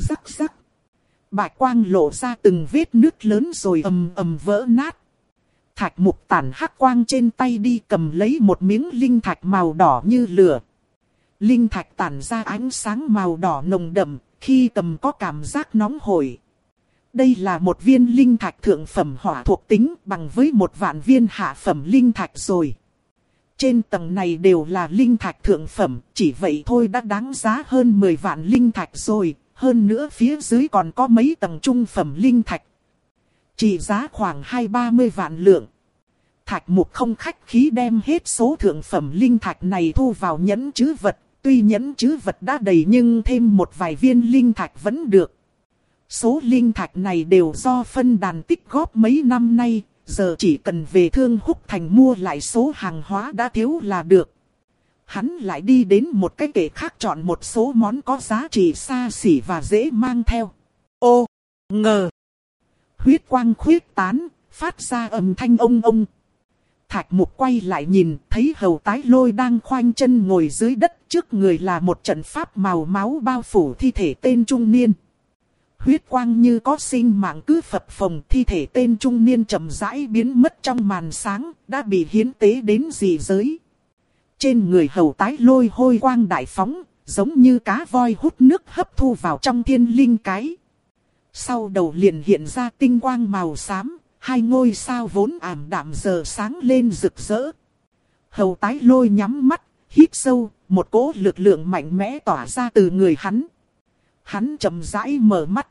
Rắc rắc. Bạch quang lộ ra từng vết nứt lớn rồi ầm ầm vỡ nát. Thạch Mục tản hắc quang trên tay đi cầm lấy một miếng linh thạch màu đỏ như lửa. Linh thạch tản ra ánh sáng màu đỏ nồng đậm, khi cầm có cảm giác nóng hổi. Đây là một viên linh thạch thượng phẩm hỏa thuộc tính bằng với một vạn viên hạ phẩm linh thạch rồi. Trên tầng này đều là linh thạch thượng phẩm, chỉ vậy thôi đã đáng giá hơn mười vạn linh thạch rồi. Hơn nữa phía dưới còn có mấy tầng trung phẩm linh thạch. Chỉ giá khoảng hai ba mươi vạn lượng. Thạch Mục không khách khí đem hết số thượng phẩm linh thạch này thu vào nhẫn trữ vật. Tuy nhẫn trữ vật đã đầy nhưng thêm một vài viên linh thạch vẫn được. Số linh thạch này đều do phân đàn tích góp mấy năm nay. Giờ chỉ cần về Thương Húc Thành mua lại số hàng hóa đã thiếu là được. Hắn lại đi đến một cái kệ khác chọn một số món có giá trị xa xỉ và dễ mang theo. Ô, ngờ. Huyết quang khuyết tán, phát ra âm thanh ông ông. Thạch Mục quay lại nhìn, thấy Hầu Tái Lôi đang khoanh chân ngồi dưới đất, trước người là một trận pháp màu máu bao phủ thi thể tên trung niên. Huyết quang như có sinh mạng cứ phập phồng, thi thể tên trung niên chậm rãi biến mất trong màn sáng, đã bị hiến tế đến dị giới. Trên người Hầu Tái Lôi hôi quang đại phóng, giống như cá voi hút nước hấp thu vào trong thiên linh cái. Sau đầu liền hiện ra tinh quang màu xám, hai ngôi sao vốn ảm đạm giờ sáng lên rực rỡ. Hầu Tái Lôi nhắm mắt, hít sâu, một cỗ lực lượng mạnh mẽ tỏa ra từ người hắn. Hắn chậm rãi mở mắt.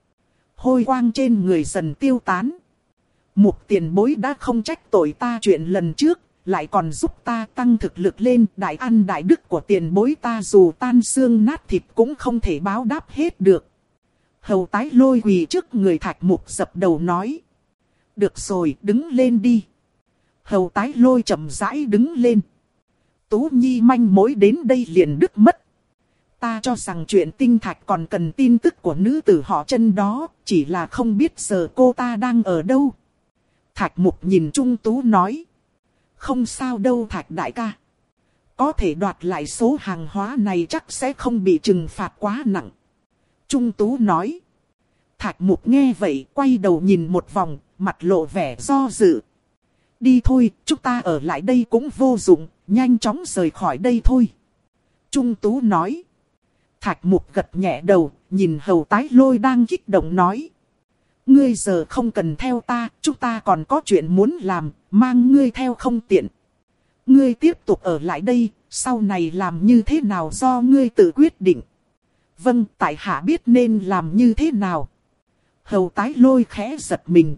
Hôi quang trên người dần tiêu tán. Mục tiền bối đã không trách tội ta chuyện lần trước, lại còn giúp ta tăng thực lực lên. Đại ăn đại đức của tiền bối ta dù tan xương nát thịt cũng không thể báo đáp hết được. Hầu Tái Lôi quỳ trước người Thạch Mục dập đầu nói. Được rồi, đứng lên đi. Hầu Tái Lôi chậm rãi đứng lên. Tú Nhi manh mối đến đây liền đứt mất. Ta cho rằng chuyện tinh thạch còn cần tin tức của nữ tử họ Chân đó, chỉ là không biết giờ cô ta đang ở đâu. Thạch Mục nhìn Trung Tú nói. Không sao đâu Thạch đại ca. Có thể đoạt lại số hàng hóa này chắc sẽ không bị trừng phạt quá nặng. Trung Tú nói. Thạch Mục nghe vậy quay đầu nhìn một vòng, mặt lộ vẻ do dự. Đi thôi, chúng ta ở lại đây cũng vô dụng, nhanh chóng rời khỏi đây thôi. Trung Tú nói. Thạch Mục gật nhẹ đầu, nhìn Hầu Tái Lôi đang kích động nói. Ngươi giờ không cần theo ta, chúng ta còn có chuyện muốn làm, mang ngươi theo không tiện. Ngươi tiếp tục ở lại đây, sau này làm như thế nào do ngươi tự quyết định. Vâng, tại hạ biết nên làm như thế nào. Hầu Tái Lôi khẽ giật mình.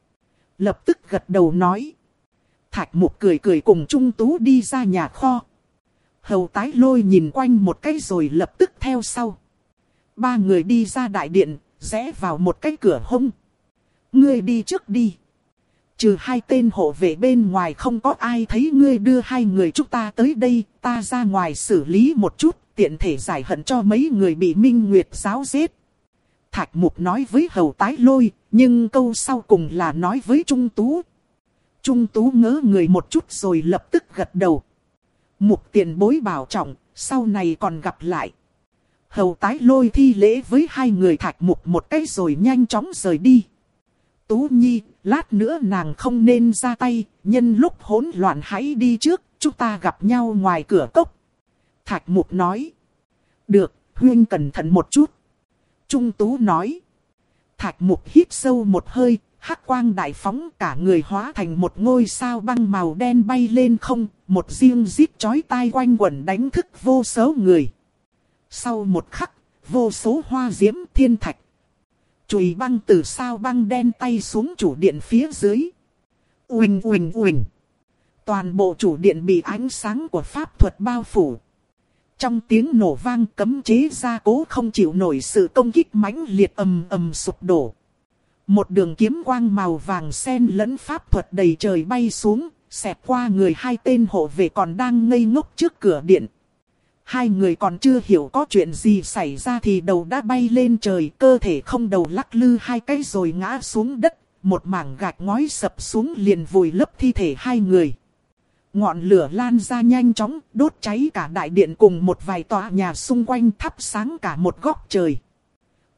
Lập tức gật đầu nói. Thạch Mục cười cười cùng Trung Tú đi ra nhà kho. Hầu Tái Lôi nhìn quanh một cái rồi lập tức theo sau. Ba người đi ra đại điện, rẽ vào một cái cửa hông. Ngươi đi trước đi. Trừ hai tên hộ vệ bên ngoài không có ai thấy ngươi đưa hai người chúng ta tới đây. Ta ra ngoài xử lý một chút, tiện thể giải hận cho mấy người bị Minh Nguyệt giáo giết. Thạch Mục nói với Hầu Tái Lôi, nhưng câu sau cùng là nói với Trung Tú. Trung Tú ngớ người một chút rồi lập tức gật đầu. Mục tiền bối bảo trọng, sau này còn gặp lại. Hầu Tái Lôi thi lễ với hai người Thạch Mục một cái rồi nhanh chóng rời đi. Tú Nhi, lát nữa nàng không nên ra tay, nhân lúc hỗn loạn hãy đi trước, chúng ta gặp nhau ngoài cửa cốc. Thạch Mục nói. Được, huynh cẩn thận một chút. Trung Tú nói. Thạch Mục hít sâu một hơi, hắc quang đại phóng, cả người hóa thành một ngôi sao băng màu đen bay lên không, một riêng rít chói tai quanh quẩn đánh thức vô số người. Sau một khắc, vô số hoa diễm thiên thạch, chùy băng từ sao băng đen tay xuống chủ điện phía dưới. Uỳnh uỳnh uỳnh. Toàn bộ chủ điện bị ánh sáng của pháp thuật bao phủ. Trong tiếng nổ vang, cấm chế gia cố không chịu nổi sự công kích mãnh liệt ầm ầm sụp đổ. Một đường kiếm quang màu vàng xen lẫn pháp thuật đầy trời bay xuống, xẹt qua người hai tên hộ vệ còn đang ngây ngốc trước cửa điện. Hai người còn chưa hiểu có chuyện gì xảy ra thì đầu đã bay lên trời, cơ thể không đầu lắc lư hai cái rồi ngã xuống đất, một mảng gạch ngói sập xuống liền vùi lấp thi thể hai người. Ngọn lửa lan ra nhanh chóng, đốt cháy cả đại điện cùng một vài tòa nhà xung quanh, thắp sáng cả một góc trời.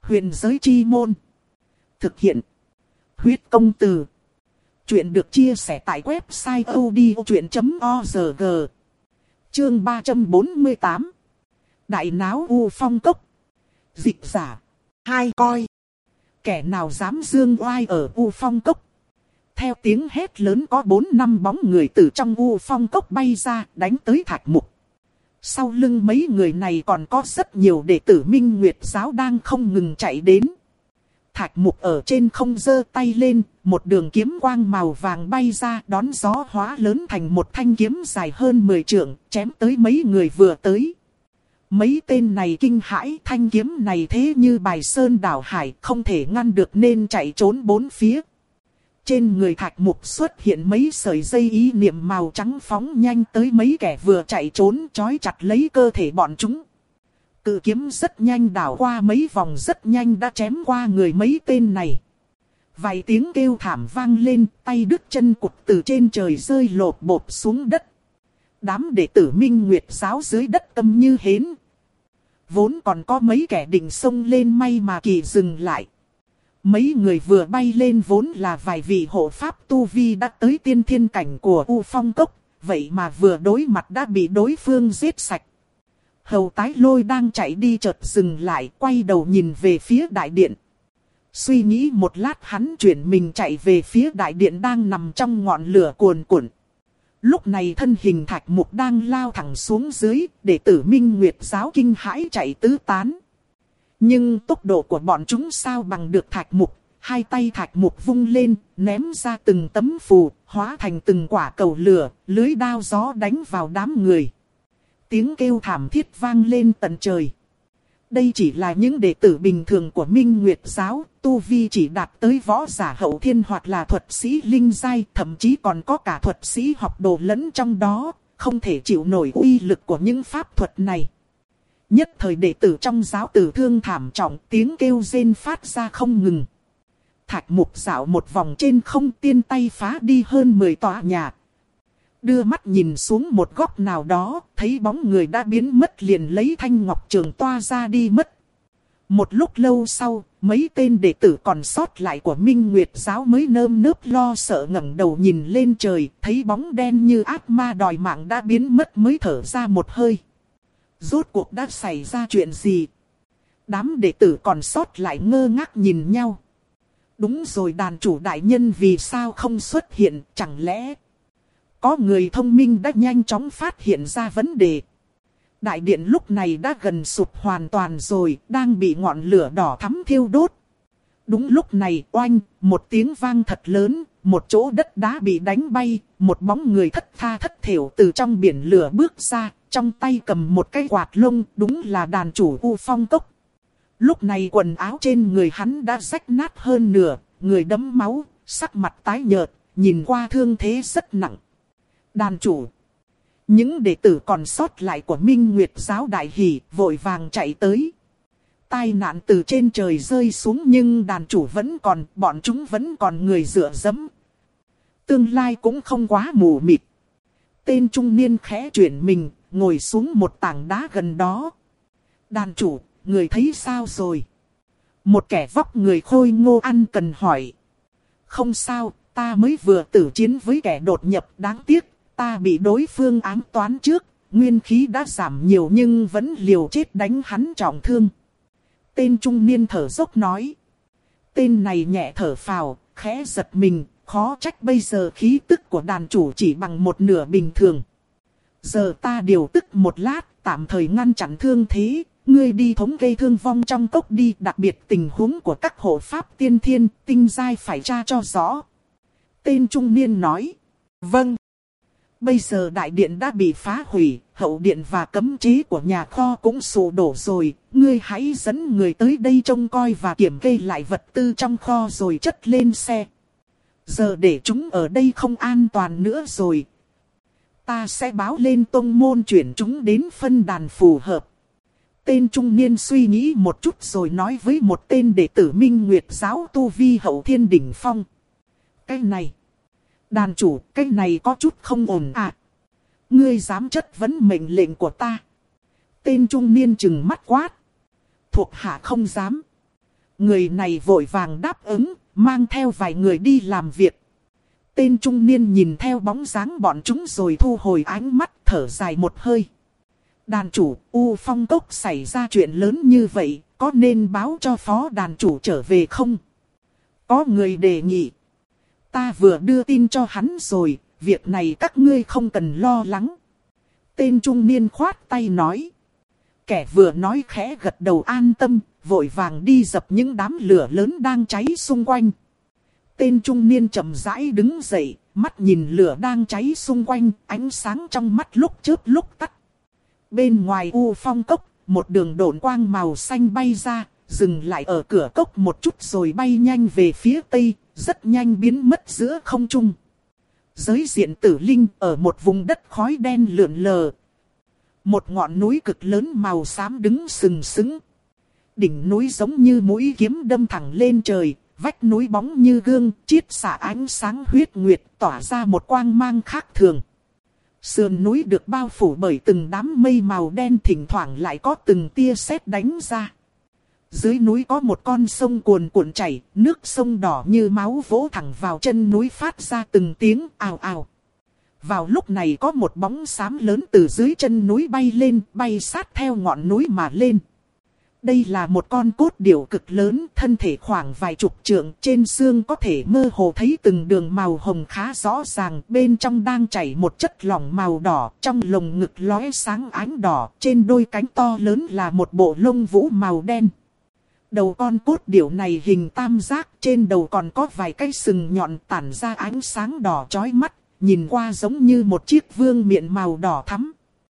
Huyền giới chi môn. Thực hiện. Huyết công từ. Chuyện được chia sẻ tại website odchuyện chấm org. Chương ba trăm bốn mươi tám. Đại náo U Phong Cốc. Dịch giả. Hai coi. Kẻ nào dám dương oai ở U Phong Cốc. Theo tiếng hét lớn có bốn năm bóng người từ trong U Phong Cốc bay ra đánh tới Thạch Mục. Sau lưng mấy người này còn có rất nhiều đệ tử Minh Nguyệt giáo đang không ngừng chạy đến. Thạch Mục ở trên không giơ tay lên, một đường kiếm quang màu vàng bay ra đón gió hóa lớn thành một thanh kiếm dài hơn mười trượng, chém tới mấy người vừa tới. Mấy tên này kinh hãi, thanh kiếm này thế như bài sơn đảo hải, không thể ngăn được nên chạy trốn bốn phía. Trên người Thạch Mục xuất hiện mấy sợi dây ý niệm màu trắng phóng nhanh tới mấy kẻ vừa chạy trốn, trói chặt lấy cơ thể bọn chúng. Cự kiếm rất nhanh đảo qua mấy vòng, rất nhanh đã chém qua người mấy tên này. Vài tiếng kêu thảm vang lên, tay đứt chân cụt từ trên trời rơi lột bột xuống đất. Đám đệ tử Minh Nguyệt giáo dưới đất câm như hến. Vốn còn có mấy kẻ định xông lên, may mà kỳ dừng lại. Mấy người vừa bay lên vốn là vài vị hộ pháp tu vi đã tới tiên thiên cảnh của U Phong Cốc, vậy mà vừa đối mặt đã bị đối phương giết sạch. Hầu Tái Lôi đang chạy đi chợt dừng lại, quay đầu nhìn về phía đại điện. Suy nghĩ một lát hắn chuyển mình chạy về phía đại điện đang nằm trong ngọn lửa cuồn cuộn. Lúc này thân hình Thạch Mục đang lao thẳng xuống dưới, đệ tử Minh Nguyệt giáo kinh hãi chạy tứ tán. Nhưng tốc độ của bọn chúng sao bằng được Thạch Mục, hai tay Thạch Mục vung lên, ném ra từng tấm phù, hóa thành từng quả cầu lửa, lưới đao gió đánh vào đám người. Tiếng kêu thảm thiết vang lên tận trời. Đây chỉ là những đệ tử bình thường của Minh Nguyệt giáo, tu vi chỉ đạt tới võ giả hậu thiên hoặc là thuật sĩ linh giai, thậm chí còn có cả thuật sĩ học đồ lẫn trong đó, không thể chịu nổi uy lực của những pháp thuật này. Nhất thời đệ tử trong giáo tử thương thảm trọng, tiếng kêu rên phát ra không ngừng. Thạch Mục dạo một vòng trên không, tiên tay phá đi hơn mười tòa nhà. Đưa mắt nhìn xuống một góc nào đó, thấy bóng người đã biến mất liền lấy thanh ngọc trường toa ra đi mất. Một lúc lâu sau, mấy tên đệ tử còn sót lại của Minh Nguyệt giáo mới nơm nớp lo sợ ngẩng đầu nhìn lên trời, thấy bóng đen như ác ma đòi mạng đã biến mất mới thở ra một hơi. Rốt cuộc đã xảy ra chuyện gì? Đám đệ tử còn sót lại ngơ ngác nhìn nhau. Đúng rồi, đàn chủ đại nhân vì sao không xuất hiện, chẳng lẽ... Có người thông minh đã nhanh chóng phát hiện ra vấn đề. Đại điện lúc này đã gần sụp hoàn toàn rồi, đang bị ngọn lửa đỏ thắm thiêu đốt. Đúng lúc này, oanh, một tiếng vang thật lớn, một chỗ đất đá bị đánh bay, một bóng người thất tha thất thểu từ trong biển lửa bước ra, trong tay cầm một cái quạt lông, đúng là đàn chủ U Phong Cốc. Lúc này quần áo trên người hắn đã rách nát hơn nửa, người đẫm máu, sắc mặt tái nhợt, nhìn qua thương thế rất nặng. Đàn chủ. Những đệ tử còn sót lại của Minh Nguyệt giáo đại hỉ, vội vàng chạy tới. Tai nạn từ trên trời rơi xuống nhưng đàn chủ vẫn còn, bọn chúng vẫn còn người dựa dẫm. Tương lai cũng không quá mù mịt. Tên trung niên khẽ chuyển mình, ngồi xuống một tảng đá gần đó. Đàn chủ, người thấy sao rồi? Một kẻ vóc người khôi ngô ăn cần hỏi. Không sao, ta mới vừa tử chiến với kẻ đột nhập, đáng tiếc. Ta bị đối phương ám toán trước, nguyên khí đã giảm nhiều nhưng vẫn liều chết đánh hắn trọng thương. Tên trung niên thở dốc nói. Tên này nhẹ thở phào, khẽ giật mình, khó trách bây giờ khí tức của đàn chủ chỉ bằng một nửa bình thường. Giờ ta điều tức một lát, tạm thời ngăn chặn thương thế, ngươi đi thống kê thương vong trong cốc đi, đặc biệt tình huống của các hộ pháp tiên thiên, tinh giai phải tra cho rõ. Tên trung niên nói. Vâng. Bây giờ đại điện đã bị phá hủy, hậu điện và cấm chế của nhà kho cũng sụp đổ rồi. Ngươi hãy dẫn người tới đây trông coi và kiểm kê lại vật tư trong kho rồi chất lên xe. Giờ để chúng ở đây không an toàn nữa rồi. Ta sẽ báo lên tông môn chuyển chúng đến phân đàn phù hợp. Tên trung niên suy nghĩ một chút rồi nói với một tên đệ tử Minh Nguyệt giáo tu vi hậu thiên đỉnh phong. Cái này... Đàn chủ, cái này có chút không ổn à. Ngươi dám chất vấn mệnh lệnh của ta. Tên trung niên trừng mắt quát. Thuộc hạ không dám. Người này vội vàng đáp ứng, mang theo vài người đi làm việc. Tên trung niên nhìn theo bóng dáng bọn chúng rồi thu hồi ánh mắt, thở dài một hơi. Đàn chủ, U Phong Cốc xảy ra chuyện lớn như vậy, có nên báo cho phó đàn chủ trở về không? Có người đề nghị. Ta vừa đưa tin cho hắn rồi, việc này các ngươi không cần lo lắng. Tên trung niên khoát tay nói. Kẻ vừa nói khẽ gật đầu an tâm, vội vàng đi dập những đám lửa lớn đang cháy xung quanh. Tên trung niên chậm rãi đứng dậy, mắt nhìn lửa đang cháy xung quanh, ánh sáng trong mắt lúc chớp lúc tắt. Bên ngoài U Phong Cốc, một đường độn quang màu xanh bay ra, dừng lại ở cửa cốc một chút rồi bay nhanh về phía tây, rất nhanh biến mất giữa không trung. Giới diện Tử Linh ở một vùng đất khói đen lượn lờ. Một ngọn núi cực lớn màu xám đứng sừng sững. Đỉnh núi giống như mũi kiếm đâm thẳng lên trời, vách núi bóng như gương, chiết xạ ánh sáng huyết nguyệt tỏa ra một quang mang khác thường. Sườn núi được bao phủ bởi từng đám mây màu đen, thỉnh thoảng lại có từng tia sét đánh ra. Dưới núi có một con sông cuồn cuộn chảy, nước sông đỏ như máu vỗ thẳng vào chân núi phát ra từng tiếng ào ào. Vào lúc này có một bóng xám lớn từ dưới chân núi bay lên, bay sát theo ngọn núi mà lên. Đây là một con cốt điểu cực lớn, thân thể khoảng vài chục trượng, trên xương có thể mơ hồ thấy từng đường màu hồng khá rõ ràng, bên trong đang chảy một chất lỏng màu đỏ, trong lồng ngực lóe sáng ánh đỏ, trên đôi cánh to lớn là một bộ lông vũ màu đen. Đầu con cốt điểu này hình tam giác, trên đầu còn có vài cái sừng nhọn tản ra ánh sáng đỏ chói mắt, nhìn qua giống như một chiếc vương miện màu đỏ thắm.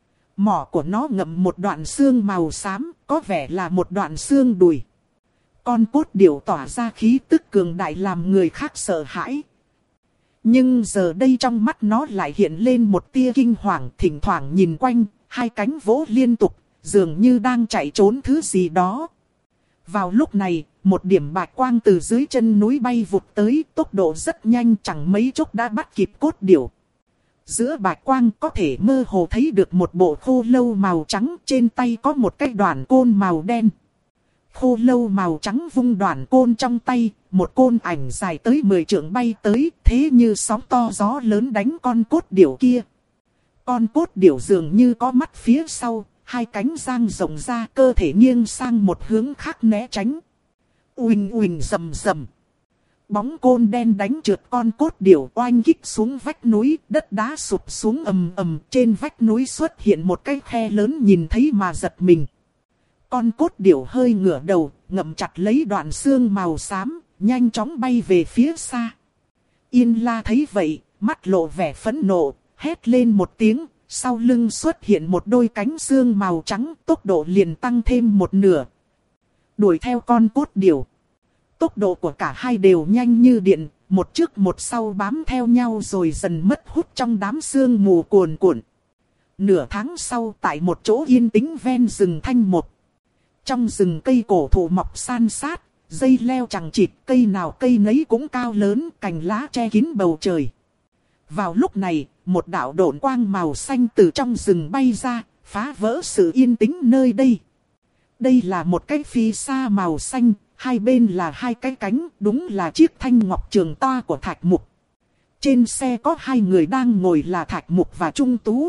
Mỏ của nó ngậm một đoạn xương màu xám, có vẻ là một đoạn xương đùi. Con cốt điểu tỏa ra khí tức cường đại làm người khác sợ hãi. Nhưng giờ đây trong mắt nó lại hiện lên một tia kinh hoàng, thỉnh thoảng nhìn quanh, hai cánh vỗ liên tục, dường như đang chạy trốn thứ gì đó. Vào lúc này, một điểm bạch quang từ dưới chân núi bay vụt tới, tốc độ rất nhanh, chẳng mấy chốc đã bắt kịp cốt điểu. Giữa bạch quang có thể mơ hồ thấy được một bộ khô lâu màu trắng, trên tay có một cái đoạn côn màu đen. Khô lâu màu trắng vung đoạn côn trong tay, một côn ảnh dài tới mười trượng bay tới, thế như sóng to gió lớn đánh con cốt điểu kia. Con cốt điểu dường như có mắt phía sau, hai cánh dang rộng ra, cơ thể nghiêng sang một hướng khác né tránh. Uỳnh uỳnh rầm rầm. Bóng côn đen đánh trượt con cốt điểu oanh kích xuống vách núi, đất đá sụp xuống ầm ầm, trên vách núi xuất hiện một cái khe lớn nhìn thấy mà giật mình. Con cốt điểu hơi ngửa đầu, ngậm chặt lấy đoạn xương màu xám, nhanh chóng bay về phía xa. Yên La thấy vậy, mắt lộ vẻ phẫn nộ, hét lên một tiếng, sau lưng xuất hiện một đôi cánh xương màu trắng, tốc độ liền tăng thêm một nửa. Đuổi theo con cốt điểu. Tốc độ của cả hai đều nhanh như điện, một trước một sau bám theo nhau rồi dần mất hút trong đám sương mù cuồn cuộn. Nửa tháng sau tại một chỗ yên tĩnh ven rừng thanh một. Trong rừng cây cổ thụ mọc san sát, dây leo chằng chịt, cây nào cây nấy cũng cao lớn, cành lá che kín bầu trời. Vào lúc này, một đạo độn quang màu xanh từ trong rừng bay ra, phá vỡ sự yên tĩnh nơi đây. Đây là một cái phi sa màu xanh, hai bên là hai cái cánh, đúng là chiếc thanh ngọc trường to của Thạch Mục. Trên xe có hai người đang ngồi là Thạch Mục và Trung Tú.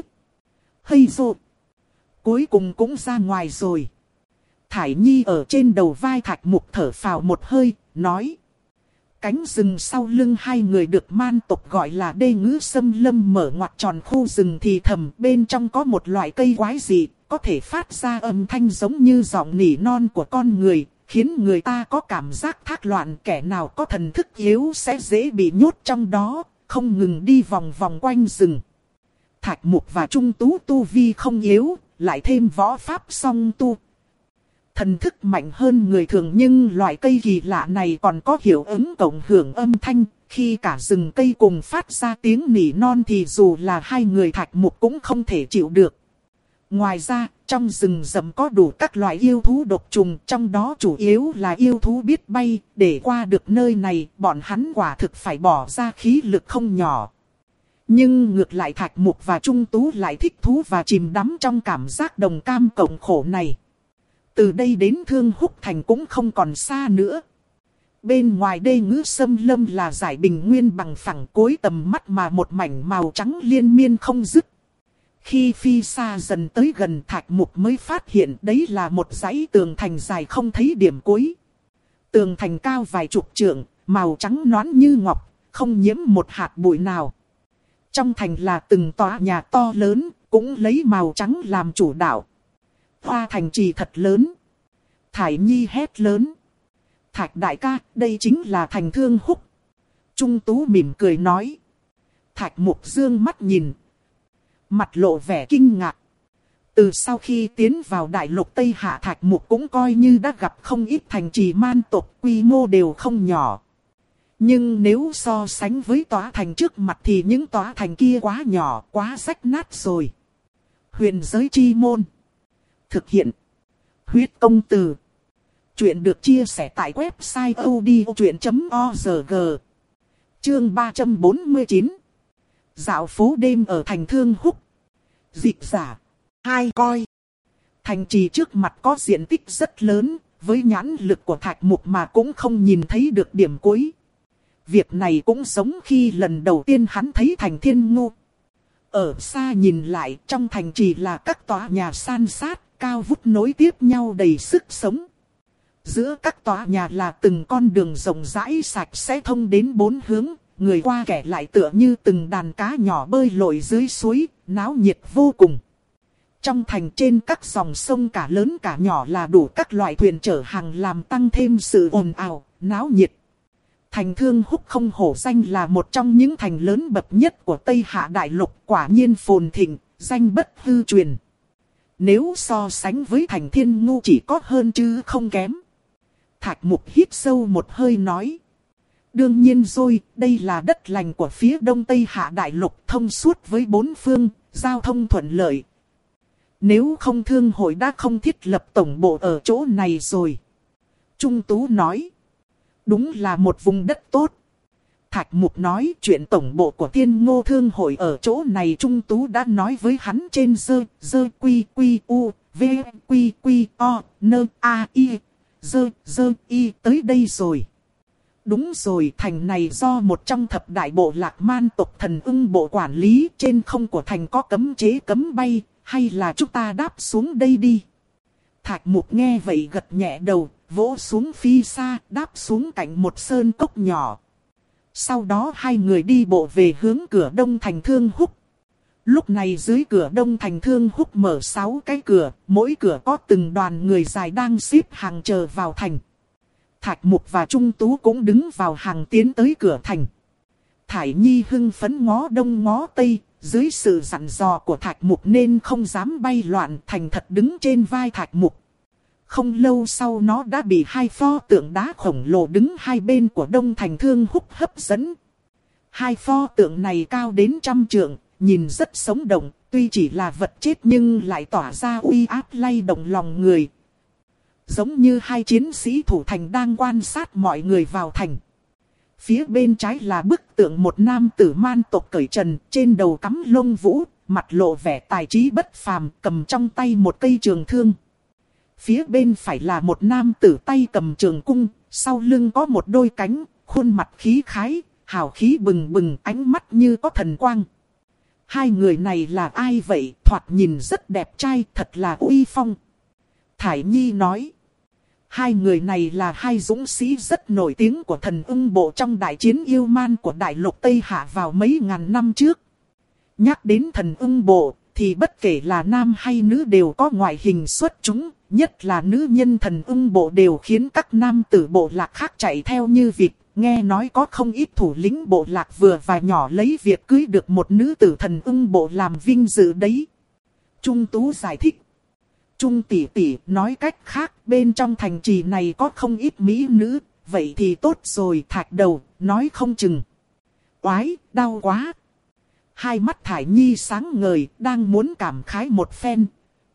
Hây rộ! Cuối cùng cũng ra ngoài rồi. Thải Nhi ở trên đầu vai Thạch Mục thở phào một hơi, nói. Cánh rừng sau lưng hai người được man tộc gọi là đê ngữ xâm lâm mở ngoặt tròn khu rừng thì thầm, bên trong có một loại cây quái dị, có thể phát ra âm thanh giống như giọng nỉ non của con người, khiến người ta có cảm giác thác loạn. Kẻ nào có thần thức yếu sẽ dễ bị nhốt trong đó, không ngừng đi vòng vòng quanh rừng. Thạch Mục và Trung Tú tu vi không yếu, lại thêm võ pháp song tu. Thần thức mạnh hơn người thường, nhưng loại cây kỳ lạ này còn có hiệu ứng cộng hưởng âm thanh. Khi cả rừng cây cùng phát ra tiếng nỉ non thì dù là hai người Thạch Mục cũng không thể chịu được. Ngoài ra, trong rừng rậm có đủ các loại yêu thú độc trùng, trong đó chủ yếu là yêu thú biết bay. Để qua được nơi này, bọn hắn quả thực phải bỏ ra khí lực không nhỏ. Nhưng ngược lại Thạch Mục và Trung Tú lại thích thú và chìm đắm trong cảm giác đồng cam cộng khổ này. Từ đây đến Thương Húc Thành cũng không còn xa nữa. Bên ngoài đê ngữ xâm lâm là dải bình nguyên bằng phẳng, cuối tầm mắt mà một mảnh màu trắng liên miên không dứt. Khi phi xa dần tới gần, Thạch Mục mới phát hiện đấy là một dãy tường thành dài không thấy điểm cuối. Tường thành cao vài chục trượng, màu trắng nõn như ngọc, không nhiễm một hạt bụi nào. Trong thành là từng tòa nhà to lớn, cũng lấy màu trắng làm chủ đạo. Hoa thành trì thật lớn. Thải Nhi hét lớn. Thạch đại ca, đây chính là thành Thương Húc. Trung Tú mỉm cười nói. Thạch Mục dương mắt nhìn. Mặt lộ vẻ kinh ngạc. Từ sau khi tiến vào đại lục Tây Hạ, Thạch Mục cũng coi như đã gặp không ít thành trì man tộc, quy mô đều không nhỏ. Nhưng nếu so sánh với tòa thành trước mặt thì những tòa thành kia quá nhỏ, quá rách nát rồi. Huyền giới chi môn. Thực hiện. Huyết công từ. Chuyện được chia sẻ tại website odchuyện chấm org. Chương ba trăm bốn mươi chín. Dạo phố đêm ở thành Thương Húc. Dịch giả. Hai coi. Thành trì trước mặt có diện tích rất lớn, với nhãn lực của Thạch Mục mà cũng không nhìn thấy được điểm cuối. Việc này cũng giống khi lần đầu tiên hắn thấy thành Thiên Ngô. Ở xa nhìn lại, trong thành trì là các tòa nhà san sát, cao vút nối tiếp nhau đầy sức sống. Giữa các tòa nhà là từng con đường rộng rãi sạch sẽ thông đến bốn hướng, người qua kẻ lại tựa như từng đàn cá nhỏ bơi lội dưới suối, náo nhiệt vô cùng. Trong thành trên các dòng sông cả lớn cả nhỏ là đủ các loại thuyền chở hàng làm tăng thêm sự ồn ào, náo nhiệt. Thành Thương Húc không hổ danh là một trong những thành lớn bậc nhất của Tây Hạ Đại Lục, quả nhiên phồn thịnh, danh bất hư truyền. Nếu so sánh với thành Thiên Ngô chỉ có hơn chứ không kém. Thạch Mục hít sâu một hơi nói. Đương nhiên rồi, đây là đất lành của phía đông Tây Hạ Đại Lục, thông suốt với bốn phương, giao thông thuận lợi. Nếu không thương hội đã không thiết lập tổng bộ ở chỗ này rồi. Trung Tú nói. Đúng là một vùng đất tốt. Thạch Mục nói chuyện tổng bộ của Thiên Ngô Thương hội ở chỗ này Trung Tú đã nói với hắn trên dơ, dơ quy quy u, v quy quy o, nơ a i, dơ, dơ y tới đây rồi. Đúng rồi, thành này do một trong thập đại bộ lạc man tộc Thần Ưng bộ quản lý, trên không của thành có cấm chế cấm bay, hay là chúng ta đáp xuống đây đi. Thạch Mục nghe vậy gật nhẹ đầu, vỗ xuống phi xa, đáp xuống cạnh một sơn cốc nhỏ. Sau đó hai người đi bộ về hướng cửa đông thành Thương Húc. Lúc này dưới cửa đông thành Thương Húc mở sáu cái cửa, mỗi cửa có từng đoàn người dài đang xếp hàng chờ vào thành. Thạch Mục và Trung Tú cũng đứng vào hàng tiến tới cửa thành. Thải Nhi hưng phấn ngó đông ngó tây, dưới sự dặn dò của Thạch Mục nên không dám bay loạn, thành thật đứng trên vai Thạch Mục. Không lâu sau nó đã bị hai pho tượng đá khổng lồ đứng hai bên của đông thành Thương Húc hấp dẫn. Hai pho tượng này cao đến trăm trượng, nhìn rất sống động, tuy chỉ là vật chết nhưng lại tỏa ra uy áp lay động lòng người. Giống như hai chiến sĩ thủ thành đang quan sát mọi người vào thành. Phía bên trái là bức tượng một nam tử man tộc cởi trần, trên đầu cắm lông vũ, mặt lộ vẻ tài trí bất phàm, cầm trong tay một cây trường thương. Phía bên phải là một nam tử tay cầm trường cung, sau lưng có một đôi cánh, khuôn mặt khí khái, hào khí bừng bừng, ánh mắt như có thần quang. Hai người này là ai vậy? Thoạt nhìn rất đẹp trai, thật là uy phong. Thải Nhi nói. Hai người này là hai dũng sĩ rất nổi tiếng của Thần Ưng bộ trong đại chiến yêu man của đại lục Tây Hạ vào mấy ngàn năm trước. Nhắc đến Thần Ưng bộ, thì bất kể là nam hay nữ đều có ngoại hình xuất chúng, nhất là nữ nhân Thần Ưng bộ đều khiến các nam tử bộ lạc khác chạy theo như vịt. Nghe nói có không ít thủ lĩnh bộ lạc vừa và nhỏ lấy việc cưới được một nữ tử Thần Ưng bộ làm vinh dự đấy. Trung Tú giải thích. Trung tỷ tỷ nói cách khác, bên trong thành trì này có không ít mỹ nữ, vậy thì tốt rồi. Thạch Đầu, nói không chừng. Oái, đau quá. Hai mắt Thải Nhi sáng ngời, đang muốn cảm khái một phen.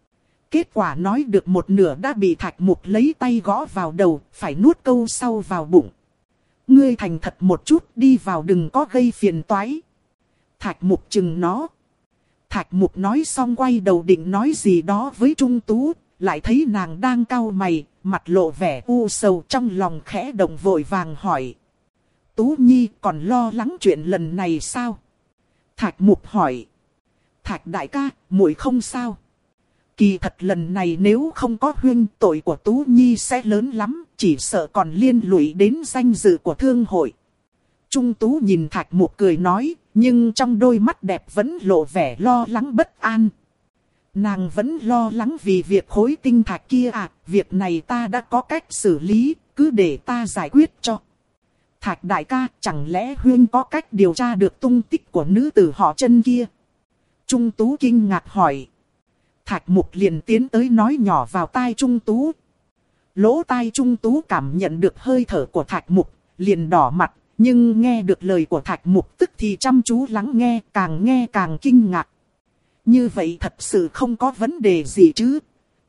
Kết quả nói được một nửa đã bị Thạch Mục lấy tay gõ vào đầu, phải nuốt câu sau vào bụng. Ngươi thành thật một chút, đi vào đừng có gây phiền toái. Thạch Mục chừng nó. Thạch Mục nói xong quay đầu định nói gì đó với Trung Tú, lại thấy nàng đang cau mày, mặt lộ vẻ u sầu, trong lòng khẽ động vội vàng hỏi. Tú Nhi còn lo lắng chuyện lần này sao? Thạch Mục hỏi. Thạch đại ca, muội không sao. Kỳ thật lần này nếu không có huynh, tội của Tú Nhi sẽ lớn lắm, chỉ sợ còn liên lụy đến danh dự của thương hội. Trung Tú nhìn Thạch Mục cười nói, nhưng trong đôi mắt đẹp vẫn lộ vẻ lo lắng bất an. Nàng vẫn lo lắng vì việc khối tinh thạch kia à, việc này ta đã có cách xử lý, cứ để ta giải quyết cho. Thạch đại ca, chẳng lẽ huynh có cách điều tra được tung tích của nữ tử họ Chân kia? Trung Tú kinh ngạc hỏi. Thạch Mục liền tiến tới nói nhỏ vào tai Trung Tú. Lỗ tai Trung Tú cảm nhận được hơi thở của Thạch Mục, liền đỏ mặt, nhưng nghe được lời của Thạch Mục tức thì chăm chú lắng nghe, càng nghe càng kinh ngạc. Như vậy thật sự không có vấn đề gì chứ?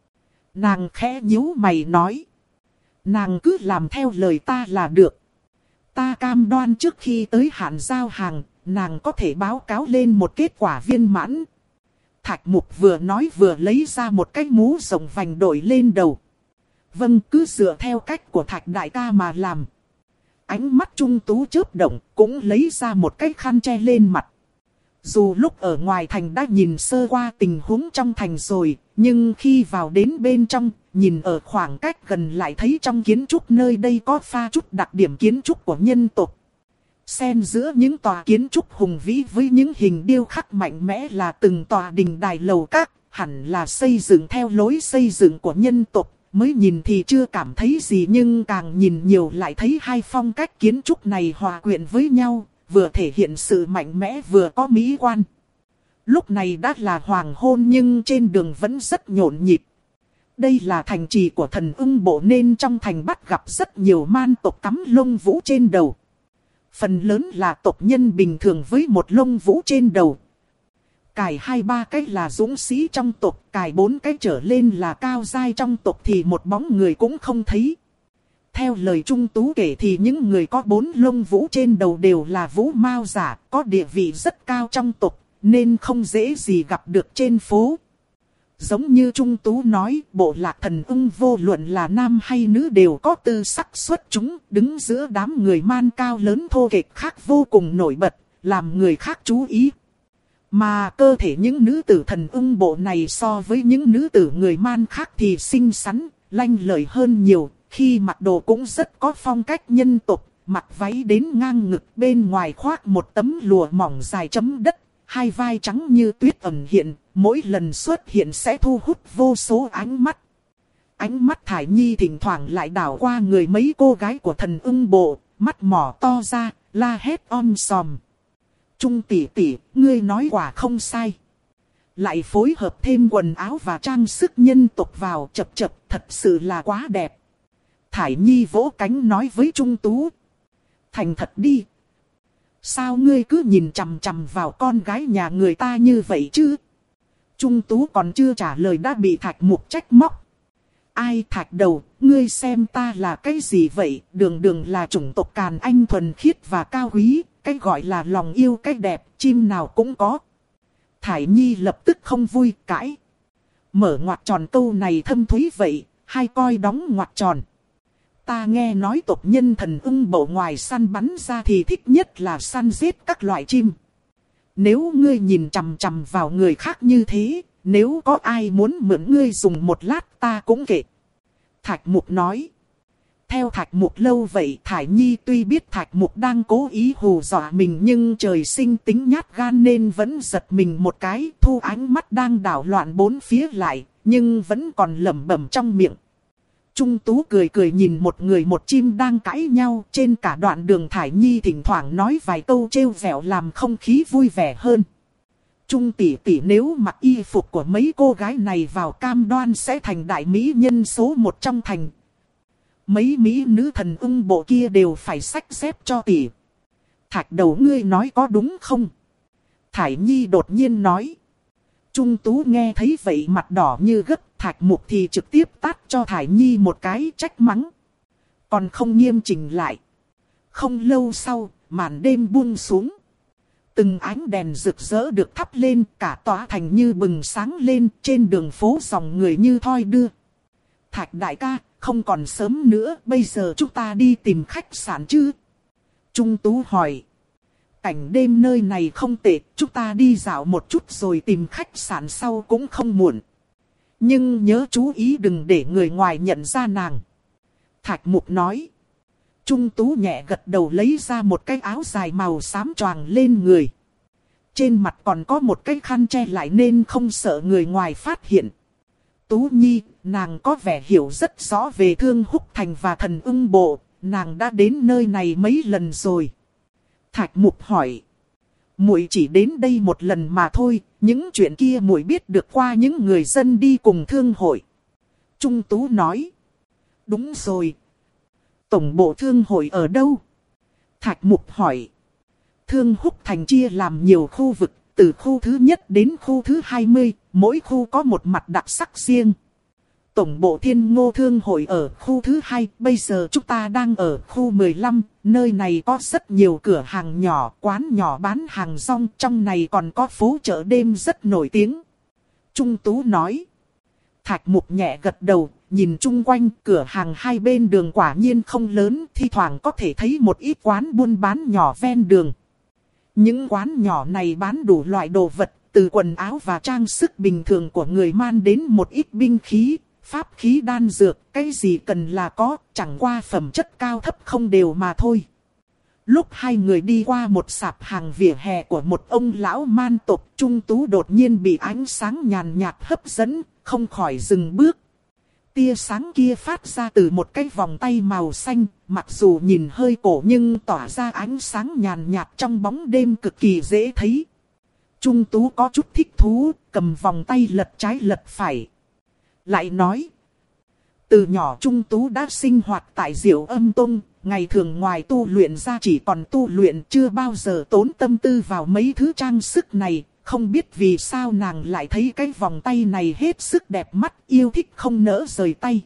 Nàng khẽ nhíu mày nói. Nàng cứ làm theo lời ta là được. Ta cam đoan trước khi tới hạn giao hàng, nàng có thể báo cáo lên một kết quả viên mãn. Thạch Mục vừa nói vừa lấy ra một cái mũ rộng vành đội lên đầu. Vâng, cứ dựa theo cách của Thạch đại ca mà làm. Ánh mắt Trung Tú chớp động, cũng lấy ra một cái khăn che lên mặt. Dù lúc ở ngoài thành đã nhìn sơ qua tình huống trong thành rồi, nhưng khi vào đến bên trong, nhìn ở khoảng cách gần lại thấy trong kiến trúc nơi đây có pha chút đặc điểm kiến trúc của nhân tộc. Xen giữa những tòa kiến trúc hùng vĩ với những hình điêu khắc mạnh mẽ là từng tòa đình đài lầu các, hẳn là xây dựng theo lối xây dựng của nhân tộc. Mới nhìn thì chưa cảm thấy gì, nhưng càng nhìn nhiều lại thấy hai phong cách kiến trúc này hòa quyện với nhau, vừa thể hiện sự mạnh mẽ vừa có mỹ quan. Lúc này đã là hoàng hôn nhưng trên đường vẫn rất nhộn nhịp. Đây là thành trì của thần ưng bộ nên trong thành bắt gặp rất nhiều man tộc cắm lông vũ trên đầu. Phần lớn là tộc nhân bình thường với một lông vũ trên đầu. Cài hai ba cái là dũng sĩ trong tộc, cài bốn cái trở lên là cao giai trong tộc thì một bóng người cũng không thấy. Theo lời Trung Tú kể thì những người có bốn lông vũ trên đầu đều là vũ mao giả, có địa vị rất cao trong tộc, nên không dễ gì gặp được trên phố. Giống như Trung Tú nói, bộ lạc thần ưng vô luận là nam hay nữ đều có tư sắc xuất chúng, đứng giữa đám người man cao lớn thô kệch khác vô cùng nổi bật, làm người khác chú ý. Mà cơ thể những nữ tử thần ưng bộ này so với những nữ tử người man khác thì xinh xắn, lanh lợi hơn nhiều, khi mặc đồ cũng rất có phong cách nhân tộc, mặc váy đến ngang ngực, bên ngoài khoác một tấm lụa mỏng dài chấm đất, hai vai trắng như tuyết ẩn hiện, mỗi lần xuất hiện sẽ thu hút vô số ánh mắt. Ánh mắt Thải Nhi thỉnh thoảng lại đảo qua người mấy cô gái của thần ưng bộ, mắt mỏ to ra, la hét om sòm. Trung tỷ tỷ, ngươi nói quả không sai. Lại phối hợp thêm quần áo và trang sức nhân tộc vào, chập chập, thật sự là quá đẹp. Thải Nhi vỗ cánh nói với Trung Tú. Thành thật đi. Sao ngươi cứ nhìn chằm chằm vào con gái nhà người ta như vậy chứ? Trung Tú còn chưa trả lời đã bị Thạch Mục trách móc. Ai Thạch đầu, ngươi xem ta là cái gì vậy? Đường đường là chủng tộc Càn Anh thuần khiết và cao quý. Cái gọi là lòng yêu cái đẹp, chim nào cũng có. Thải Nhi lập tức không vui, cãi. Mở ngoặc tròn câu này thâm thúy vậy, hay coi đóng ngoặc tròn. Ta nghe nói tộc nhân thần ưng bộ ngoài săn bắn ra thì thích nhất là săn giết các loại chim. Nếu ngươi nhìn chằm chằm vào người khác như thế, nếu có ai muốn mượn ngươi dùng một lát ta cũng kệ. Thạch Mục nói. Theo Thạch Mục lâu vậy, Thải Nhi tuy biết Thạch Mục đang cố ý hù dọa mình nhưng trời sinh tính nhát gan nên vẫn giật mình một cái, thu ánh mắt đang đảo loạn bốn phía lại, nhưng vẫn còn lẩm bẩm trong miệng. Trung Tú cười cười nhìn một người một chim đang cãi nhau, trên cả đoạn đường Thải Nhi thỉnh thoảng nói vài câu trêu vẹo làm không khí vui vẻ hơn. Trung tỷ tỷ nếu mặc y phục của mấy cô gái này vào cam đoan sẽ thành đại mỹ nhân số một trong thành. Mấy mỹ nữ thần ưng bộ kia đều phải xách xếp cho tỷ. Thạch đầu ngươi nói có đúng không? Thải Nhi đột nhiên nói. Trung Tú nghe thấy vậy mặt đỏ như gấc, Thạch Mục thì trực tiếp tát cho Thải Nhi một cái trách mắng. Còn không nghiêm chỉnh lại. Không lâu sau, màn đêm buông xuống. Từng ánh đèn rực rỡ được thắp lên, cả tòa thành như bừng sáng lên, trên đường phố dòng người như thoi đưa. Thạch đại ca, không còn sớm nữa, bây giờ chúng ta đi tìm khách sạn chứ? Trung Tú hỏi. Cảnh đêm nơi này không tệ, chúng ta đi dạo một chút rồi tìm khách sạn sau cũng không muộn. Nhưng nhớ chú ý đừng để người ngoài nhận ra nàng. Thạch Mục nói. Trung Tú nhẹ gật đầu lấy ra một cái áo dài màu xám choàng lên người. Trên mặt còn có một cái khăn che lại nên không sợ người ngoài phát hiện. Tú Nhi, nàng có vẻ hiểu rất rõ về Thương Húc Thành và Thần Ưng Bộ, nàng đã đến nơi này mấy lần rồi. Thạch Mục hỏi. Muội chỉ đến đây một lần mà thôi, những chuyện kia muội biết được qua những người dân đi cùng thương hội. Trung Tú nói. Đúng rồi. Tổng bộ thương hội ở đâu? Thạch Mục hỏi. Thương Húc Thành chia làm nhiều khu vực, từ khu thứ nhất đến khu thứ hai mươi, mỗi khu có một mặt đặc sắc riêng. Tổng bộ Thiên Ngô Thương hội ở khu thứ hai, bây giờ chúng ta đang ở khu mười lăm, nơi này có rất nhiều cửa hàng nhỏ, quán nhỏ bán hàng rong, trong này còn có phố chợ đêm rất nổi tiếng. Trung Tú nói. Thạch Mục nhẹ gật đầu, nhìn chung quanh cửa hàng hai bên đường quả nhiên không lớn, thi thoảng có thể thấy một ít quán buôn bán nhỏ ven đường. Những quán nhỏ này bán đủ loại đồ vật, từ quần áo và trang sức bình thường của người Man đến một ít binh khí, pháp khí đan dược, cái gì cần là có, chẳng qua phẩm chất cao thấp không đều mà thôi. Lúc hai người đi qua một sạp hàng vỉa hè của một ông lão Man tộc, Trung Tú đột nhiên bị ánh sáng nhàn nhạt hấp dẫn, không khỏi dừng bước. Tia sáng kia phát ra từ một cái vòng tay màu xanh, mặc dù nhìn hơi cổ nhưng tỏa ra ánh sáng nhàn nhạt trong bóng đêm cực kỳ dễ thấy. Trung Tú có chút thích thú, cầm vòng tay lật trái lật phải. Lại nói, từ nhỏ Trung Tú đã sinh hoạt tại Diệu Âm Tông, ngày thường ngoài tu luyện ra chỉ còn tu luyện, chưa bao giờ tốn tâm tư vào mấy thứ trang sức này. Không biết vì sao nàng lại thấy cái vòng tay này hết sức đẹp mắt, yêu thích không nỡ rời tay.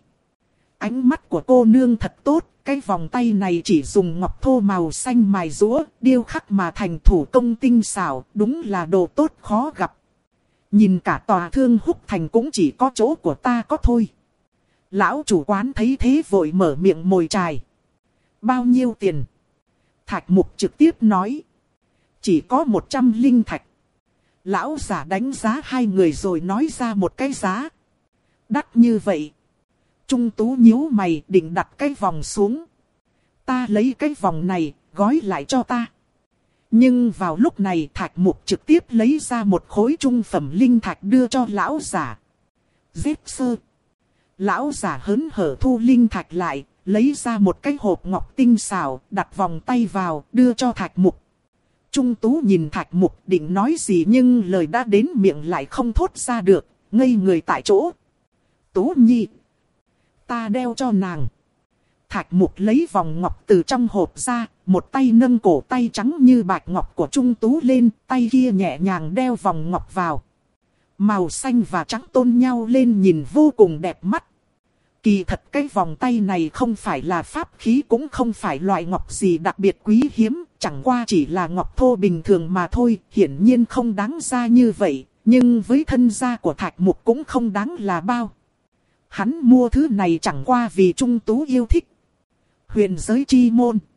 Ánh mắt của cô nương thật tốt, cái vòng tay này chỉ dùng ngọc thô màu xanh mài rũa, điêu khắc mà thành thủ công tinh xảo, đúng là đồ tốt khó gặp. Nhìn cả tòa Thương Húc Thành cũng chỉ có chỗ của ta có thôi. Lão chủ quán thấy thế vội mở miệng mồi chài. Bao nhiêu tiền? Thạch Mục trực tiếp nói. Chỉ có một trăm linh thạch. Lão giả đánh giá hai người rồi nói ra một cái giá. Đắt như vậy. Trung Tú nhíu mày định đặt cái vòng xuống. Ta lấy cái vòng này, gói lại cho ta. Nhưng vào lúc này Thạch Mục trực tiếp lấy ra một khối trung phẩm linh thạch đưa cho lão giả. Giết sơ. Lão giả hớn hở thu linh thạch lại, lấy ra một cái hộp ngọc tinh xảo, đặt vòng tay vào, đưa cho Thạch Mục. Trung Tú nhìn Thạch Mục định nói gì nhưng lời đã đến miệng lại không thốt ra được, ngây người tại chỗ. Tú Nhi, ta đeo cho nàng. Thạch Mục lấy vòng ngọc từ trong hộp ra, một tay nâng cổ tay trắng như bạch ngọc của Trung Tú lên, tay kia nhẹ nhàng đeo vòng ngọc vào. Màu xanh và trắng tôn nhau lên nhìn vô cùng đẹp mắt. Kỳ thật cái vòng tay này không phải là pháp khí, cũng không phải loại ngọc gì đặc biệt quý hiếm, chẳng qua chỉ là ngọc thô bình thường mà thôi, hiển nhiên không đáng ra như vậy, nhưng với thân gia của Thạch Mục cũng không đáng là bao. Hắn mua thứ này chẳng qua vì Trung Tú yêu thích. Huyền giới chi môn.